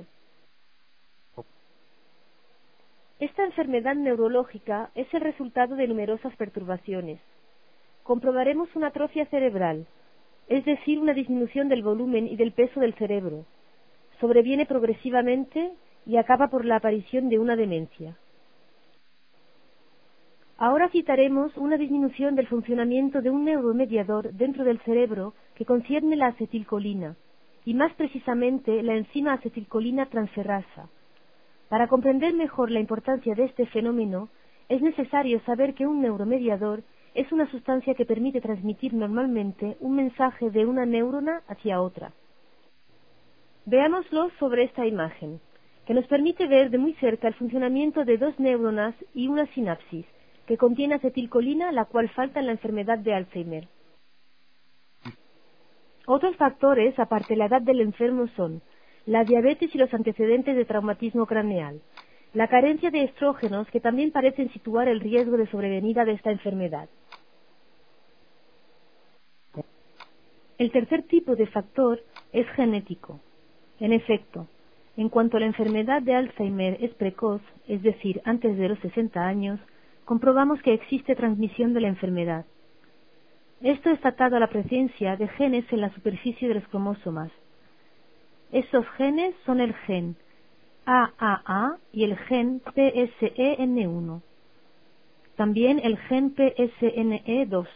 Esta enfermedad neurológica es el resultado de numerosas perturbaciones. Comprobaremos una atrofia cerebral, es decir, una disminución del volumen y del peso del cerebro. Sobreviene progresivamente y acaba por la aparición de una demencia. Ahora citaremos una disminución del funcionamiento de un neuromediador dentro del cerebro que concierne la acetilcolina, y más precisamente la enzima acetilcolina transferasa. Para comprender mejor la importancia de este fenómeno, es necesario saber que un neuromediador es una sustancia que permite transmitir normalmente un mensaje de una neurona hacia otra. Veámoslo sobre esta imagen, que nos permite ver de muy cerca el funcionamiento de dos neuronas y una sinapsis, que contiene acetilcolina, la cual falta en la enfermedad de Alzheimer. Otros factores, aparte de la edad del enfermo, son la diabetes y los antecedentes de traumatismo craneal, la carencia de estrógenos, que también parecen situar el riesgo de sobrevenida de esta enfermedad. El tercer tipo de factor es genético. En efecto, en cuanto la enfermedad de Alzheimer es precoz, es decir, antes de los 60 años, comprobamos que existe transmisión de la enfermedad. Esto está atado a la presencia de genes en la superficie de los cromosomas. Estos genes son el gen AAA y el gen PSEN1. También el gen PSNE2.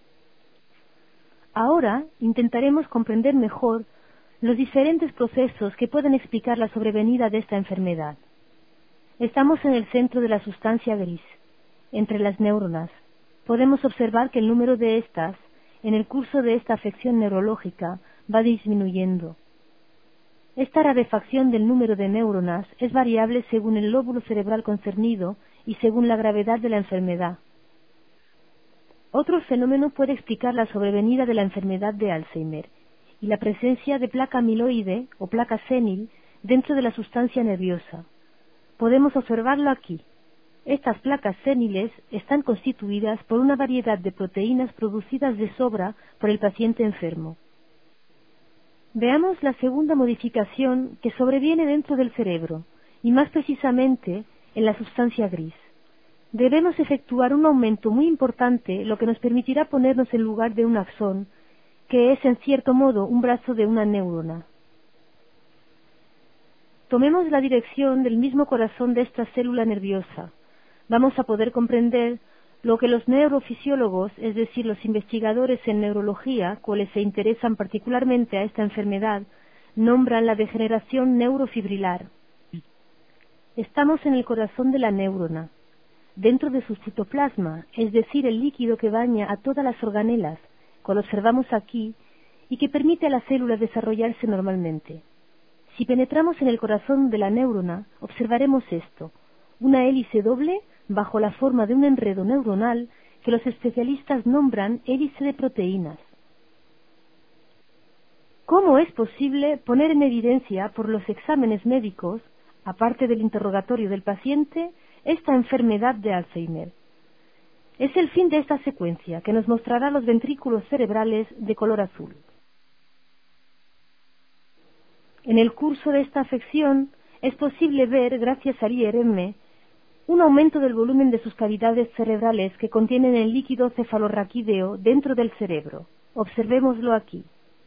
Ahora intentaremos comprender mejor los diferentes procesos que pueden explicar la sobrevenida de esta enfermedad. Estamos en el centro de la sustancia gris, entre las neuronas. Podemos observar que el número de estas, en el curso de esta afección neurológica, va disminuyendo. Esta rarefacción del número de neuronas es variable según el lóbulo cerebral concernido y según la gravedad de la enfermedad. Otro fenómeno puede explicar la sobrevenida de la enfermedad de Alzheimer y la presencia de placa amiloide o placa senil dentro de la sustancia nerviosa. Podemos observarlo aquí. Estas placas séniles están constituidas por una variedad de proteínas producidas de sobra por el paciente enfermo. Veamos la segunda modificación que sobreviene dentro del cerebro, y más precisamente en la sustancia gris. Debemos efectuar un aumento muy importante, lo que nos permitirá ponernos en lugar de un axón, que es en cierto modo un brazo de una neurona. Tomemos la dirección del mismo corazón de esta célula nerviosa. Vamos a poder comprender lo que los neurofisiólogos, es decir, los investigadores en neurología, cuales se interesan particularmente a esta enfermedad, nombran la degeneración neurofibrilar. Estamos en el corazón de la neurona, dentro de su citoplasma, es decir, el líquido que baña a todas las organelas, que lo observamos aquí, y que permite a la célula desarrollarse normalmente. Si penetramos en el corazón de la neurona, observaremos esto, una hélice doble bajo la forma de un enredo neuronal que los especialistas nombran hélice de proteínas. ¿Cómo es posible poner en evidencia por los exámenes médicos, aparte del interrogatorio del paciente, esta enfermedad de Alzheimer? Es el fin de esta secuencia que nos mostrará los ventrículos cerebrales de color azul. En el curso de esta afección es posible ver, gracias al IRM, un aumento del volumen de sus cavidades cerebrales que contienen el líquido cefalorraquídeo dentro del cerebro. Observémoslo aquí.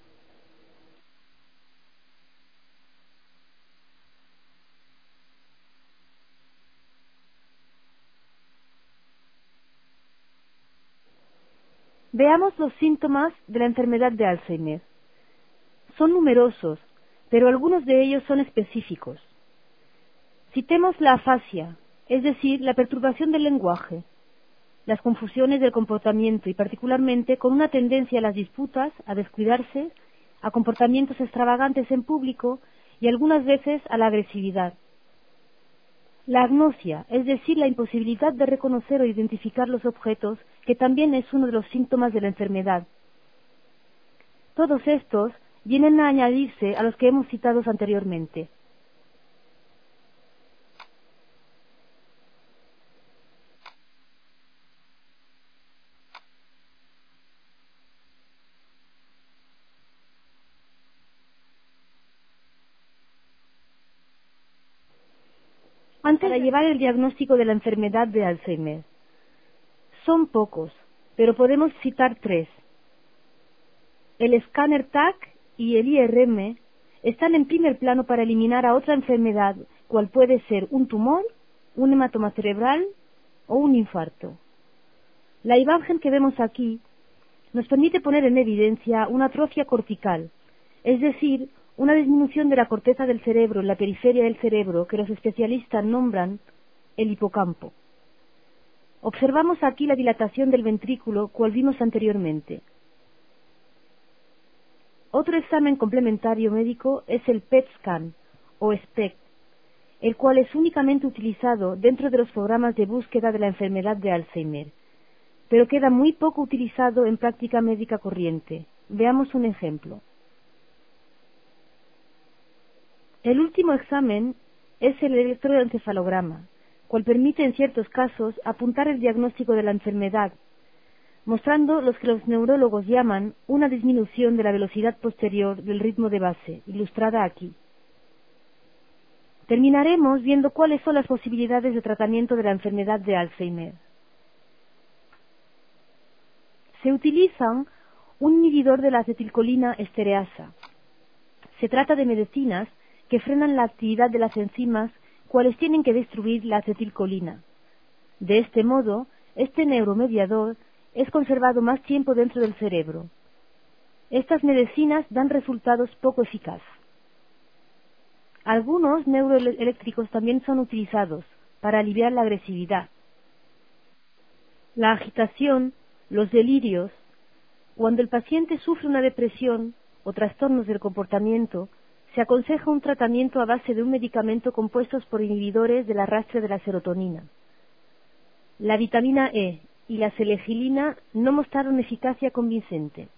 Veamos los síntomas de la enfermedad de Alzheimer. Son numerosos, pero algunos de ellos son específicos. Citemos la afasia, es decir, la perturbación del lenguaje, las confusiones del comportamiento y particularmente con una tendencia a las disputas, a descuidarse, a comportamientos extravagantes en público y algunas veces a la agresividad. La agnosia, es decir, la imposibilidad de reconocer o identificar los objetos que también es uno de los síntomas de la enfermedad. Todos estos vienen a añadirse a los que hemos citado anteriormente. Para llevar el diagnóstico de la enfermedad de Alzheimer. Son pocos, pero podemos citar 3. El escáner TAC y el IRM están en primer plano para eliminar a otra enfermedad, cual puede ser un tumor, un hematoma cerebral o un infarto. La imagen que vemos aquí nos permite poner en evidencia una atrofia cortical, es decir, una disminución de la corteza del cerebro en la periferia del cerebro que los especialistas nombran el hipocampo. Observamos aquí la dilatación del ventrículo, cual vimos anteriormente. Otro examen complementario médico es el PET scan o SPECT, el cual es únicamente utilizado dentro de los programas de búsqueda de la enfermedad de Alzheimer, pero queda muy poco utilizado en práctica médica corriente. Veamos un ejemplo. El último examen es el electroencefalograma, cual permite en ciertos casos apuntar el diagnóstico de la enfermedad, mostrando lo que los neurólogos llaman una disminución de la velocidad posterior del ritmo de base, ilustrada aquí. Terminaremos viendo cuáles son las posibilidades de tratamiento de la enfermedad de Alzheimer. Se utiliza un inhibidor de la acetilcolina estereasa. Se trata de medicinas que frenan la actividad de las enzimas, cuales tienen que destruir la acetilcolina. De este modo, este neuromediador es conservado más tiempo dentro del cerebro. Estas medicinas dan resultados poco eficaces. Algunos neuroeléctricos también son utilizados para aliviar la agresividad, la agitación, los delirios. Cuando el paciente sufre una depresión o trastornos del comportamiento, se aconseja un tratamiento a base de un medicamento compuestos por inhibidores del arrastre de la serotonina. La vitamina E y la selegilina no mostraron eficacia convincente.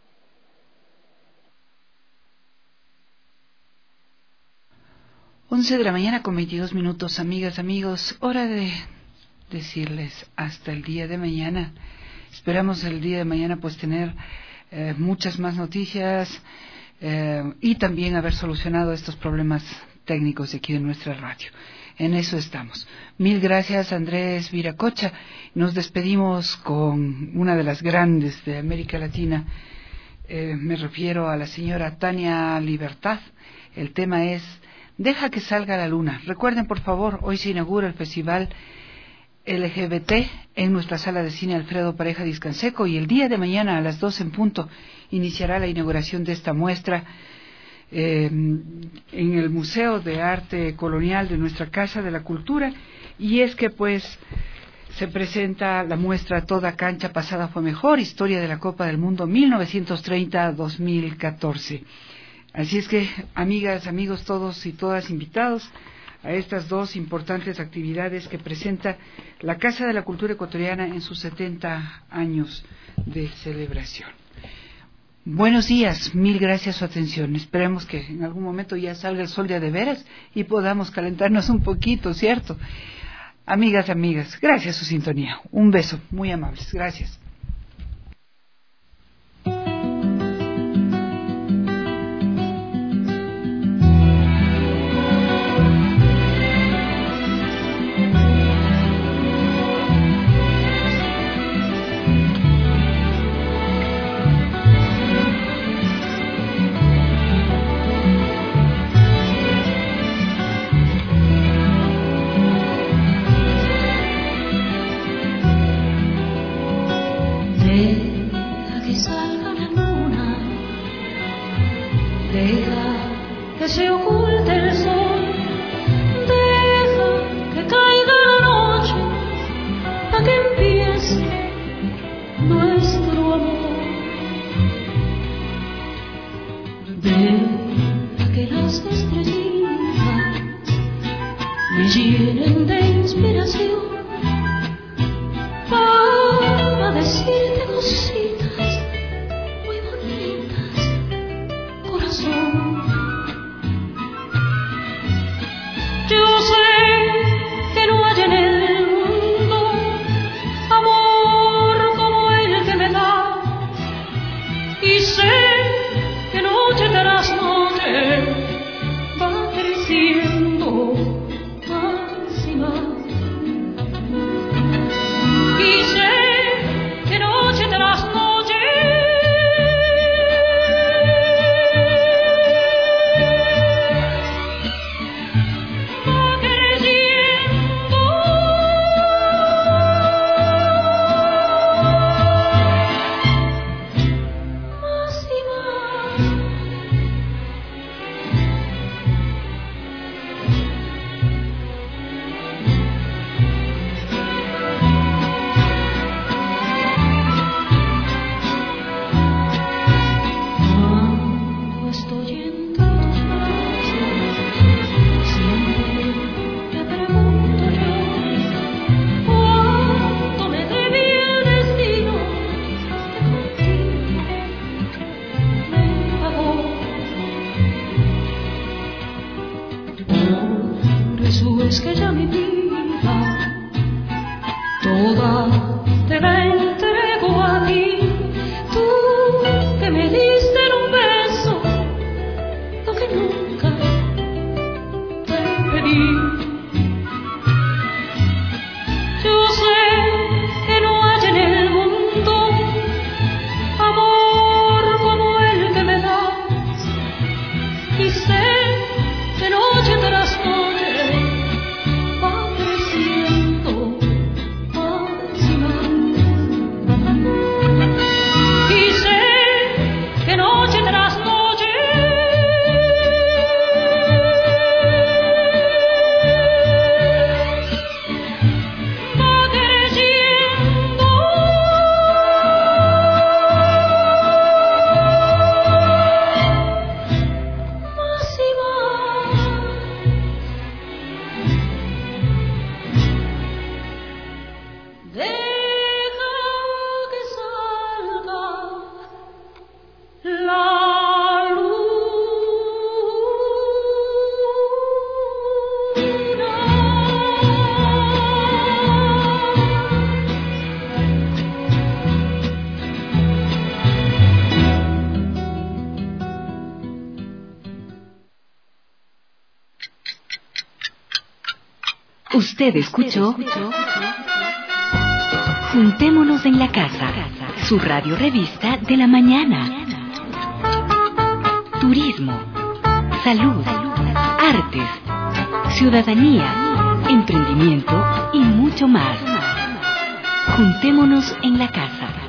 Once de la mañana con 22 minutos, amigas, amigos. Hora de decirles hasta el día de mañana. Esperamos el día de mañana pues tener muchas más noticias y también haber solucionado estos problemas técnicos de aquí de nuestra radio. En eso estamos. Mil gracias, Andrés Viracocha. Nos despedimos con una de las grandes de América Latina. Me refiero a la señora Tania Libertad. El tema es Deja que salga la luna. Recuerden, por favor, hoy se inaugura el festival LGBT en nuestra sala de cine Alfredo Pareja Discanseco, y el día de mañana a las 2 en punto iniciará la inauguración de esta muestra en el Museo de Arte Colonial de nuestra Casa de la Cultura. Y es que pues se presenta la muestra Toda cancha pasada fue mejor, historia de la Copa del Mundo 1930-2014. Así es que, amigas, amigos, todos y todas invitados a estas dos importantes actividades que presenta la Casa de la Cultura Ecuatoriana en sus 70 años de celebración. Buenos días, mil gracias por su atención. Esperemos que en algún momento ya salga el sol de veras y podamos calentarnos un poquito, ¿cierto? Amigas, gracias a su sintonía. Un beso, muy amables. Gracias. Llenen de inspiración para es que ya mi vida toda te la entrego a ti, tú que me diste en un beso lo que nunca te pedí. Yo sé que no hay en el mundo amor como el que me das, y sé que noche tras noche va creciendo más y más. Y sé que noche tras noche va creciendo más y más. Deja que salga la Usted escuchó Juntémonos en la Casa, su radio revista de la mañana. Turismo, salud, artes, ciudadanía, emprendimiento y mucho más. Juntémonos en la Casa.